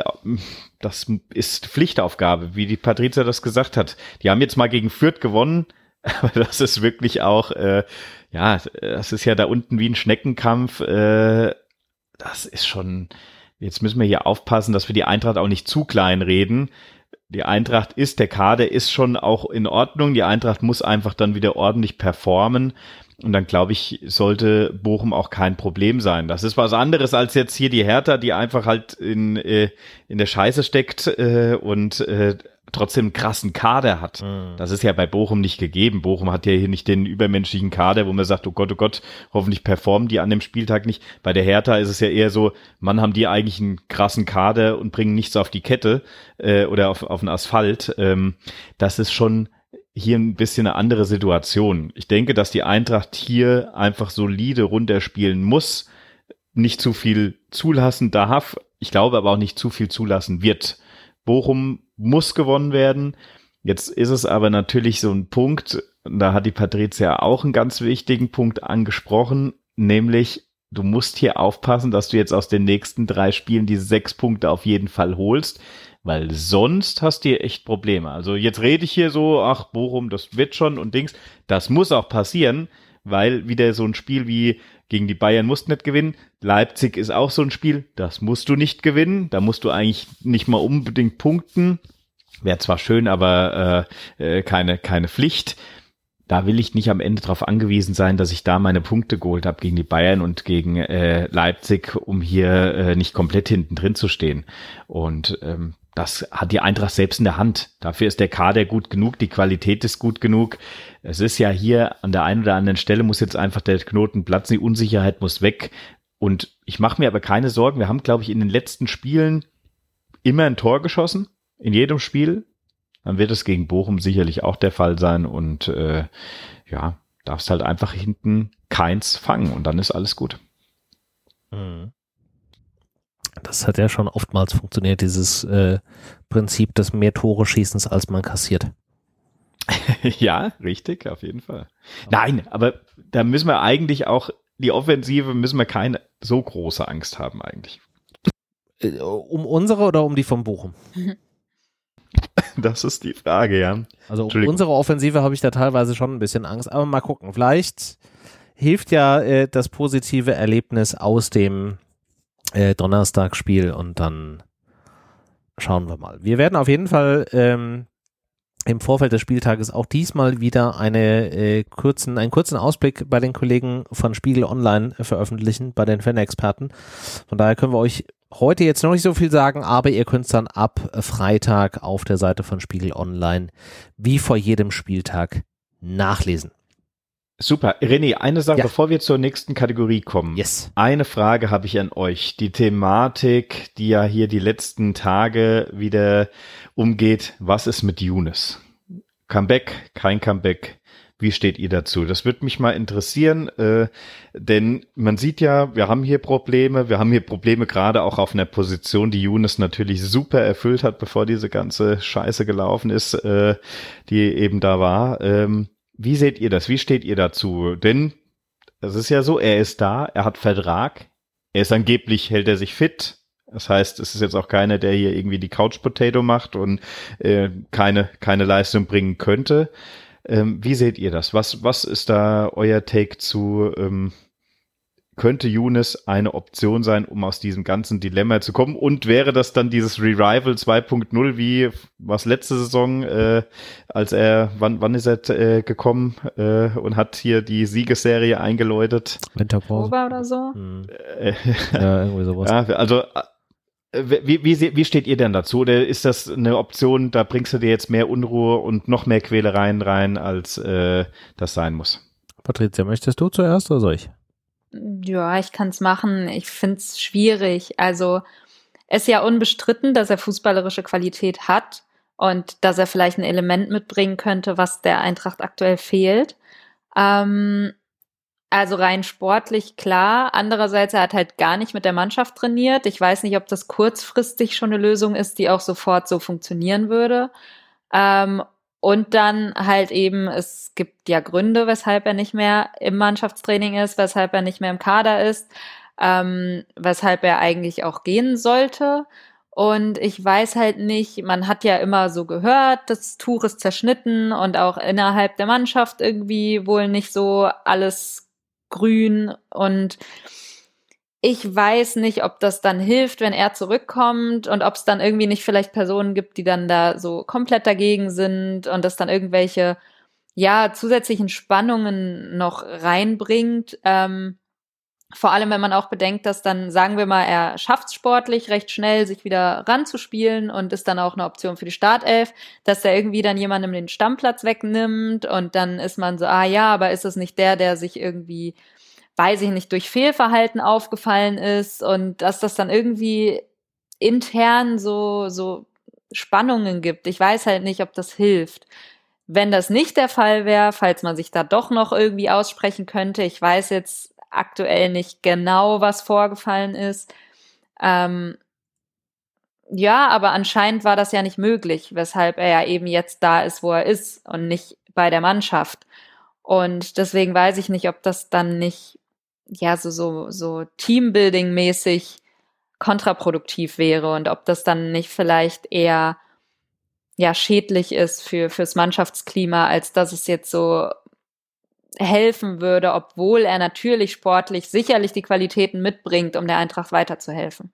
Das ist Pflichtaufgabe, wie die Patrizia das gesagt hat. Die haben jetzt mal gegen Fürth gewonnen, aber das ist wirklich auch, äh, ja, das ist ja da unten wie ein Schneckenkampf. Äh, das ist schon, jetzt müssen wir hier aufpassen, dass wir die Eintracht auch nicht zu klein reden. Die Eintracht ist, der Kader ist schon auch in Ordnung. Die Eintracht muss einfach dann wieder ordentlich performen. Und dann, glaube ich, sollte Bochum auch kein Problem sein. Das ist was anderes als jetzt hier die Hertha, die einfach halt in, äh, in der Scheiße steckt äh, und äh, trotzdem einen krassen Kader hat. Mhm. Das ist ja bei Bochum nicht gegeben. Bochum hat ja hier nicht den übermenschlichen Kader, wo man sagt, oh Gott, oh Gott, hoffentlich performen die an dem Spieltag nicht. Bei der Hertha ist es ja eher so, man haben die eigentlich einen krassen Kader und bringen nichts auf die Kette äh, oder auf, auf den Asphalt. Ähm, das ist schon hier ein bisschen eine andere Situation. Ich denke, dass die Eintracht hier einfach solide runterspielen muss, nicht zu viel zulassen darf. Ich glaube aber auch nicht zu viel zulassen wird. Bochum muss gewonnen werden. Jetzt ist es aber natürlich so ein Punkt, da hat die Patrizia auch einen ganz wichtigen Punkt angesprochen, nämlich du musst hier aufpassen, dass du jetzt aus den nächsten drei Spielen diese sechs Punkte auf jeden Fall holst, weil sonst hast du hier echt Probleme. Also jetzt rede ich hier so, ach Bochum, das wird schon und Dings, das muss auch passieren, weil wieder so ein Spiel wie gegen die Bayern musst du nicht gewinnen, Leipzig ist auch so ein Spiel, das musst du nicht gewinnen, da musst du eigentlich nicht mal unbedingt punkten, wäre zwar schön, aber äh, keine, keine Pflicht. Da will ich nicht am Ende darauf angewiesen sein, dass ich da meine Punkte geholt habe gegen die Bayern und gegen äh, Leipzig, um hier äh, nicht komplett hinten drin zu stehen. Und ähm, das hat die Eintracht selbst in der Hand. Dafür ist der Kader gut genug, die Qualität ist gut genug. Es ist ja hier an der einen oder anderen Stelle muss jetzt einfach der Knoten platzen, die Unsicherheit muss weg. Und ich mache mir aber keine Sorgen. Wir haben, glaube ich, in den letzten Spielen immer ein Tor geschossen, in jedem Spiel. Dann wird es gegen Bochum sicherlich auch der Fall sein und äh, ja, darfst halt einfach hinten keins fangen und dann ist alles gut. Das hat ja schon oftmals funktioniert, dieses äh, Prinzip des mehr Tore Schießens, als man kassiert. Ja, richtig, auf jeden Fall. Nein, aber da müssen wir eigentlich auch, die Offensive müssen wir keine so große Angst haben eigentlich. Um unsere oder um die von Bochum? Das ist die Frage, ja. Also um unsere Offensive habe ich da teilweise schon ein bisschen Angst, aber mal gucken. Vielleicht hilft ja äh, das positive Erlebnis aus dem äh, Donnerstagsspiel und dann schauen wir mal. Wir werden auf jeden Fall ähm, im Vorfeld des Spieltages auch diesmal wieder eine, äh, kurzen, einen kurzen Ausblick bei den Kollegen von Spiegel Online veröffentlichen, bei den Fan-Experten. Von daher können wir euch heute jetzt noch nicht so viel sagen, aber ihr könnt es dann ab Freitag auf der Seite von Spiegel Online wie vor jedem Spieltag nachlesen. Super. René, eine Sache, ja. bevor wir zur nächsten Kategorie kommen. Yes. Eine Frage habe ich an euch. Die Thematik, die ja hier die letzten Tage wieder umgeht. Was ist mit Younes? Comeback, kein Comeback. Wie steht ihr dazu? Das würde mich mal interessieren, äh, denn man sieht ja, wir haben hier Probleme. Wir haben hier Probleme gerade auch auf einer Position, die Younes natürlich super erfüllt hat, bevor diese ganze Scheiße gelaufen ist, äh, die eben da war. Ähm, wie seht ihr das? Wie steht ihr dazu? Denn es ist ja so, er ist da, er hat Vertrag, er ist angeblich, hält er sich fit. Das heißt, es ist jetzt auch keiner, der hier irgendwie die Couch Potato macht und äh, keine keine Leistung bringen könnte. Ähm, wie seht ihr das? Was was ist da euer Take zu? Ähm, könnte Younes eine Option sein, um aus diesem ganzen Dilemma zu kommen? Und wäre das dann dieses Revival zwei Punkt null wie was letzte Saison, äh, als er, wann wann ist er äh, gekommen äh, und hat hier die Siegesserie eingeläutet? Winterpause oder so? Hm. Äh, ja, irgendwie sowas. Ja, also Wie, wie, wie steht ihr denn dazu? Oder ist das eine Option, da bringst du dir jetzt mehr Unruhe und noch mehr Quälereien rein, als äh, das sein muss? Patricia, möchtest du zuerst oder soll ich? Ja, ich kann es machen. Ich finde es schwierig. Also es ist ja unbestritten, dass er fußballerische Qualität hat und dass er vielleicht ein Element mitbringen könnte, was der Eintracht aktuell fehlt. Ähm, Also rein sportlich, klar. Andererseits, er hat halt gar nicht mit der Mannschaft trainiert. Ich weiß nicht, ob das kurzfristig schon eine Lösung ist, die auch sofort so funktionieren würde. Ähm, und dann halt eben, es gibt ja Gründe, weshalb er nicht mehr im Mannschaftstraining ist, weshalb er nicht mehr im Kader ist, ähm, weshalb er eigentlich auch gehen sollte. Und ich weiß halt nicht, man hat ja immer so gehört, das Tuch ist zerschnitten und auch innerhalb der Mannschaft irgendwie wohl nicht so alles grün, und ich weiß nicht, ob das dann hilft, wenn er zurückkommt, und ob es dann irgendwie nicht vielleicht Personen gibt, die dann da so komplett dagegen sind und das dann irgendwelche, ja, zusätzlichen Spannungen noch reinbringt. Ähm, vor allem, wenn man auch bedenkt, dass dann, sagen wir mal, er schafft es sportlich recht schnell, sich wieder ranzuspielen und ist dann auch eine Option für die Startelf, dass er irgendwie dann jemandem den Stammplatz wegnimmt und dann ist man so, ah ja, aber ist es nicht der, der sich irgendwie, weiß ich nicht, durch Fehlverhalten aufgefallen ist, und dass das dann irgendwie intern so, so Spannungen gibt. Ich weiß halt nicht, ob das hilft. Wenn das nicht der Fall wäre, falls man sich da doch noch irgendwie aussprechen könnte, ich weiß jetzt aktuell nicht genau, was vorgefallen ist. Ähm, ja, aber anscheinend war das ja nicht möglich, weshalb er ja eben jetzt da ist, wo er ist und nicht bei der Mannschaft. Und deswegen weiß ich nicht, ob das dann nicht ja so so so Teambuilding-mäßig kontraproduktiv wäre und ob das dann nicht vielleicht eher ja schädlich ist für fürs Mannschaftsklima, als dass es jetzt so helfen würde, obwohl er natürlich sportlich sicherlich die Qualitäten mitbringt, um der Eintracht weiterzuhelfen.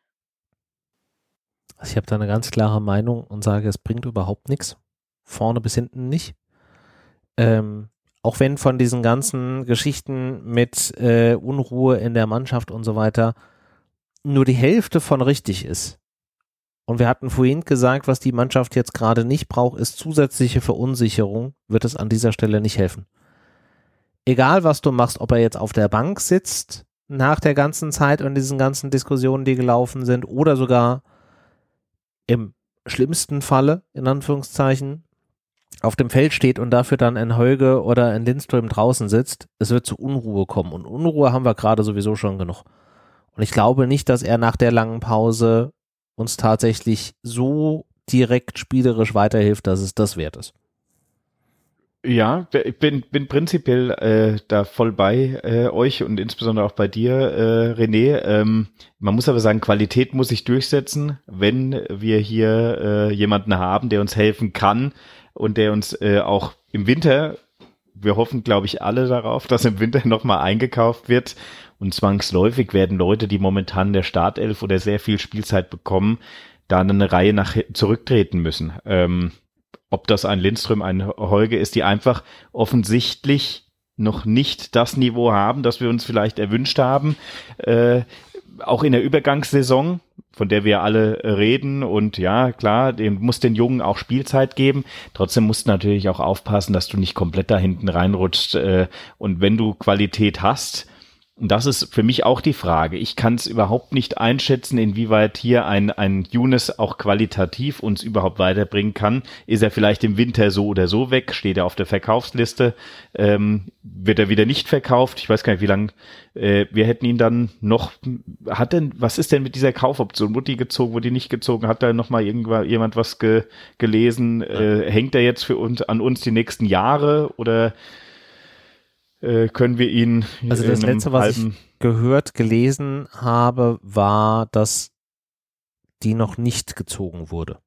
Also ich habe da eine ganz klare Meinung und sage, es bringt überhaupt nichts. Vorne bis hinten nicht. Ähm, auch wenn von diesen ganzen Geschichten mit äh, Unruhe in der Mannschaft und so weiter nur die Hälfte von richtig ist. Und wir hatten vorhin gesagt, was die Mannschaft jetzt gerade nicht braucht, ist zusätzliche Verunsicherung, wird es an dieser Stelle nicht helfen. Egal, was du machst, ob er jetzt auf der Bank sitzt, nach der ganzen Zeit und diesen ganzen Diskussionen, die gelaufen sind, oder sogar im schlimmsten Falle, in Anführungszeichen, auf dem Feld steht und dafür dann ein Heuge oder ein Lindström draußen sitzt, es wird zu Unruhe kommen. Und Unruhe haben wir gerade sowieso schon genug. Und ich glaube nicht, dass er nach der langen Pause uns tatsächlich so direkt spielerisch weiterhilft, dass es das wert ist. Ja, ich bin, bin prinzipiell äh, da voll bei äh, euch und insbesondere auch bei dir, äh, René. Ähm, man muss aber sagen, Qualität muss sich durchsetzen, wenn wir hier äh, jemanden haben, der uns helfen kann und der uns äh, auch im Winter, wir hoffen, glaube ich, alle darauf, dass im Winter nochmal eingekauft wird, und zwangsläufig werden Leute, die momentan in der Startelf oder sehr viel Spielzeit bekommen, da eine Reihe nach zurücktreten müssen. Ähm, ob das ein Lindström, ein Heuge ist, die einfach offensichtlich noch nicht das Niveau haben, das wir uns vielleicht erwünscht haben, äh, auch in der Übergangssaison, von der wir alle reden, und ja, klar, dem muss den Jungen auch Spielzeit geben. Trotzdem musst du natürlich auch aufpassen, dass du nicht komplett da hinten reinrutscht, äh, und wenn du Qualität hast, und das ist für mich auch die Frage. Ich kann es überhaupt nicht einschätzen, inwieweit hier ein, ein Younes auch qualitativ uns überhaupt weiterbringen kann. Ist er vielleicht im Winter so oder so weg? Steht er auf der Verkaufsliste? Ähm, wird er wieder nicht verkauft? Ich weiß gar nicht, wie lange äh, wir hätten ihn dann noch. Hat denn, was ist denn mit dieser Kaufoption? Wurde die gezogen, wurde die nicht gezogen? Hat da noch mal irgendwann jemand was ge, gelesen? Ja. Äh, hängt er jetzt für uns an uns die nächsten Jahre oder können wir ihn Also das letzte, was ich gehört, gelesen habe, war, dass die noch nicht gezogen wurde.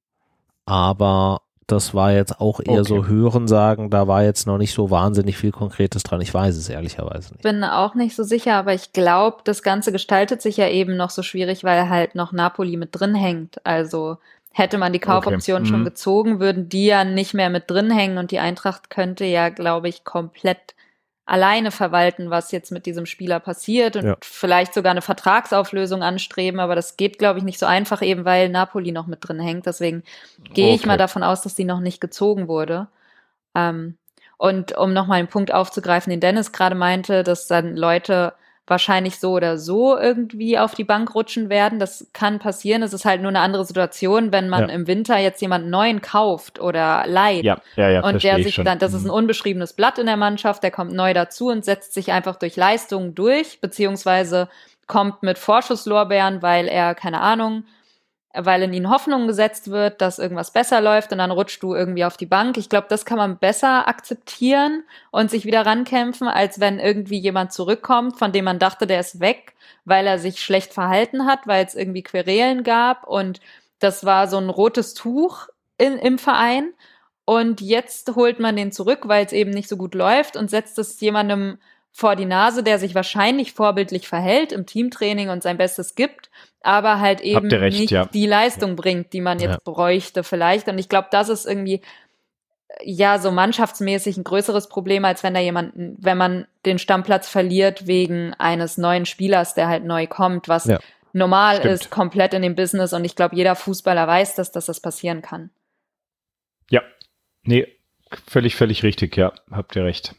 Aber das war jetzt auch eher okay. so Hörensagen, da war jetzt noch nicht so wahnsinnig viel Konkretes dran. Ich weiß es ehrlicherweise nicht. Ich bin auch nicht so sicher, aber ich glaube, das Ganze gestaltet sich ja eben noch so schwierig, weil halt noch Napoli mit drin hängt. Also hätte man die Kaufoption okay. schon mhm. gezogen, würden die ja nicht mehr mit drin hängen und die Eintracht könnte ja, glaube ich, komplett alleine verwalten, was jetzt mit diesem Spieler passiert und ja. vielleicht sogar eine Vertragsauflösung anstreben, aber das geht, glaube ich, nicht so einfach, eben weil Napoli noch mit drin hängt. Deswegen gehe okay. ich mal davon aus, dass die noch nicht gezogen wurde. Ähm, und um nochmal einen Punkt aufzugreifen, den Dennis gerade meinte, dass dann Leute wahrscheinlich so oder so irgendwie auf die Bank rutschen werden. Das kann passieren. Es ist halt nur eine andere Situation, wenn man ja. im Winter jetzt jemanden neuen kauft oder leiht. Ja, ja, ja, und der sich dann, das ist ein unbeschriebenes Blatt in der Mannschaft, der kommt neu dazu und setzt sich einfach durch Leistungen durch, beziehungsweise kommt mit Vorschusslorbeeren, weil er, keine Ahnung, weil in ihn Hoffnung gesetzt wird, dass irgendwas besser läuft und dann rutscht du irgendwie auf die Bank. Ich glaube, das kann man besser akzeptieren und sich wieder rankämpfen, als wenn irgendwie jemand zurückkommt, von dem man dachte, der ist weg, weil er sich schlecht verhalten hat, weil es irgendwie Querelen gab und das war so ein rotes Tuch in, im Verein und jetzt holt man den zurück, weil es eben nicht so gut läuft und setzt es jemandem vor die Nase, der sich wahrscheinlich vorbildlich verhält im Teamtraining und sein Bestes gibt, aber halt eben recht, nicht ja. die Leistung bringt, die man jetzt ja. bräuchte vielleicht. Und ich glaube, das ist irgendwie ja so mannschaftsmäßig ein größeres Problem, als wenn da jemanden, wenn man den Stammplatz verliert wegen eines neuen Spielers, der halt neu kommt, was ja. normal Stimmt. ist, komplett in dem Business. Und ich glaube, jeder Fußballer weiß, dass, dass das passieren kann. Ja, nee, völlig, völlig richtig, ja, habt ihr recht.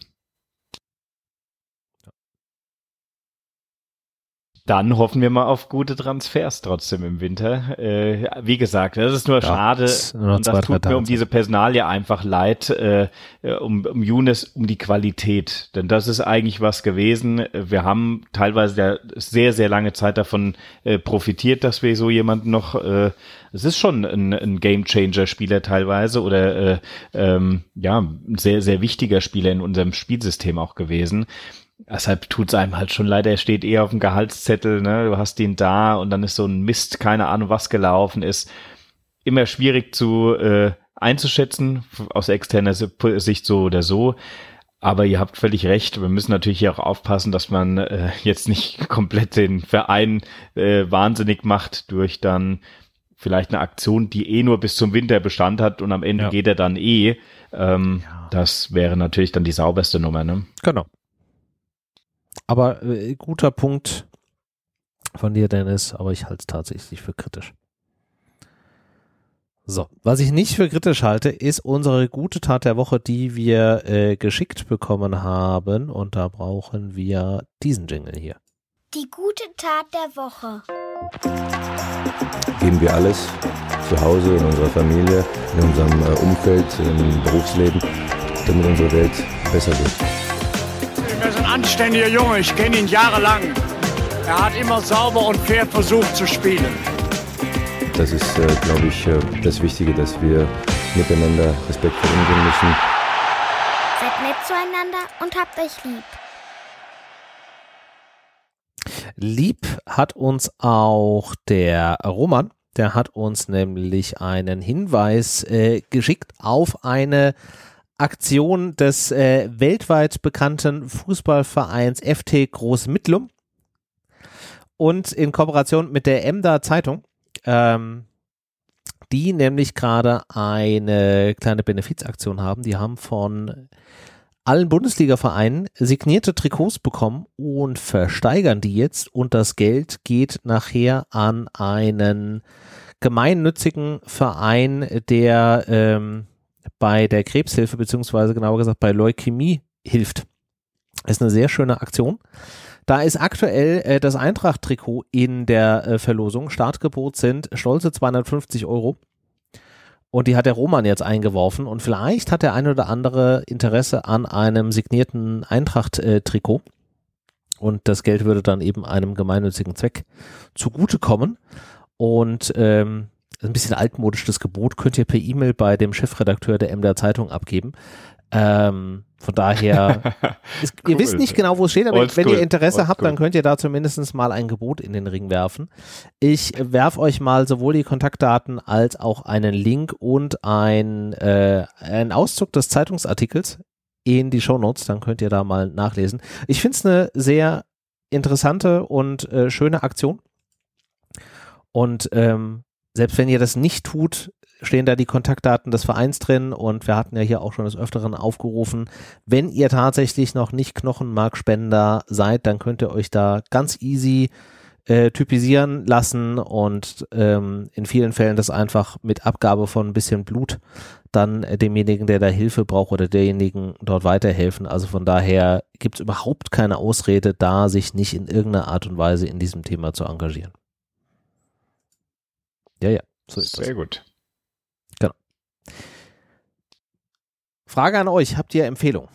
Dann hoffen wir mal auf gute Transfers trotzdem im Winter. Äh, wie gesagt, das ist nur ja, schade ist nur und das tut mir um diese Personalie einfach leid, äh, um, um Younes, um die Qualität. Denn das ist eigentlich was gewesen. Wir haben teilweise ja sehr, sehr lange Zeit davon äh, profitiert, dass wir so jemanden noch, äh, es ist schon ein, ein Game-Changer-Spieler teilweise oder äh, ähm, ja, ein sehr, sehr wichtiger Spieler in unserem Spielsystem auch gewesen. Deshalb tut's einem halt schon leid, er steht eher auf dem Gehaltszettel, ne? Du hast ihn da und dann ist so ein Mist, keine Ahnung, was gelaufen ist. Immer schwierig zu äh, einzuschätzen, aus externer Sicht so oder so. Aber ihr habt völlig recht, wir müssen natürlich hier auch aufpassen, dass man äh, jetzt nicht komplett den Verein äh, wahnsinnig macht durch dann vielleicht eine Aktion, die eh nur bis zum Winter Bestand hat und am Ende ja. geht er dann eh. Ähm, ja. Das wäre natürlich dann die sauberste Nummer, ne? Genau. Aber äh, guter Punkt von dir, Dennis, aber ich halte es tatsächlich für kritisch. So, was ich nicht für kritisch halte, ist unsere gute Tat der Woche, die wir äh, geschickt bekommen haben und da brauchen wir diesen Jingle hier. Die gute Tat der Woche. Geben wir alles, zu Hause, in unserer Familie, in unserem äh, Umfeld, im Berufsleben, damit unsere Welt besser wird. Er ist ein anständiger Junge, ich kenne ihn jahrelang. Er hat immer sauber und fair versucht zu spielen. Das ist, äh, glaube ich, äh, das Wichtige, dass wir miteinander respektvoll umgehen müssen. Seid nett zueinander und habt euch lieb. Lieb hat uns auch der Roman, der hat uns nämlich einen Hinweis äh, geschickt auf eine Aktion des äh, weltweit bekannten Fußballvereins F T Großmittlum und in Kooperation mit der Emder Zeitung. Ähm, die nämlich gerade eine kleine Benefizaktion haben. Die haben von allen Bundesliga-Vereinen signierte Trikots bekommen und versteigern die jetzt und das Geld geht nachher an einen gemeinnützigen Verein, der ähm, bei der Krebshilfe beziehungsweise genauer gesagt bei Leukämie hilft. Das ist eine sehr schöne Aktion. Da ist aktuell äh, das Eintracht-Trikot in der äh, Verlosung. Startgebot sind stolze zweihundertfünfzig Euro. Und die hat der Roman jetzt eingeworfen. Und vielleicht hat der eine oder andere Interesse an einem signierten Eintracht-Trikot. Und das Geld würde dann eben einem gemeinnützigen Zweck zugutekommen. Und ähm, ein bisschen altmodisch, das Gebot könnt ihr per E-Mail bei dem Chefredakteur der Emder Zeitung abgeben. Ähm, von daher, ist, cool. Ihr wisst nicht genau, wo es steht, aber Old wenn school. ihr Interesse Old habt, school. dann könnt ihr da zumindest mal ein Gebot in den Ring werfen. Ich werfe euch mal sowohl die Kontaktdaten als auch einen Link und ein, äh, einen Auszug des Zeitungsartikels in die Shownotes, dann könnt ihr da mal nachlesen. Ich finde es eine sehr interessante und äh, schöne Aktion und ähm, selbst wenn ihr das nicht tut, stehen da die Kontaktdaten des Vereins drin und wir hatten ja hier auch schon des Öfteren aufgerufen, wenn ihr tatsächlich noch nicht Knochenmarkspender seid, dann könnt ihr euch da ganz easy äh, typisieren lassen und ähm, in vielen Fällen das einfach mit Abgabe von ein bisschen Blut dann äh, demjenigen, der da Hilfe braucht oder derjenigen dort weiterhelfen. Also von daher gibt es überhaupt keine Ausrede da, sich nicht in irgendeiner Art und Weise in diesem Thema zu engagieren. Ja, ja, so ist das. Sehr gut. Genau. Frage an euch, habt ihr Empfehlungen?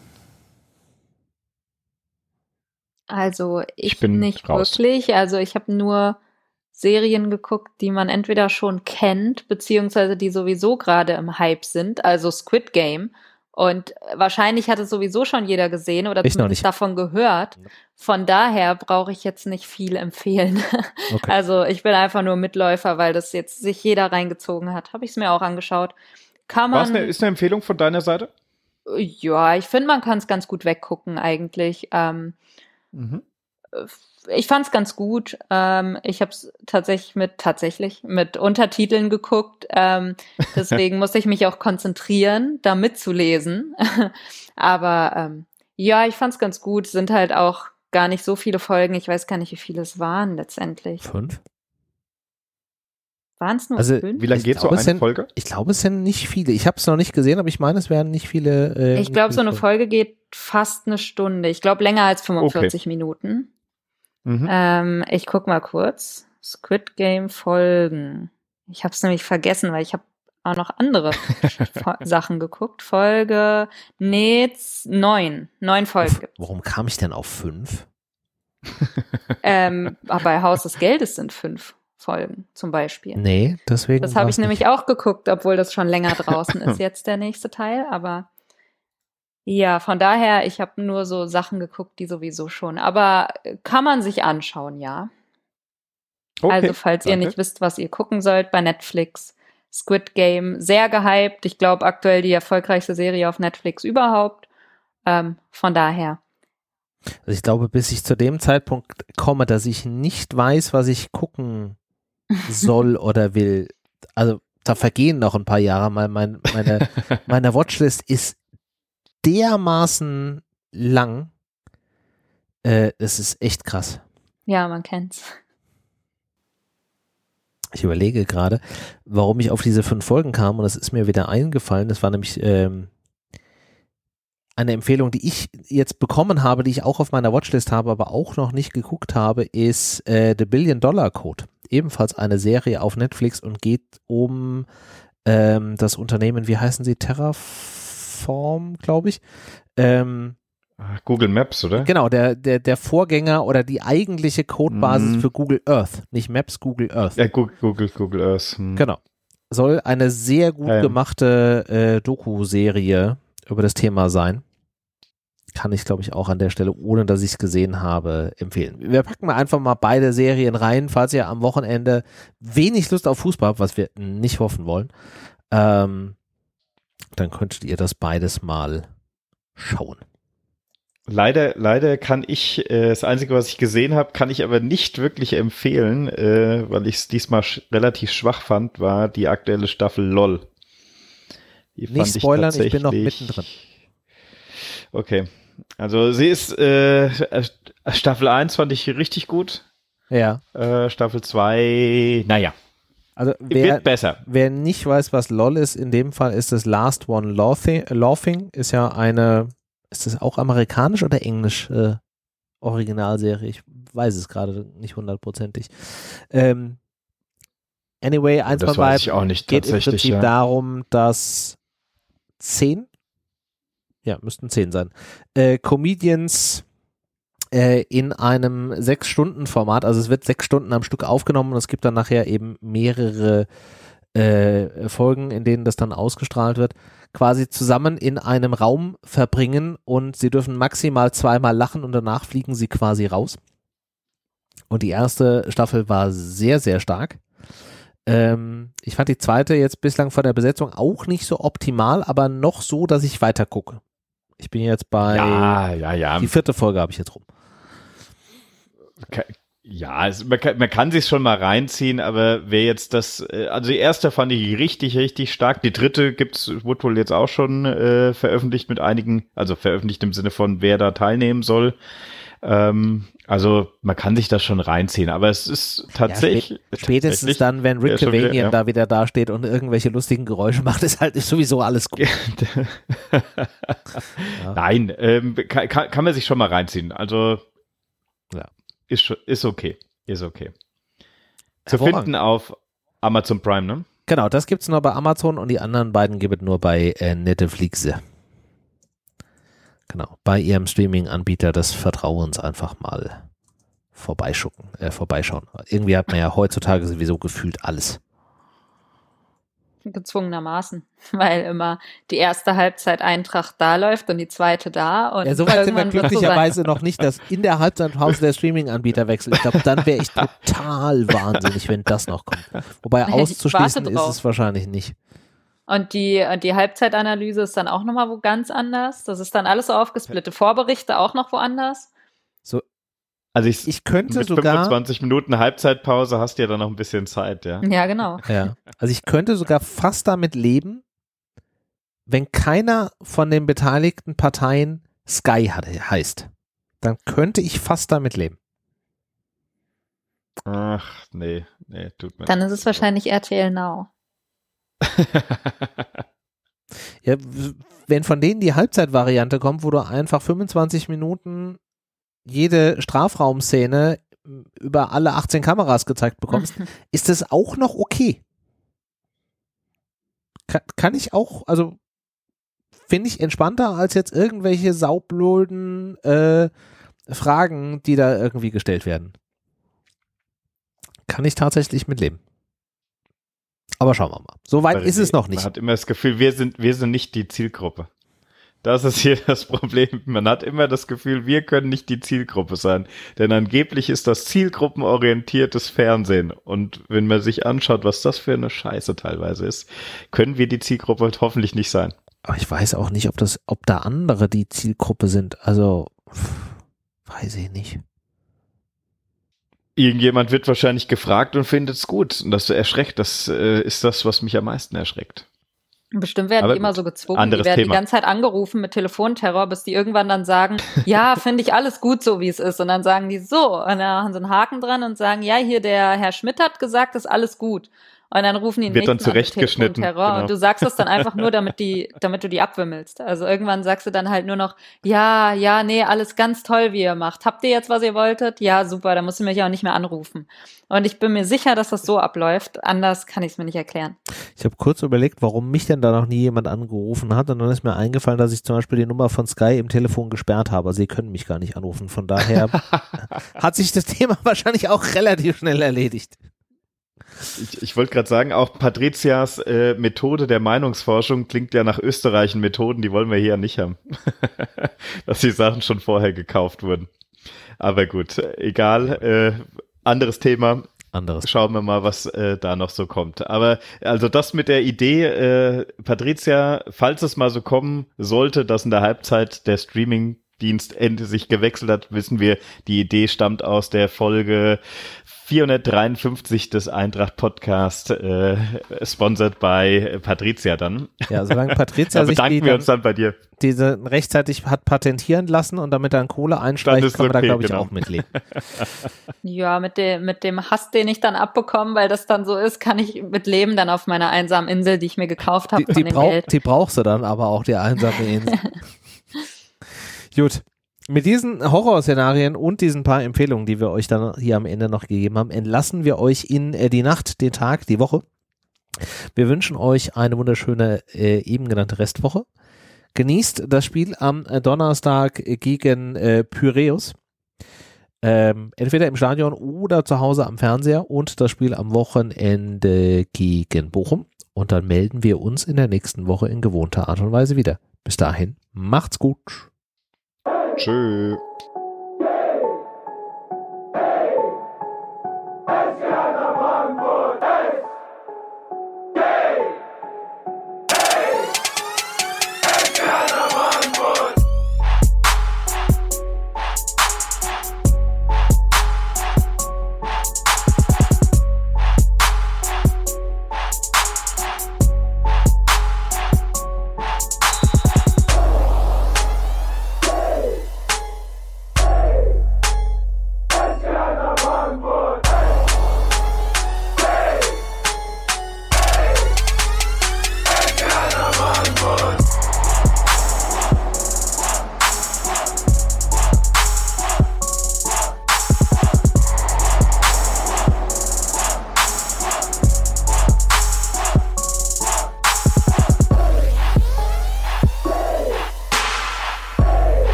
Also ich, ich bin nicht raus. wirklich. Also ich habe nur Serien geguckt, die man entweder schon kennt, beziehungsweise die sowieso gerade im Hype sind, also Squid Game. Und wahrscheinlich hat es sowieso schon jeder gesehen oder ich zumindest davon gehört. Von daher brauche ich jetzt nicht viel empfehlen. Okay. Also ich bin einfach nur Mitläufer, weil das jetzt sich jeder reingezogen hat. Habe ich es mir auch angeschaut. Kann man, Was eine, ist eine Empfehlung von deiner Seite? Ja, ich finde, man kann es ganz gut weggucken eigentlich. Ähm, mhm. Ich fand es ganz gut. Ähm, ich habe es tatsächlich mit tatsächlich mit Untertiteln geguckt. Ähm, deswegen musste ich mich auch konzentrieren, da mitzulesen. Aber ähm, ja, ich fand es ganz gut. Sind halt auch gar nicht so viele Folgen. Ich weiß gar nicht, wie viele es waren letztendlich. Fünf? Waren es nur also, fünf? Wie lange geht so eine sind, Folge? Ich glaube, es sind nicht viele. Ich habe es noch nicht gesehen, aber ich meine, es wären nicht viele. Äh, ich glaube, so eine Folge geht fast eine Stunde. Ich glaube, länger als fünfundvierzig okay. Minuten. Mhm. Ähm, ich guck mal kurz. Squid Game Folgen. Ich habe es nämlich vergessen, weil ich habe auch noch andere Sachen geguckt. Folge, nee, neun. Neun Folgen gibt's. Warum kam ich denn auf fünf? ähm, bei Haus des Geldes sind fünf Folgen zum Beispiel. Nee, deswegen. Das habe ich nämlich nicht. auch geguckt, obwohl das schon länger draußen ist jetzt der nächste Teil, aber ja, von daher, ich habe nur so Sachen geguckt, die sowieso schon, aber kann man sich anschauen, ja. Okay, also falls danke. ihr nicht wisst, was ihr gucken sollt, bei Netflix, Squid Game, sehr gehypt, ich glaube aktuell die erfolgreichste Serie auf Netflix überhaupt, ähm, von daher. Also ich glaube, bis ich zu dem Zeitpunkt komme, dass ich nicht weiß, was ich gucken soll oder will, also da vergehen noch ein paar Jahre, mein, mein, meine, meine Watchlist ist dermaßen lang, äh, das ist echt krass. Ja, man kennt's. Ich überlege gerade, warum ich auf diese fünf Folgen kam und das ist mir wieder eingefallen. Das war nämlich ähm, eine Empfehlung, die ich jetzt bekommen habe, die ich auch auf meiner Watchlist habe, aber auch noch nicht geguckt habe, ist äh, The Billion Dollar Code. Ebenfalls eine Serie auf Netflix und geht um ähm, das Unternehmen, wie heißen sie, Terraform, glaube ich. Ähm, Google Maps, oder? Genau, der, der, der Vorgänger oder die eigentliche Codebasis mm. für Google Earth. Nicht Maps, Google Earth. Ja, Google, Google, Google Earth. Hm. Genau. Soll eine sehr gut ja, ja. gemachte äh, Doku-Serie über das Thema sein. Kann ich, glaube ich, auch an der Stelle, ohne dass ich es gesehen habe, empfehlen. Wir packen mal einfach mal beide Serien rein, falls ihr am Wochenende wenig Lust auf Fußball habt, was wir nicht hoffen wollen. Ähm, dann könntet ihr das beides mal schauen. Leider, leider kann ich, äh, das Einzige, was ich gesehen habe, kann ich aber nicht wirklich empfehlen, äh, weil ich es diesmal sch- relativ schwach fand, war die aktuelle Staffel LOL. Die nicht fand spoilern, ich, ich bin noch mittendrin. Okay, also sie ist, äh, Staffel eins fand ich richtig gut. Ja. Äh, Staffel zwei, naja. Also wer, wird besser. Wer nicht weiß, was LOL ist, in dem Fall ist es Last One Laughing, Laughing ist ja eine, ist das auch amerikanisch oder englisch äh, Originalserie? Ich weiß es gerade nicht hundertprozentig. Ähm, anyway, eins das von weiß ich auch nicht, geht im Prinzip ja. darum, dass zehn, ja, müssten zehn sein, äh, Comedians äh, in einem Sechs-Stunden-Format, also es wird sechs Stunden am Stück aufgenommen und es gibt dann nachher eben mehrere äh, Folgen, in denen das dann ausgestrahlt wird, quasi zusammen in einem Raum verbringen und sie dürfen maximal zweimal lachen und danach fliegen sie quasi raus. Und die erste Staffel war sehr, sehr stark. Ähm, ich fand die zweite jetzt bislang von der Besetzung auch nicht so optimal, aber noch so, dass ich weiter gucke. Ich bin jetzt bei, ja, ja, ja. die vierte Folge habe ich jetzt rum. Ja, also man kann, man kann sich schon mal reinziehen, aber wer jetzt das, also die erste fand ich richtig, richtig stark. Die dritte gibt's, wurde wohl jetzt auch schon äh, veröffentlicht mit einigen, also veröffentlicht im Sinne von, wer da teilnehmen soll. Ähm, also man kann sich das schon reinziehen, aber es ist tatsächlich... Ja, spät, spätestens dann, wenn Rick ja, Cavanian ja. da wieder dasteht und irgendwelche lustigen Geräusche macht, ist halt ist sowieso alles gut. ja. Nein, ähm, kann, kann man sich schon mal reinziehen. Also ja. ist, ist okay, ist okay. Zu finden auf Amazon Prime, ne? Genau, das gibt's nur bei Amazon und die anderen beiden gibt es nur bei äh, Netflix. Genau, bei ihrem Streaming-Anbieter des Vertrauens einfach mal vorbeischucken, äh, vorbeischauen. Irgendwie hat man ja heutzutage sowieso gefühlt alles. Gezwungenermaßen, weil immer die erste Halbzeit Eintracht da läuft und die zweite da. Und ja, soweit sind wir glücklicherweise noch nicht, dass in der Halbzeitpause der Streaming-Anbieter wechselt. Ich glaube, dann wäre ich total wahnsinnig, wenn das noch kommt. Wobei auszuschließen ist es wahrscheinlich nicht. Und die, die Halbzeitanalyse ist dann auch nochmal wo ganz anders. Das ist dann alles so aufgesplittet. Vorberichte auch noch woanders. So, also ich, ich könnte mit sogar fünfundzwanzig Minuten Halbzeitpause hast du ja dann noch ein bisschen Zeit, ja. Ja, genau. Ja. Also ich könnte sogar fast damit leben, wenn keiner von den beteiligten Parteien Sky hat, heißt. Dann könnte ich fast damit leben. Ach, nee, nee, tut mir Dann ist es wahrscheinlich R T L Now. Ja, wenn von denen die Halbzeitvariante kommt, wo du einfach fünfundzwanzig Minuten jede Strafraumszene über alle achtzehn Kameras gezeigt bekommst, ist das auch noch okay. Kann, kann ich auch, also finde ich entspannter als jetzt irgendwelche saublöden äh, Fragen, die da irgendwie gestellt werden. Kann ich tatsächlich mitleben. Aber schauen wir mal. So weit ist es noch nicht. Man hat immer das Gefühl, wir sind, wir sind nicht die Zielgruppe. Das ist hier das Problem. Man hat immer das Gefühl, wir können nicht die Zielgruppe sein. Denn angeblich ist das zielgruppenorientiertes Fernsehen. Und wenn man sich anschaut, was das für eine Scheiße teilweise ist, können wir die Zielgruppe hoffentlich nicht sein. Aber ich weiß auch nicht, ob das, ob da andere die Zielgruppe sind. Also, weiß ich nicht. Irgendjemand wird wahrscheinlich gefragt und findet es gut. Und das erschreckt. Das äh, ist das, was mich am meisten erschreckt. Bestimmt werden Aber die immer gut, so gezwungen. Die werden Thema. die ganze Zeit angerufen mit Telefonterror, bis die irgendwann dann sagen, ja, finde ich alles gut so, wie es ist. Und dann sagen die so. Und dann haben sie einen Haken dran und sagen, ja, hier der Herr Schmidt hat gesagt, ist alles gut. Und dann rufen die Wird dann nächsten zurechtgeschnitten. Genau. Und du sagst das dann einfach nur, damit die, damit du die abwimmelst. Also irgendwann sagst du dann halt nur noch, ja, ja, nee, alles ganz toll, wie ihr macht. Habt ihr jetzt, was ihr wolltet? Ja, super, dann musst du mich auch nicht mehr anrufen. Und ich bin mir sicher, dass das so abläuft. Anders kann ich es mir nicht erklären. Ich habe kurz überlegt, warum mich denn da noch nie jemand angerufen hat. Und dann ist mir eingefallen, dass ich zum Beispiel die Nummer von Sky im Telefon gesperrt habe. Sie können mich gar nicht anrufen. Von daher hat sich das Thema wahrscheinlich auch relativ schnell erledigt. Ich, ich wollte gerade sagen, auch Patrizias äh, Methode der Meinungsforschung klingt ja nach österreichischen Methoden, die wollen wir hier ja nicht haben. Dass die Sachen schon vorher gekauft wurden. Aber gut, egal. Äh, anderes Thema. Anderes. Schauen wir mal, was äh, da noch so kommt. Aber also das mit der Idee, äh, Patricia, falls es mal so kommen sollte, dass in der Halbzeit der Streaming Dienstende sich gewechselt hat, wissen wir, die Idee stammt aus der Folge vierhundertdreiundfünfzig des Eintracht-Podcast, äh, sponsored by Patricia dann. Ja, solange Patricia da sich bedanken die wir uns dann bei dir. diese rechtzeitig hat patentieren lassen und damit dann Kohle einstreicht, kann man okay, da, glaube ich, genau. auch mitleben. Ja, mit dem, mit dem Hass, den ich dann abbekomme, weil das dann so ist, kann ich mit leben dann auf meiner einsamen Insel, die ich mir gekauft habe. Die, die, brauch, die brauchst du dann aber auch, die einsame Insel. Gut. Mit diesen Horrorszenarien und diesen paar Empfehlungen, die wir euch dann hier am Ende noch gegeben haben, entlassen wir euch in äh, die Nacht, den Tag, die Woche. Wir wünschen euch eine wunderschöne, äh, eben genannte Restwoche. Genießt das Spiel am äh, Donnerstag gegen äh, Pyräus. Ähm, entweder im Stadion oder zu Hause am Fernseher und das Spiel am Wochenende gegen Bochum. Und dann melden wir uns in der nächsten Woche in gewohnter Art und Weise wieder. Bis dahin, macht's gut. Tschö.